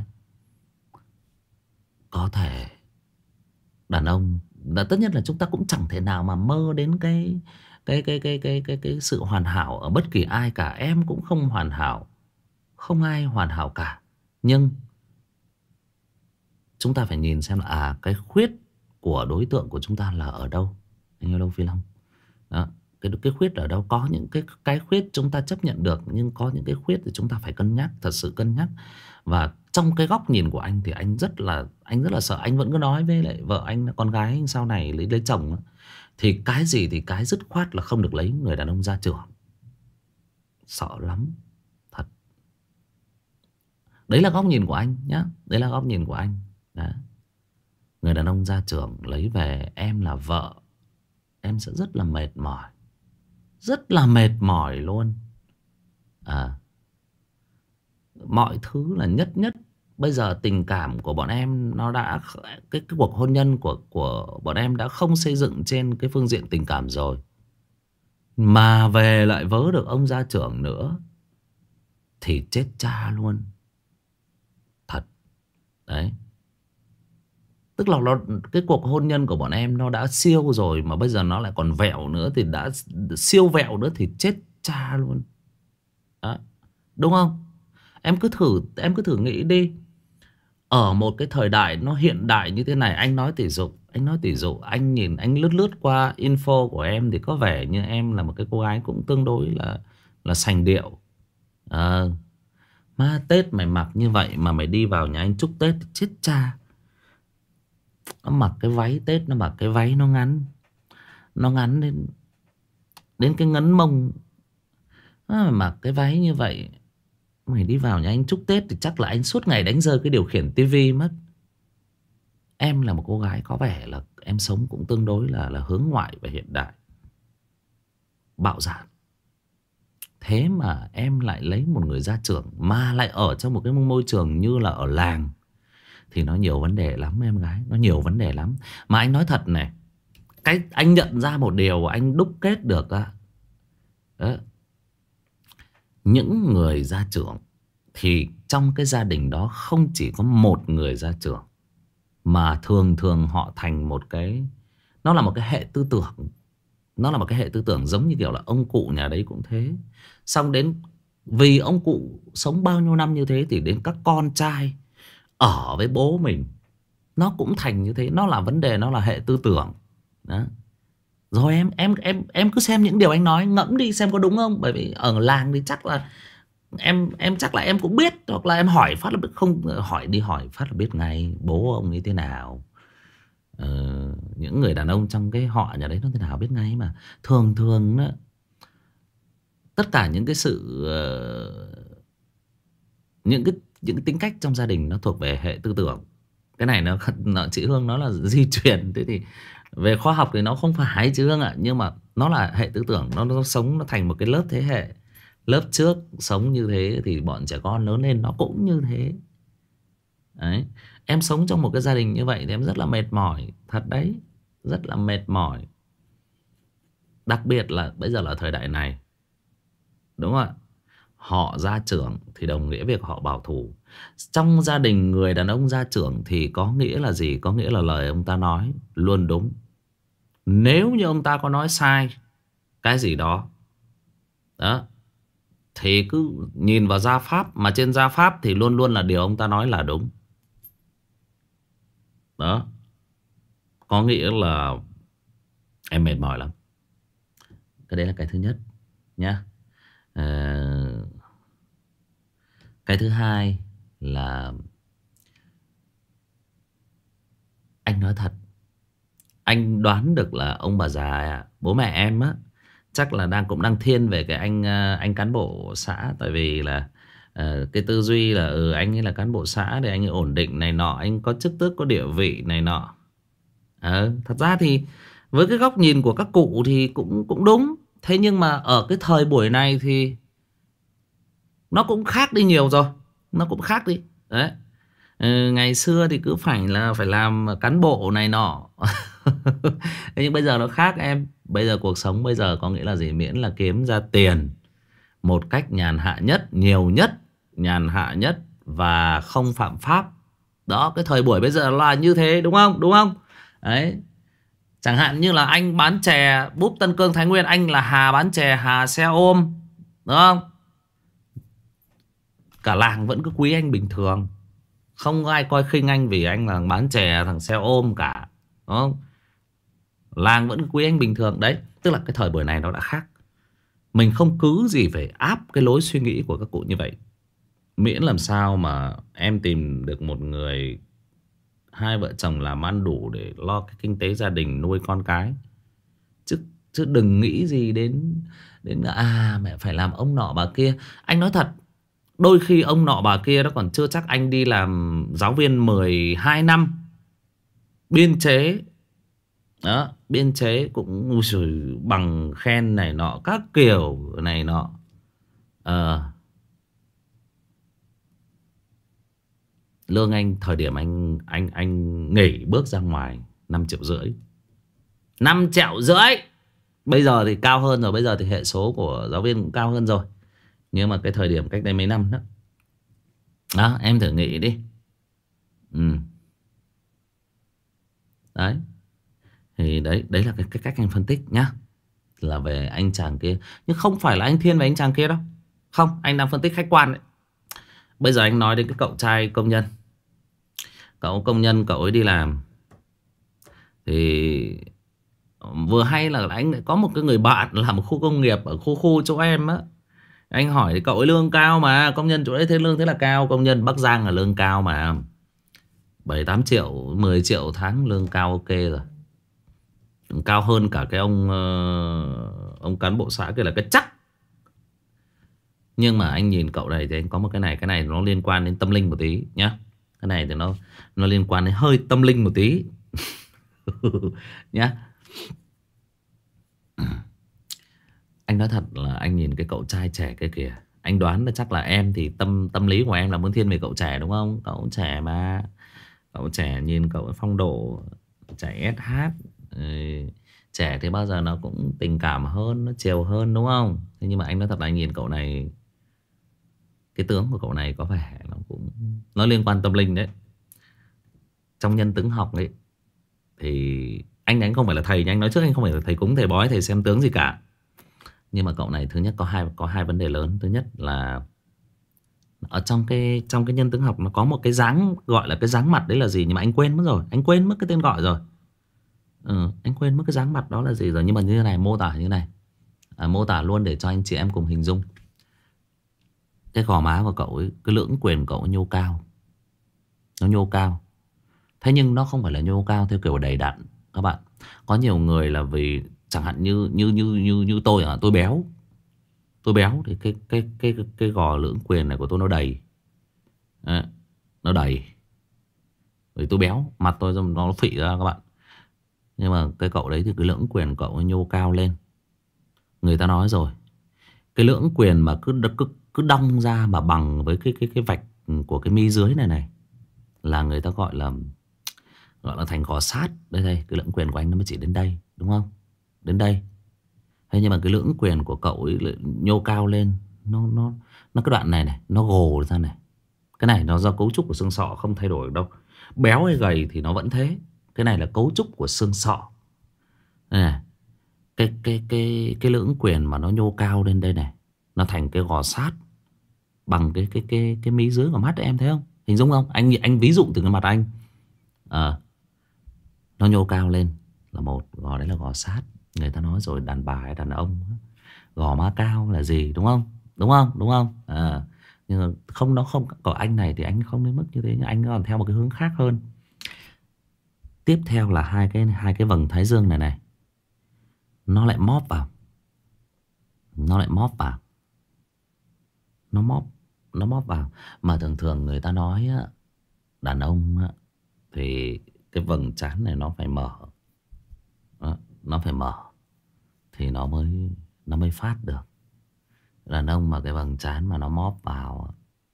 có thể đàn ông là, tất nhiên là chúng ta cũng chẳng thể nào mà mơ đến cái cái cái cái cái cái cái sự hoàn hảo ở bất kỳ ai cả. Em cũng không hoàn hảo, không ai hoàn hảo cả. Nhưng chúng ta phải nhìn xem là à, cái khuyết của đối tượng của chúng ta là ở đâu. Anh yêu đâu Phi Long đó. Cái, cái khuyết ở đâu. Có những cái, cái khuyết chúng ta chấp nhận được, nhưng có những cái khuyết thì chúng ta phải cân nhắc, thật sự cân nhắc. Và trong cái góc nhìn của anh thì anh rất là Anh rất là sợ. Anh vẫn cứ nói với lại vợ anh, con gái anh sau này lấy, lấy chồng đó, thì cái gì thì cái dứt khoát là không được lấy người đàn ông ra trường. Sợ lắm, thật. Đấy là góc nhìn của anh nhá. Đấy là góc nhìn của anh đó. Người đàn ông ra trường lấy về, em là vợ, em sẽ rất là mệt mỏi. Rất là mệt mỏi luôn. À, mọi thứ là nhất nhất. Bây giờ tình cảm của bọn em nó đã, cái, cái cuộc hôn nhân của, của bọn em đã không xây dựng trên cái phương diện tình cảm rồi, mà về lại vớ được ông gia trưởng nữa thì chết cha luôn. Thật. Đấy. Tức là nó, cái cuộc hôn nhân của bọn em nó đã siêu rồi, mà bây giờ nó lại còn vẹo nữa, thì đã siêu vẹo nữa thì chết cha luôn. Đó. Đúng không? Em cứ thử Em cứ thử nghĩ đi. Ở một cái thời đại nó hiện đại như thế này, anh nói tỷ dụ Anh nói tỷ dụ Anh nhìn, anh lướt lướt qua info của em thì có vẻ như em là một cái cô gái cũng tương đối là Là sành điệu. à, Má, Tết mày mặc như vậy mà mày đi vào nhà anh chúc Tết thì chết cha. Nó mặc cái váy Tết, nó mặc cái váy nó ngắn, nó ngắn đến Đến cái ngấn mông. à, Mặc cái váy như vậy mày đi vào nhà anh chúc Tết thì chắc là anh suốt ngày đánh rơi cái điều khiển tivi mất. Em là một cô gái có vẻ là em sống cũng tương đối là là hướng ngoại và hiện đại, bạo dạn. Thế mà em lại lấy một người gia trưởng, mà lại ở trong một cái môi trường như là ở làng, thì nó nhiều vấn đề lắm em gái. Nó nhiều vấn đề lắm. Mà anh nói thật này, cái anh nhận ra một điều, anh đúc kết được á, đó, những người gia trưởng thì trong cái gia đình đó không chỉ có một người ra trưởng, mà thường thường họ thành một cái, nó là một cái hệ tư tưởng. Nó là một cái hệ tư tưởng giống như kiểu là ông cụ nhà đấy cũng thế. Xong đến vì ông cụ sống bao nhiêu năm như thế thì đến các con trai ở với bố mình nó cũng thành như thế. Nó là vấn đề, nó là hệ tư tưởng đó. Rồi em em em em cứ xem những điều anh nói, ngẫm đi xem có đúng không. Bởi vì ở làng thì chắc là em em chắc là em cũng biết, hoặc là em hỏi phát là biết, không hỏi đi hỏi phát là biết ngay bố ông ấy thế nào. Ờ, những người đàn ông trong cái họ nhà đấy nó thế nào biết ngay mà. Thường thường đó, tất cả những cái sự uh, những cái những cái tính cách trong gia đình nó thuộc về hệ tư tưởng. Cái này nó, nó chị Hương nó là di truyền. Thế thì về khoa học thì nó không phải chứ Hương ạ, nhưng mà nó là hệ tư tưởng. Nó, nó sống nó thành một cái lớp thế hệ. Lớp trước sống như thế thì bọn trẻ con lớn lên nó cũng như thế. Đấy. Em sống trong một cái gia đình như vậy thì em rất là mệt mỏi. Thật đấy, rất là mệt mỏi. Đặc biệt là bây giờ là thời đại này, đúng không ạ? Họ gia trưởng thì đồng nghĩa việc họ bảo thủ. Trong gia đình người đàn ông gia trưởng thì có nghĩa là gì? Có nghĩa là lời ông ta nói luôn đúng. Nếu như ông ta có nói sai cái gì đó đó, thì cứ nhìn vào gia pháp. Mà trên gia pháp thì luôn luôn là điều ông ta nói là đúng. Đó. Có nghĩa là em mệt mỏi lắm. Cái đấy là cái thứ nhất nhá. Ờ, cái thứ hai là anh nói thật, anh đoán được là ông bà già bố mẹ em á chắc là đang cũng đang thiên về cái anh anh cán bộ xã. Tại vì là uh, cái tư duy là ừ, anh ấy là cán bộ xã để anh ấy ổn định này nọ, anh có chức tước có địa vị này nọ. Ờ, thật ra thì với cái góc nhìn của các cụ thì cũng cũng đúng. Thế nhưng mà ở cái thời buổi này thì nó cũng khác đi nhiều rồi. Nó cũng khác đi. Đấy. Ừ, ngày xưa thì cứ phải là phải làm cán bộ này nọ. Thế nhưng bây giờ nó khác em. Bây giờ cuộc sống bây giờ có nghĩa là gì? Miễn là kiếm ra tiền một cách nhàn hạ nhất, nhiều nhất, nhàn hạ nhất và không phạm pháp. Đó, cái thời buổi bây giờ là như thế, đúng không? Đúng không? Đấy. Chẳng hạn như là anh bán chè búp Tân Cương Thái Nguyên, anh là Hà bán chè, Hà xe ôm, đúng không? Cả làng vẫn cứ quý anh bình thường. Không ai coi khinh anh vì anh là bán chè thằng xe ôm cả, đúng không? Làng vẫn quý anh bình thường. Đấy, tức là cái thời buổi này nó đã khác. Mình không cứ gì phải áp cái lối suy nghĩ của các cụ như vậy. Miễn làm sao mà em tìm được một người, hai vợ chồng làm ăn đủ để lo cái kinh tế gia đình, nuôi con cái. Chứ chứ đừng nghĩ gì đến đến à mẹ phải làm ông nọ bà kia. Anh nói thật, đôi khi ông nọ bà kia đó còn chưa chắc anh đi làm giáo viên mười hai năm, biên chế. Đó, biên chế cũng ui giời, bằng khen này nọ các kiểu này nọ. Ờ, lương anh thời điểm anh anh anh nghỉ bước ra ngoài năm triệu rưỡi. Năm triệu rưỡi. Bây giờ thì cao hơn rồi. Bây giờ thì hệ số của giáo viên cũng cao hơn rồi. Nhưng mà cái thời điểm cách đây mấy năm đó, đó em thử nghĩ đi. Ừ. Đấy. Thì đấy, đấy là cái, cái cách anh phân tích nhá. Là về anh chàng kia. Nhưng không phải là anh thiên về anh chàng kia đâu. Không, anh đang phân tích khách quan đấy. Bây giờ anh nói đến cái cậu trai công nhân. Cậu công nhân, cậu ấy đi làm thì vừa hay là anh lại có một cái người bạn làm một khu công nghiệp ở khu khu chỗ em á. Anh hỏi thì cậu ấy lương cao mà. Công nhân chỗ đấy thế lương thế là cao. Công nhân Bắc Giang là lương cao mà. Bảy tám triệu, mười triệu tháng lương cao ok rồi. Cao hơn cả cái ông Ông cán bộ xã kia là cái chắc. Nhưng mà anh nhìn cậu này thì anh có một cái này. Cái này nó liên quan đến tâm linh một tí nhá. Cái này thì nó Nó liên quan đến hơi tâm linh một tí. Nhá. Anh nói thật là anh nhìn cái cậu trai trẻ kia kìa, anh đoán là chắc là em thì tâm tâm lý của em là muốn thiên về cậu trẻ đúng không? Cậu trẻ mà. Cậu trẻ nhìn cậu phong độ trẻ ét hát. Ừ, trẻ thì bao giờ nó cũng tình cảm hơn, nó chiều hơn đúng không? Thế nhưng mà anh nói thật là anh nhìn cậu này cái tướng của cậu này có vẻ nó cũng nó liên quan tâm linh đấy. Trong nhân tướng học ấy thì anh anh không phải là thầy, nhưng anh nói trước anh không phải là thầy cúng thầy bói thầy xem tướng gì cả. Nhưng mà cậu này thứ nhất có hai có hai vấn đề lớn. Thứ nhất là ở trong cái trong cái nhân tướng học nó có một cái dáng gọi là cái dáng mặt đấy là gì, nhưng mà anh quên mất rồi, anh quên mất cái tên gọi rồi. Ừ, anh quên mất cái dáng mặt đó là gì rồi. Nhưng mà như thế này, mô tả như thế này, à, mô tả luôn để cho anh chị em cùng hình dung. Cái gò má của cậu ấy, cái lưỡng quyền của cậu nhô cao, nó nhô cao. Thế nhưng nó không phải là nhô cao theo kiểu đầy đặn các bạn. Có nhiều người là vì chẳng hạn như như như như như tôi à, tôi béo. Tôi béo thì cái cái cái cái, cái gò lưỡng quyền này của tôi nó đầy. Đấy, nó đầy. Vì tôi béo, mặt tôi nó phị ra các bạn. Nhưng mà cái cậu đấy thì cái lưỡng quyền cậu ấy nhô cao lên. Người ta nói rồi, cái lưỡng quyền mà cứ cứ cứ đong ra mà bằng với cái cái cái vạch của cái mi dưới này này là người ta gọi là gọi là thành gò sát. Đây đây, cái lưỡng quyền của anh nó mới chỉ đến đây, đúng không? Đến đây. Thế nhưng mà cái lưỡng quyền của cậu ấy nhô cao lên, nó nó nó cái đoạn này này, nó gồ ra này. Cái này nó do cấu trúc của xương sọ không thay đổi được đâu. Béo hay gầy thì nó vẫn thế. Cái này là cấu trúc của xương sọ. Đây này. Cái cái cái cái lưỡng quyền mà nó nhô cao lên đây này, nó thành cái gò sát bằng cái cái cái cái mí dưới của mắt, em thấy không? Hình dung không? Anh anh ví dụ từ cái mặt anh. À, nó nhô cao lên là một, gò đấy là gò sát. Người ta nói rồi, đàn bà hay đàn ông gò má cao là gì, đúng không? Đúng không? Đúng không? À, nhưng mà không, nó không có anh này thì anh không đến mức như thế, nhưng anh còn theo một cái hướng khác hơn. Tiếp theo là hai cái hai cái vầng thái dương này này, nó lại móp vào. Nó lại móp vào. Nó móp Nó móp vào. Mà thường thường người ta nói á, đàn ông á, thì cái vầng trán này nó phải mở. Đó, nó phải mở thì nó mới Nó mới phát được. Đàn ông mà cái vầng trán mà nó móp vào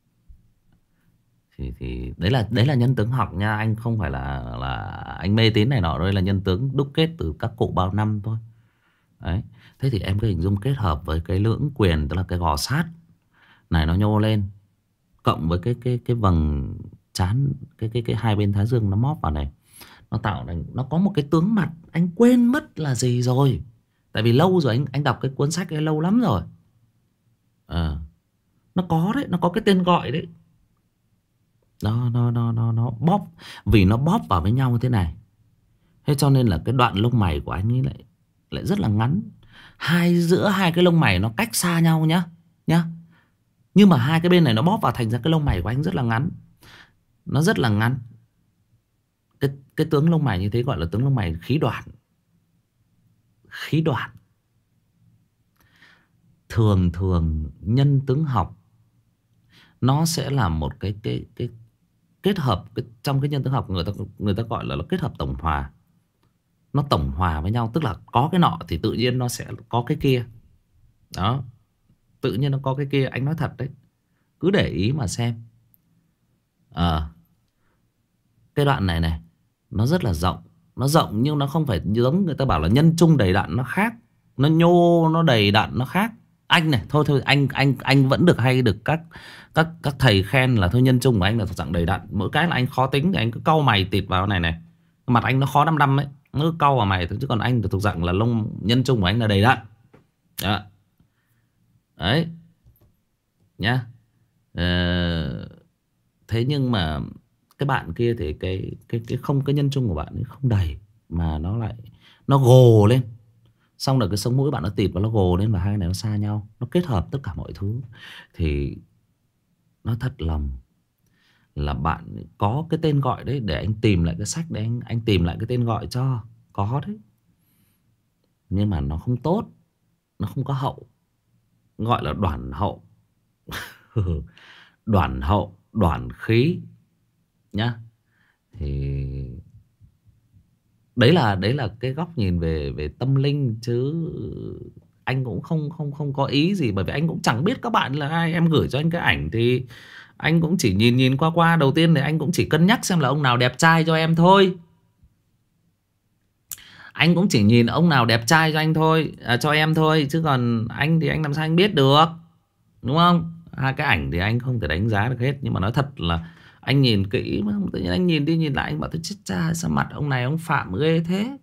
thì thì đấy là đấy là nhân tướng học nha. Anh không phải là là anh mê tín này nọ. Đây là nhân tướng đúc kết từ các cụ bao năm thôi. Đấy. Thế thì em cứ hình dung kết hợp với cái lưỡng quyền, tức là cái gò sát này nó nhô lên, cộng với cái cái cái vầng trán, cái cái cái hai bên thái dương nó móp vào này, nó tạo thành, nó có một cái tướng mặt anh quên mất là gì rồi. Tại vì lâu rồi anh anh đọc cái cuốn sách ấy lâu lắm rồi. À, nó có đấy, nó có cái tên gọi đấy. Nó nó nó nó nó bóp, vì nó bóp vào với nhau như thế này. Thế cho nên là cái đoạn lông mày của anh ấy lại lại rất là ngắn. Hai giữa hai cái lông mày nó cách xa nhau nhá, nhá. Nhưng mà hai cái bên này nó bóp vào thành ra cái lông mày của anh rất là ngắn. Nó rất là ngắn. Cái cái tướng lông mày như thế gọi là tướng lông mày khí đoạn. Khí đoạn. Thường thường nhân tướng học nó sẽ là một cái cái cái kết hợp cái, trong cái nhân tướng học người ta người ta gọi là nó kết hợp tổng hòa. Nó tổng hòa với nhau, tức là có cái nọ thì tự nhiên nó sẽ có cái kia. Đó. Tự nhiên nó có cái kia, anh nói thật đấy. Cứ để ý mà xem. À, cái đoạn này này nó rất là rộng. Nó rộng nhưng nó không phải giống người ta bảo là nhân trung đầy đặn, nó khác. Nó nhô, nó đầy đặn, nó khác. Anh này, thôi thôi anh anh anh vẫn được hay được các các các thầy khen là thôi nhân trung của anh là thuộc dạng đầy đặn. Mỗi cái là anh khó tính thì anh cứ cau mày tịt vào này này. Mặt anh nó khó đăm đăm ấy, nó cứ cau vào mày, chứ còn anh thuộc dạng là lông nhân trung của anh là đầy đặn. Đó. Đấy. Nhá. Ờ, thế nhưng mà cái bạn kia thì cái cái cái không cái nhân trung của bạn ấy không đầy, mà nó lại nó gồ lên. Xong rồi cái sống mũi bạn nó tịt và nó gồ lên, và hai cái này nó xa nhau, nó kết hợp tất cả mọi thứ. Thì nó thật lòng là bạn có cái tên gọi đấy, để anh tìm lại cái sách để anh anh tìm lại cái tên gọi cho. Có đấy. Nhưng mà nó không tốt, nó không có hậu. Gọi là đoản hậu. Đoản hậu, đoản khí nhá. Thì đấy là đấy là cái góc nhìn về về tâm linh, chứ anh cũng không không không có ý gì, bởi vì anh cũng chẳng biết các bạn là ai. Em gửi cho anh cái ảnh thì anh cũng chỉ nhìn nhìn qua qua. Đầu tiên thì anh cũng chỉ cân nhắc xem là ông nào đẹp trai cho em thôi. Anh cũng chỉ nhìn ông nào đẹp trai cho anh thôi, à, cho em thôi, chứ còn anh thì anh làm sao anh biết được, đúng không? Hai cái ảnh thì anh không thể đánh giá được hết. Nhưng mà nói thật là anh nhìn kỹ mà tự nhiên anh nhìn đi nhìn lại, anh bảo tôi chết cha, sao mặt ông này ông Phạm ghê thế.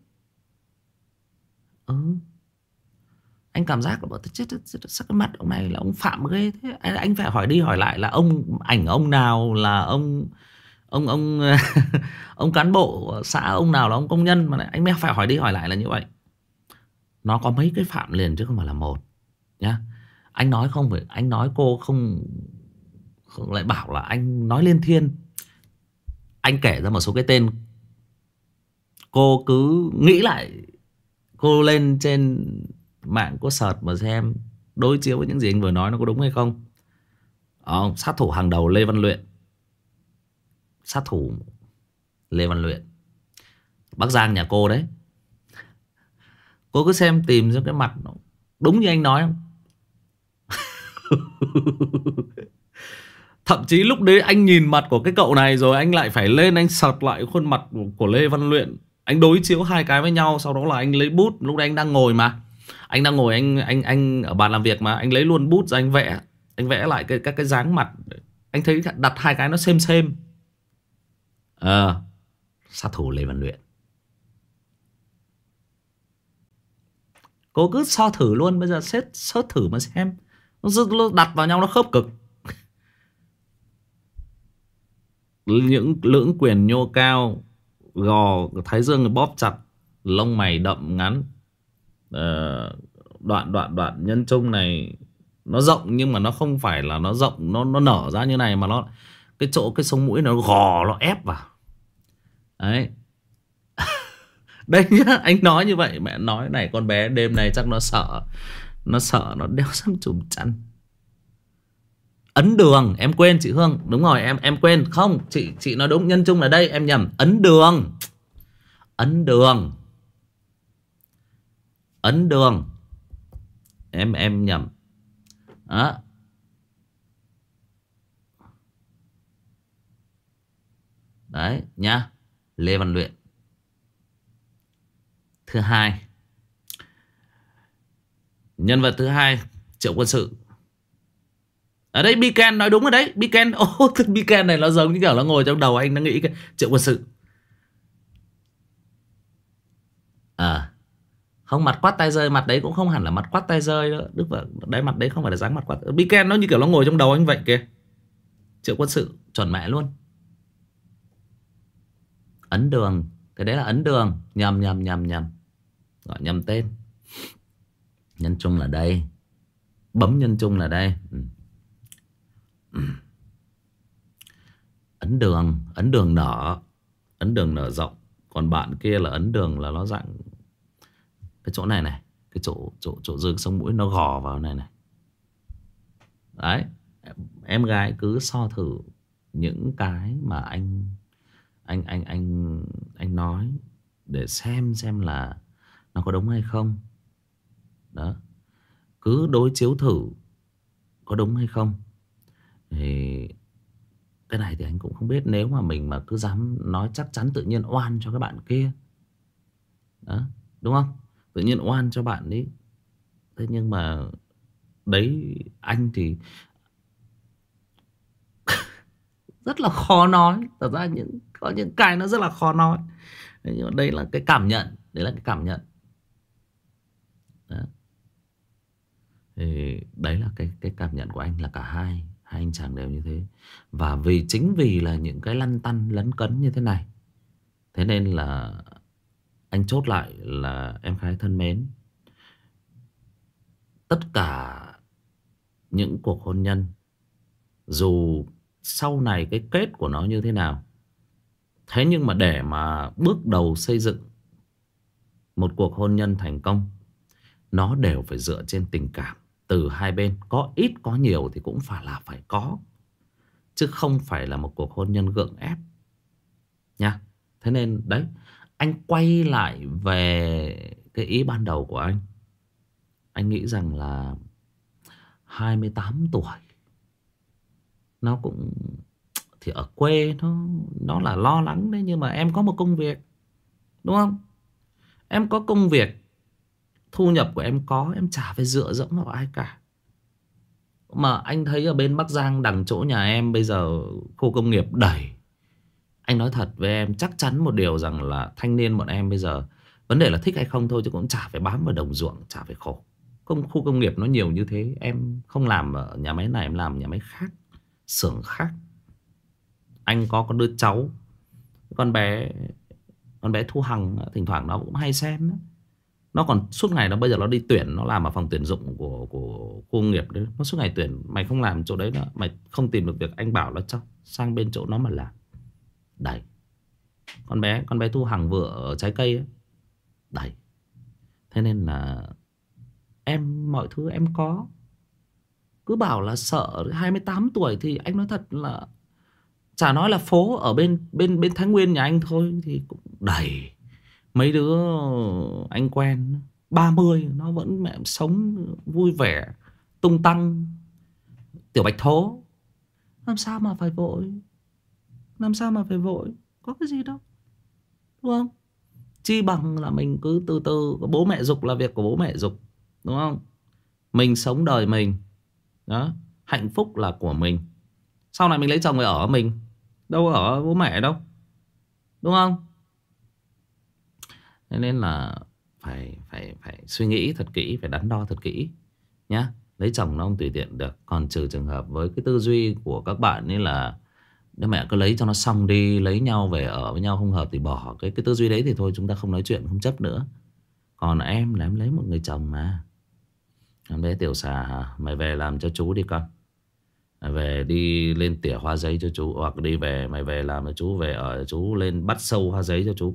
Ừ, anh cảm giác là bảo tôi chết, sao cái mặt ông này là ông Phạm ghê thế. Anh, anh phải hỏi đi hỏi lại là ông ảnh ông nào là ông ông ông ông cán bộ xã, ông nào là ông công nhân, mà lại anh mới phải hỏi đi hỏi lại là như vậy. Nó có mấy cái Phạm liền chứ không phải là một nhá. Anh nói không phải, anh nói cô không, không lại bảo là anh nói liên thiên. Anh kể ra một số cái tên, cô cứ nghĩ lại, cô lên trên mạng cô search mà xem, đối chiếu với những gì anh vừa nói nó có đúng hay không. Ờ, sát thủ hàng đầu Lê Văn Luyện. Sát thủ Lê Văn Luyện, Bắc Giang nhà cô đấy. Cô cứ xem tìm cho cái mặt nó đúng như anh nói không. Thậm chí lúc đấy anh nhìn mặt của cái cậu này rồi anh lại phải lên anh search lại khuôn mặt của Lê Văn Luyện. Anh đối chiếu hai cái với nhau, sau đó là anh lấy bút, lúc đấy anh đang ngồi mà. Anh đang ngồi anh anh anh ở bàn làm việc mà, anh lấy luôn bút ra anh vẽ. Anh vẽ lại cái các cái dáng mặt. Anh thấy đặt hai cái nó xem xem. Ờ, sát thủ Lê Văn Luyện. Cô cứ so thử luôn, bây giờ xét search thử mà xem. Nó đặt vào nhau nó khớp cực. Những lưỡng quyền nhô cao, gò thái dương bóp chặt, lông mày đậm ngắn. Ờ, đoạn đoạn đoạn nhân trung này nó rộng nhưng mà nó không phải là nó rộng, nó nó nở ra như này, mà nó cái chỗ cái sống mũi nó gò, nó ép vào đấy. Đây nhá, anh nói như vậy mẹ nói này, con bé đêm này chắc nó sợ, nó sợ nó đeo sắm chùm chăn. Ấn Đường, em quên chị Hương. Đúng rồi, em em quên. Không, chị chị nói đúng, nhân trung là đây, em nhầm. Ấn Đường. Ấn Đường. Ấn Đường. Em em nhầm. Đó. Đấy nhá. Lê Văn Luyện. Thứ hai, nhân vật thứ hai, Triệu Quân Sự. Ở đây Biken nói đúng rồi đấy. Biken, ô, oh, Biken này nó giống như kiểu nó ngồi trong đầu anh, nó nghĩ cái Triệu Quân Sự. À, không, mặt quát tay rơi, mặt đấy cũng không hẳn là mặt quát tay rơi nữa. Đức vợ, đấy mặt đấy không phải là dáng mặt quát. Biken nó như kiểu nó ngồi trong đầu anh vậy kìa. Triệu Quân Sự, chuẩn mẹ luôn. Ấn Đường, cái đấy là Ấn Đường. Nhầm nhầm nhầm nhầm, gọi nhầm tên. Nhân trung là đây. Bấm nhân trung là đây. Ừ. Ừ. Ấn Đường, Ấn Đường nở. Ấn Đường nở rộng. Còn bạn kia là Ấn Đường là nó dạng cái chỗ này này, cái chỗ chỗ chỗ dương sống mũi nó gò vào này này. Đấy, em gái cứ so thử những cái mà anh anh anh anh anh nói để xem xem là nó có đúng hay không. Đó, cứ đối chiếu thử có đúng hay không. Thì cái này thì anh cũng không biết. Nếu mà mình mà cứ dám nói chắc chắn, tự nhiên oan cho các bạn kia. Đó, đúng không? Tự nhiên oan cho bạn ấy. Thế nhưng mà đấy, anh thì rất là khó nói. Thật ra những có những cái nó rất là khó nói. Nhưng mà đấy là cái cảm nhận. Đấy là cái cảm nhận. Đó. Thì đấy là cái cái cảm nhận của anh, là cả hai hai anh chàng đều như thế. Và vì chính vì là những cái lăn tăn lấn cấn như thế này, thế nên là anh chốt lại là em gái thân mến, tất cả những cuộc hôn nhân, dù sau này cái kết của nó như thế nào, thế nhưng mà để mà bước đầu xây dựng một cuộc hôn nhân thành công, nó đều phải dựa trên tình cảm từ hai bên. Có ít có nhiều thì cũng phải là phải có, chứ không phải là một cuộc hôn nhân gượng ép nha. Thế nên đấy, anh quay lại về cái ý ban đầu của anh. Anh nghĩ rằng là hai mươi tám tuổi nó cũng thì ở quê nó nó là lo lắng đấy, nhưng mà em có một công việc, đúng không? Em có công việc, thu nhập của em có, em chả phải dựa dẫm vào ai cả. Mà anh thấy ở bên Bắc Giang đằng chỗ nhà em bây giờ khu công nghiệp đầy. Anh nói thật với em, chắc chắn một điều rằng là thanh niên bọn em bây giờ, vấn đề là thích hay không thôi, chứ cũng chả phải bám vào đồng ruộng, chả phải khổ. Công, khu công nghiệp nó nhiều như thế, em không làm ở nhà máy này, em làm ở nhà máy khác, xưởng khác. Anh có con đứa cháu, con bé con bé Thu Hằng, thỉnh thoảng nó cũng hay xem. Nó còn suốt ngày nó bây giờ nó đi tuyển, nó làm ở phòng tuyển dụng của của khu công nghiệp đấy. Nó suốt ngày tuyển, mày không làm chỗ đấy nữa, mày không tìm được việc, anh bảo nó cho sang bên chỗ nó mà làm. Đấy. Con bé con bé Thu Hằng vừa ở trái cây ấy. Đấy. Thế nên là em mọi thứ em có. Cứ bảo là sợ hai mươi tám tuổi thì anh nói thật là chả nói là phố ở bên bên bên Thái Nguyên nhà anh thôi thì cũng đầy. Mấy đứa anh quen ba mươi nó vẫn mẹ sống vui vẻ, tung tăng, tiểu bạch thố. Làm sao mà phải vội? Làm sao mà phải vội? Có cái gì đâu, đúng không? Chi bằng là mình cứ từ từ. Bố mẹ giục là việc của bố mẹ giục, đúng không? Mình sống đời mình đó, hạnh phúc là của mình. Sau này mình lấy chồng rồi ở mình, đâu ở bố mẹ đâu, đúng không? Thế nên là phải phải phải suy nghĩ thật kỹ, phải đắn đo thật kỹ nhá. Lấy chồng nó không tùy tiện được. Còn trừ trường hợp với cái tư duy của các bạn ấy là nếu mẹ cứ lấy cho nó xong đi, lấy nhau về ở với nhau không hợp thì bỏ. Cái cái tư duy đấy thì thôi chúng ta không nói chuyện, không chấp nữa. Còn em là em lấy một người chồng mà. Em bé Tiểu Xà hả? Mày về làm cho chú đi con. Mày về đi lên tỉa hoa giấy cho chú. Hoặc đi về, mày về làm cho chú, về ở chú lên bắt sâu hoa giấy cho chú.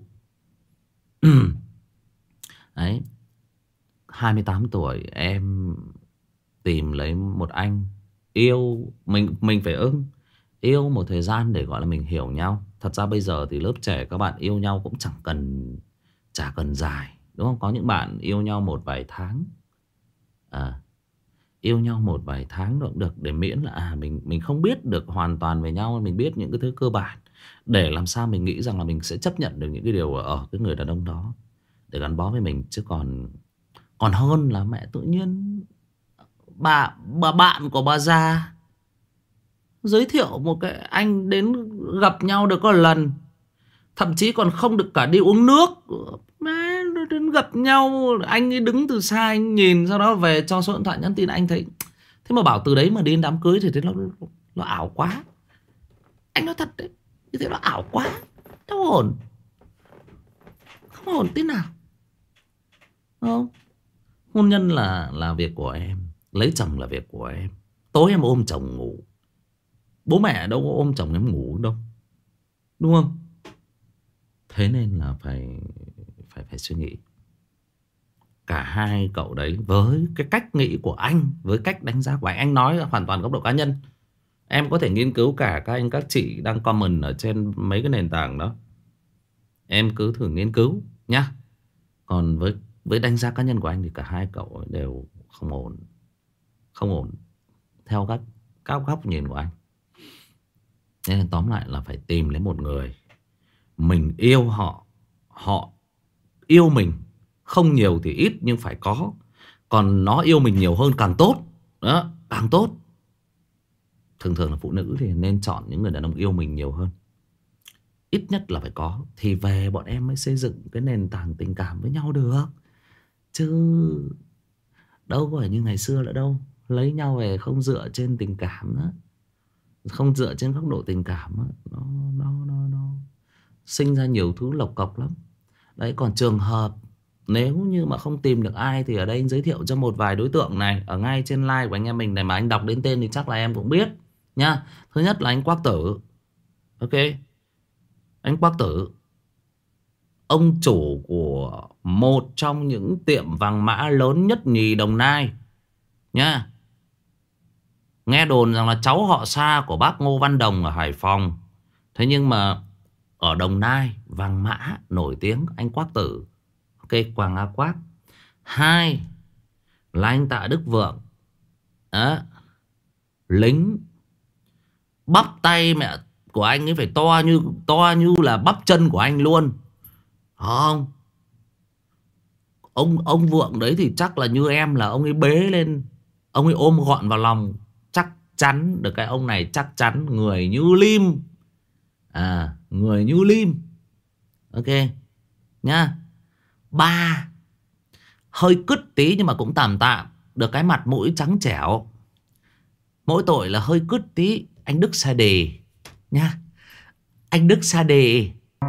Đấy. hai mươi tám tuổi em tìm lấy một anh yêu. Mình mình phải ưng. Yêu một thời gian để gọi là mình hiểu nhau. Thật ra bây giờ thì lớp trẻ các bạn yêu nhau cũng chẳng cần, chả cần dài, đúng không? Có những bạn yêu nhau một vài tháng. À, yêu nhau một vài tháng cũng được, để miễn là à, mình mình không biết được hoàn toàn về nhau, mình biết những cái thứ cơ bản, để làm sao mình nghĩ rằng là mình sẽ chấp nhận được những cái điều ở cái người đàn ông đó để gắn bó với mình. Chứ còn còn hơn là mẹ tự nhiên bà bà bạn của bà già giới thiệu một cái anh đến gặp nhau được có lần, thậm chí còn không được cả đi uống nước. Má, đến gặp nhau anh ấy đứng từ xa anh nhìn, sau đó về cho số điện thoại nhắn tin. Anh thấy thế mà bảo từ đấy mà đi đến đám cưới thì thế nó nó ảo quá. Anh nói thật đấy, như thế nó ảo quá, đâu ổn, không ổn tí nào, không? Hôn nhân là là việc của em, lấy chồng là việc của em. Tối em ôm chồng ngủ, bố mẹ đâu có ôm chồng em ngủ đâu, đúng không? Thế nên là phải phải phải suy nghĩ. Cả hai cậu đấy với cái cách nghĩ của anh, với cách đánh giá của anh, anh nói hoàn toàn góc độ cá nhân. Em có thể nghiên cứu cả các anh các chị đang comment ở trên mấy cái nền tảng đó, em cứ thử nghiên cứu nhá. Còn với với đánh giá cá nhân của anh thì cả hai cậu đều không ổn, không ổn theo các các góc nhìn của anh. Nên tóm lại là phải tìm lấy một người mình yêu họ, họ yêu mình, không nhiều thì ít nhưng phải có. Còn nó yêu mình nhiều hơn càng tốt đó, càng tốt. Thường thường là phụ nữ thì nên chọn những người đàn ông yêu mình nhiều hơn, ít nhất là phải có. Thì về bọn em mới xây dựng cái nền tảng tình cảm với nhau được. Chứ đâu có phải như ngày xưa nữa đâu. Lấy nhau về không dựa trên tình cảm nữa, không dựa trên góc độ tình cảm nữa. Nó, nó, nó, nó sinh ra nhiều thứ lộc cọc lắm. Đấy, còn trường hợp nếu như mà không tìm được ai thì ở đây anh giới thiệu cho một vài đối tượng này ở ngay trên like của anh em mình này, mà anh đọc đến tên thì chắc là em cũng biết nhá. Thứ nhất là anh Quác Tử. Ok, anh Quác Tử, ông chủ của một trong những tiệm vàng mã lớn nhất nhì Đồng Nai nhá. Nghe đồn rằng là cháu họ Sa của bác Ngô Văn Đồng ở Hải Phòng. Thế nhưng mà ở Đồng Nai vàng mã nổi tiếng anh Quác Tử. Ok, Quảng A Quác. Hai là anh Tạ Đức Vượng. Đó, lính, bắp tay mẹ của anh ấy phải to như to như là bắp chân của anh luôn, không? Ông ông Vượng đấy thì chắc là như em là ông ấy bế lên, ông ấy ôm gọn vào lòng, chắn. Được cái ông này chắc chắn, người như lim. À, người như lim. Ok nhá. Ba, hơi cứt tí nhưng mà cũng tạm tạm. Được cái mặt mũi trắng trẻo. Mỗi tội là hơi cứt tí. Anh Đức Sa Đề nha. Anh Đức Sa Đề.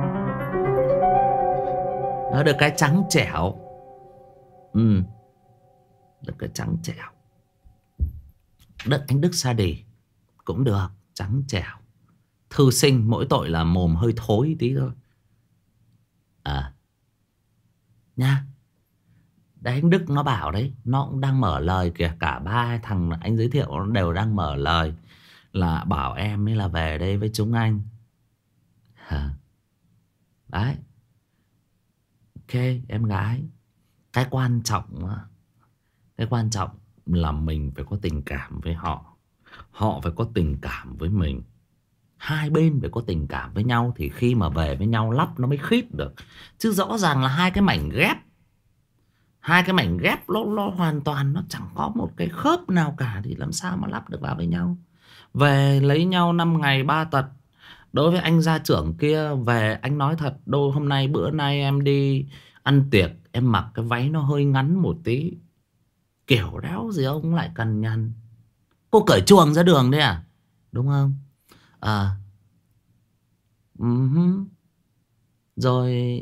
Nó được cái trắng trẻo. Ừ. Được cái trắng trẻo. Được anh Đức Sa Đề cũng được, trắng trẻo. Thư sinh, mỗi tội là mồm hơi thối tí thôi. À nha. Đấy, anh Đức nó bảo đấy, nó cũng đang mở lời kìa. Cả ba thằng anh giới thiệu nó đều đang mở lời, là bảo em ấy là về đây với chúng anh. Hả? Đấy. Ok em gái. Cái quan trọng Cái quan trọng là mình phải có tình cảm với họ, họ phải có tình cảm với mình. Hai bên phải có tình cảm với nhau thì khi mà về với nhau lắp nó mới khít được. Chứ rõ ràng là hai cái mảnh ghép, Hai cái mảnh ghép nó, nó hoàn toàn nó chẳng có một cái khớp nào cả, thì làm sao mà lắp được vào với nhau. Về lấy nhau năm ngày ba tật. Đối với anh gia trưởng kia, về anh nói thật, đôi hôm nay bữa nay em đi ăn tiệc, em mặc cái váy nó hơi ngắn một tí, kiểu đéo gì ông lại cằn nhằn. Cô cởi chuồng ra đường đấy à? Đúng không? À uh-huh. Rồi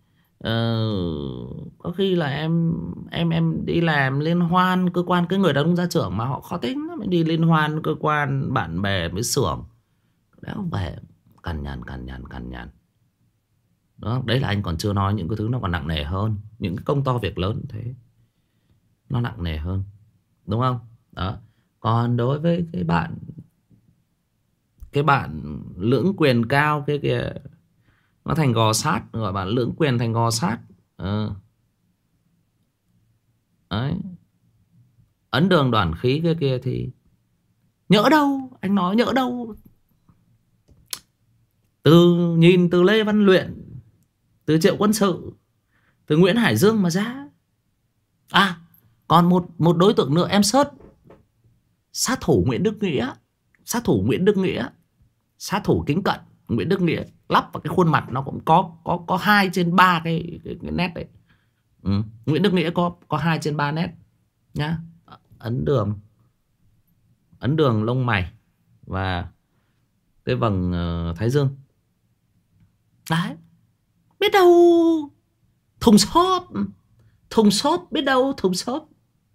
uh, có khi là em em em đi làm liên hoan cơ quan, cái người đàn ông gia trưởng mà họ khó tính lắm, đi liên hoan cơ quan bạn bè với xưởng, đéo về cằn nhằn cằn nhằn cằn nhằn. Đó, đấy là anh còn chưa nói những cái thứ nó còn nặng nề hơn, những cái công to việc lớn thế nó nặng nề hơn, đúng không? Đó. Còn đối với cái bạn Cái bạn lưỡng quyền cao cái kia, nó thành gò sát, gọi bạn lưỡng quyền thành gò sát. Ờ. Đấy. Ấn đường đoản khí cái kia thì nhỡ đâu, anh nói nhỡ đâu. Từ nhìn từ Lê Văn Luyện, từ Triệu Quân Sự, từ Nguyễn Hải Dương mà ra. À, còn một một đối tượng nữa em search, sát thủ Nguyễn Đức Nghĩa. Sát thủ Nguyễn Đức Nghĩa, sát thủ kính cận Nguyễn Đức Nghĩa, lắp vào cái khuôn mặt nó cũng có có có hai trên ba cái, cái, cái nét đấy. Ừ. Nguyễn Đức Nghĩa có có hai trên ba nét nhá. Ấn đường, ấn đường lông mày và cái vầng uh, thái dương. Đấy, biết đâu thùng xốp, thùng xốp, biết đâu thùng xốp.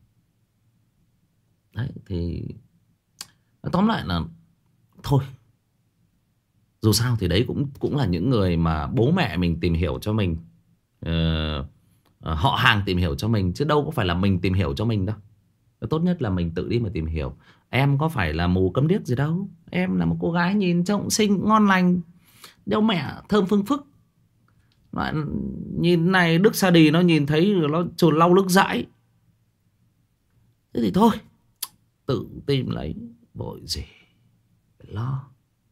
Đấy thì tóm lại là thôi, dù sao thì đấy cũng cũng là những người mà bố mẹ mình tìm hiểu cho mình, uh, họ hàng tìm hiểu cho mình, chứ đâu có phải là mình tìm hiểu cho mình đâu. Tốt nhất là mình tự đi mà tìm hiểu. Em có phải là mù câm điếc gì đâu. Em là một cô gái nhìn trông xinh ngon lành, đeo mẹ thơm phương phức. Lại nhìn này Đức Sa Đì nó nhìn thấy nó trồn lau nước dãi. Thế thì thôi, tự tìm lấy, vội gì phải lo.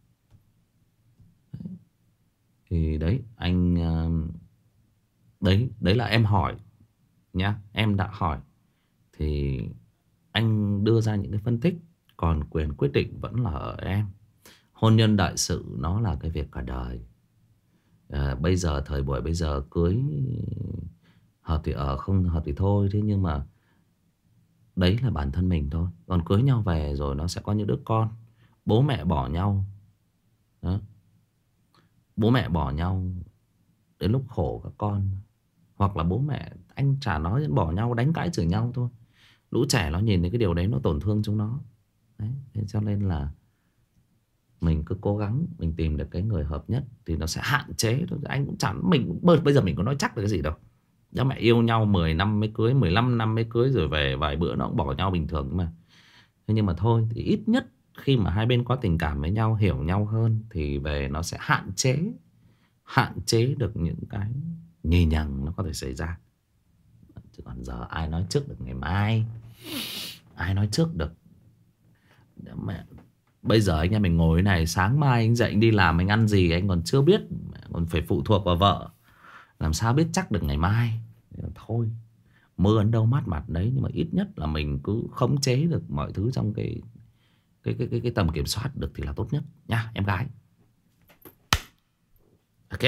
Thì đấy anh, Đấy đấy là em hỏi nhá. Em đã hỏi thì anh đưa ra những cái phân tích. Còn quyền quyết định vẫn là ở em. Hôn nhân đại sự nó là cái việc cả đời. à, Bây giờ thời buổi bây giờ cưới hợp thì ở, không hợp thì thôi. Thế nhưng mà đấy là bản thân mình thôi. Còn cưới nhau về rồi nó sẽ có những đứa con. Bố mẹ bỏ nhau đó. Bố mẹ bỏ nhau đến lúc khổ các con. Hoặc là bố mẹ, anh chả nói bỏ nhau, đánh cãi chửi nhau thôi. Lũ trẻ nó nhìn thấy cái điều đấy nó tổn thương chúng nó. Đấy, thế cho nên là mình cứ cố gắng mình tìm được cái người hợp nhất thì nó sẽ hạn chế thôi. Anh cũng chẳng, mình bây giờ mình có nói chắc được cái gì đâu. Nếu mẹ yêu nhau mười năm mới cưới, mười lăm năm mới cưới, rồi về vài bữa nó cũng bỏ nhau bình thường mà. Thế nhưng mà thôi, thì ít nhất khi mà hai bên có tình cảm với nhau, hiểu nhau hơn, thì về nó sẽ hạn chế Hạn chế được những cái nhì nhằng nó có thể xảy ra. Chứ còn giờ ai nói trước được ngày mai, ai nói trước được. Mẹ, bây giờ anh em mình ngồi này, sáng mai anh dậy anh đi làm anh ăn gì anh còn chưa biết, còn phải phụ thuộc vào vợ. Làm sao biết chắc được ngày mai. Thôi, mưa ấn đâu mát mặt đấy. Nhưng mà ít nhất là mình cứ khống chế được mọi thứ trong cái cái cái cái cái tầm kiểm soát được thì là tốt nhất nha em gái. Ok.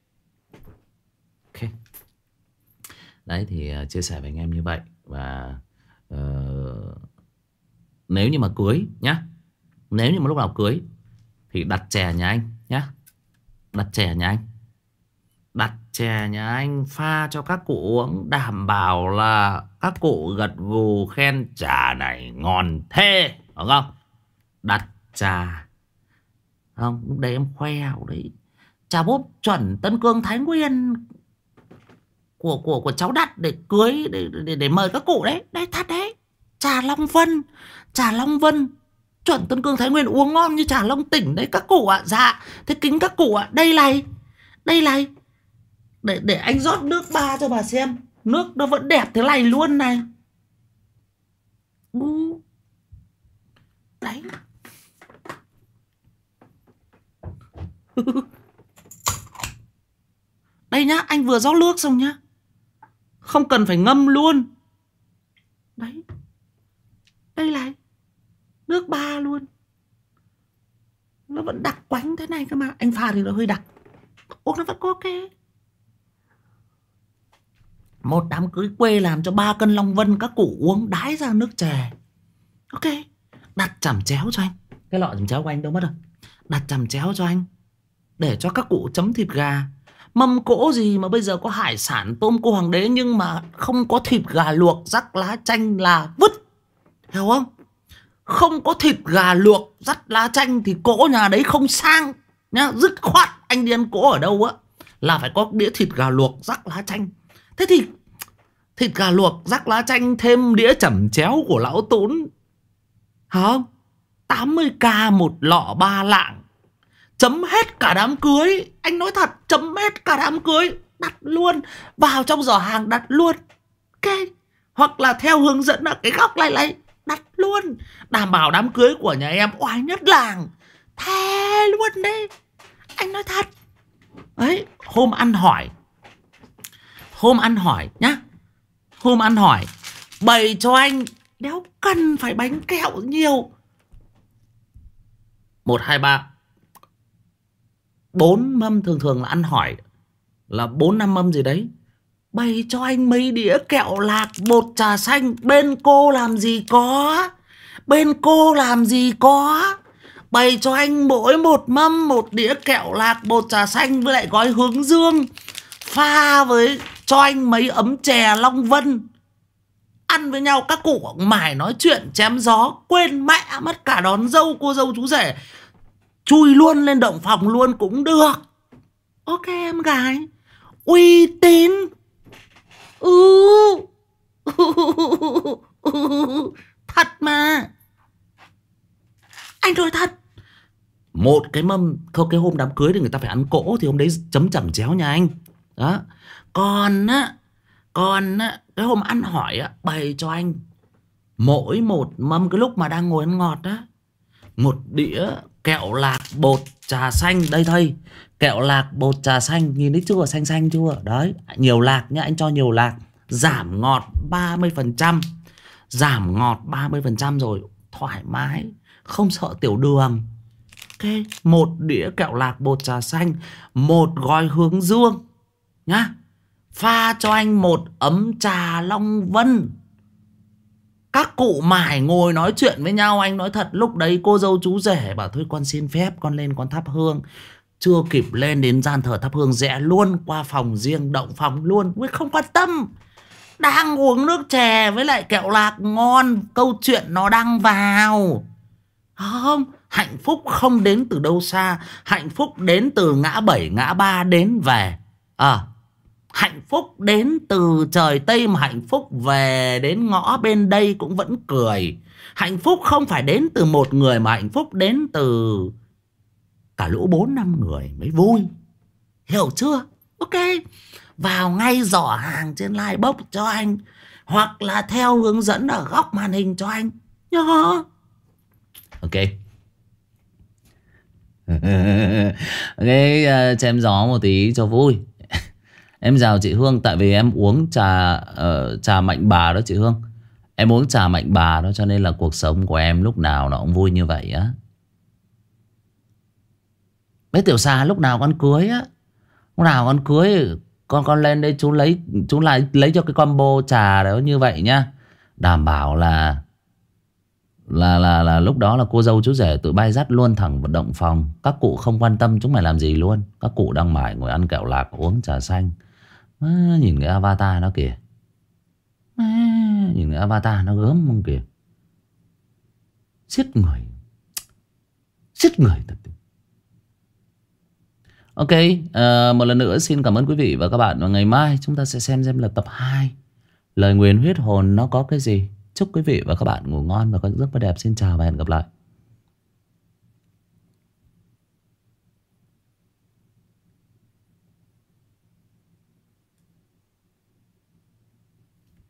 Ok. Đấy thì uh, chia sẻ với anh em như vậy. Và uh, nếu như mà cưới nhá, nếu như mà lúc nào cưới thì đặt chè nhà anh nhá. Đặt chè nhà anh. Đặt chè nhà anh pha cho các cụ uống, đảm bảo là các cụ gật gù khen trà này ngon thế, đúng không? Đặt trà không, lúc đấy em khoe đấy, trà búp chuẩn Tân Cương Thái Nguyên của của của cháu đặt để cưới, để để, để mời các cụ đấy. Đấy thật đấy. Trà Long Vân, trà Long Vân chuẩn Tân Cương Thái Nguyên, uống ngon như trà Long Tỉnh đấy các cụ ạ. À. Dạ, thế kính các cụ ạ. À. Đây này, đây này. Để, để anh rót nước ba cho bà xem. Nước nó vẫn đẹp thế này luôn này. Ừ. Đấy. Đây nhá, anh vừa rót nước xong nhá. Không cần phải ngâm luôn. Đấy. Đây này. Nước ba luôn. Nó vẫn đặc quánh thế này cơ mà. Anh pha thì nó hơi đặc. Uống nó vẫn có ok. Một đám cưới quê làm cho ba cân Long Vân các cụ uống đái ra nước chè. Ok. Đặt chẩm chéo cho anh. Cái lọ chẩm chéo của anh đâu mất rồi. Đặt chẩm chéo cho anh. Để cho các cụ chấm thịt gà. Mâm cỗ gì mà bây giờ có hải sản tôm cua hoàng đế, nhưng mà không có thịt gà luộc rắc lá chanh là vứt. Hiểu không? Không có thịt gà luộc rắc lá chanh thì cỗ nhà đấy không sang nhá. Dứt khoát anh đi ăn cỗ ở đâu á là phải có đĩa thịt gà luộc rắc lá chanh. Thế thì thịt gà luộc rắc lá chanh thêm đĩa chẩm chéo của lão Tún, hả không? tám mươi k một lọ ba lạng. Chấm hết cả đám cưới. Anh nói thật, chấm hết cả đám cưới. Đặt luôn. Vào trong giỏ hàng đặt luôn. Ok. Hoặc là theo hướng dẫn ở cái góc này này, đặt luôn. Đảm bảo đám cưới của nhà em oai nhất làng. Thề luôn đấy. Anh nói thật. Đấy, hôm ăn hỏi. Hôm ăn hỏi nhá. Hôm ăn hỏi bày cho anh. Đéo cần phải bánh kẹo nhiều. Một, hai, ba, bốn mâm, thường thường là ăn hỏi là bốn năm mâm gì đấy. Bày cho anh mấy đĩa kẹo lạc, bột trà xanh. Bên cô làm gì có. Bên cô làm gì có. Bày cho anh mỗi một mâm một đĩa kẹo lạc, bột trà xanh với lại gói hướng dương. Pha với cho anh mấy ấm chè Long Vân. Ăn với nhau các cụ mải nói chuyện chém gió. Quên mẹ mất cả đón dâu, cô dâu chú rể. Chui luôn lên động phòng luôn cũng được. Ok em gái. Uy tín. Ừ. Thật mà. Anh nói thật. Một cái mâm. Thôi cái hôm đám cưới thì người ta phải ăn cỗ, thì hôm đấy chấm chẩm chéo nhà anh. Đó. Còn á, còn á, cái hôm ăn hỏi á, bày cho anh mỗi một mâm, cái lúc mà đang ngồi ăn ngọt á, một đĩa kẹo lạc bột trà xanh. Đây thầy, kẹo lạc bột trà xanh. Nhìn thấy chưa, xanh xanh chưa. Đấy, nhiều lạc nhá, anh cho nhiều lạc. Giảm ngọt ba mươi phần trăm. Giảm ngọt ba mươi phần trăm rồi. Thoải mái, không sợ tiểu đường. Ok, một đĩa kẹo lạc bột trà xanh, một gói hướng dương nhá. Pha cho anh một ấm trà Long Vân. Các cụ mải ngồi nói chuyện với nhau. Anh nói thật, lúc đấy cô dâu chú rể bảo thôi con xin phép con lên con thắp hương. Chưa kịp lên đến gian thờ thắp hương, rẽ luôn qua phòng riêng, động phòng luôn. Ui, không quan tâm. Đang uống nước chè với lại kẹo lạc ngon, câu chuyện nó đang vào. Không, hạnh phúc không đến từ đâu xa. Hạnh phúc đến từ ngã bảy ngã ba đến về. À, hạnh phúc đến từ trời Tây, mà hạnh phúc về đến ngõ bên đây cũng vẫn cười. Hạnh phúc không phải đến từ một người, mà hạnh phúc đến từ cả lũ bốn năm người mới vui. Hiểu chưa? Ok. Vào ngay giỏ hàng trên live bốc cho anh, hoặc là theo hướng dẫn ở góc màn hình cho anh nhá. Ok. Ok, uh, chém gió một tí cho vui. Em chào chị Hương. Tại vì em uống trà uh, trà Mạnh Bà đó chị Hương. Em uống trà mạnh bà đó, cho nên là cuộc sống của em lúc nào nó cũng vui như vậy á. Bé Tiểu Xà, lúc nào con cưới á, lúc nào con cưới con con lên đây chú lấy chú lại lấy cho cái combo trà đó như vậy nhá. Đảm bảo là là là là lúc đó là cô dâu chú rể tụi bay dắt luôn thẳng vào động phòng. Các cụ không quan tâm chúng mày làm gì luôn. Các cụ đang mải ngồi ăn kẹo lạc uống trà xanh. À, nhìn cái avatar nó kìa. À, nhìn cái avatar nó gớm không kìa. Giết người, giết người thật. Ok, uh, một lần nữa xin cảm ơn quý vị và các bạn. Và ngày mai chúng ta sẽ xem xem là tập hai Lời nguyền huyết hồn nó có cái gì. Chúc quý vị và các bạn ngủ ngon và có giấc mơ đẹp. Xin chào và hẹn gặp lại.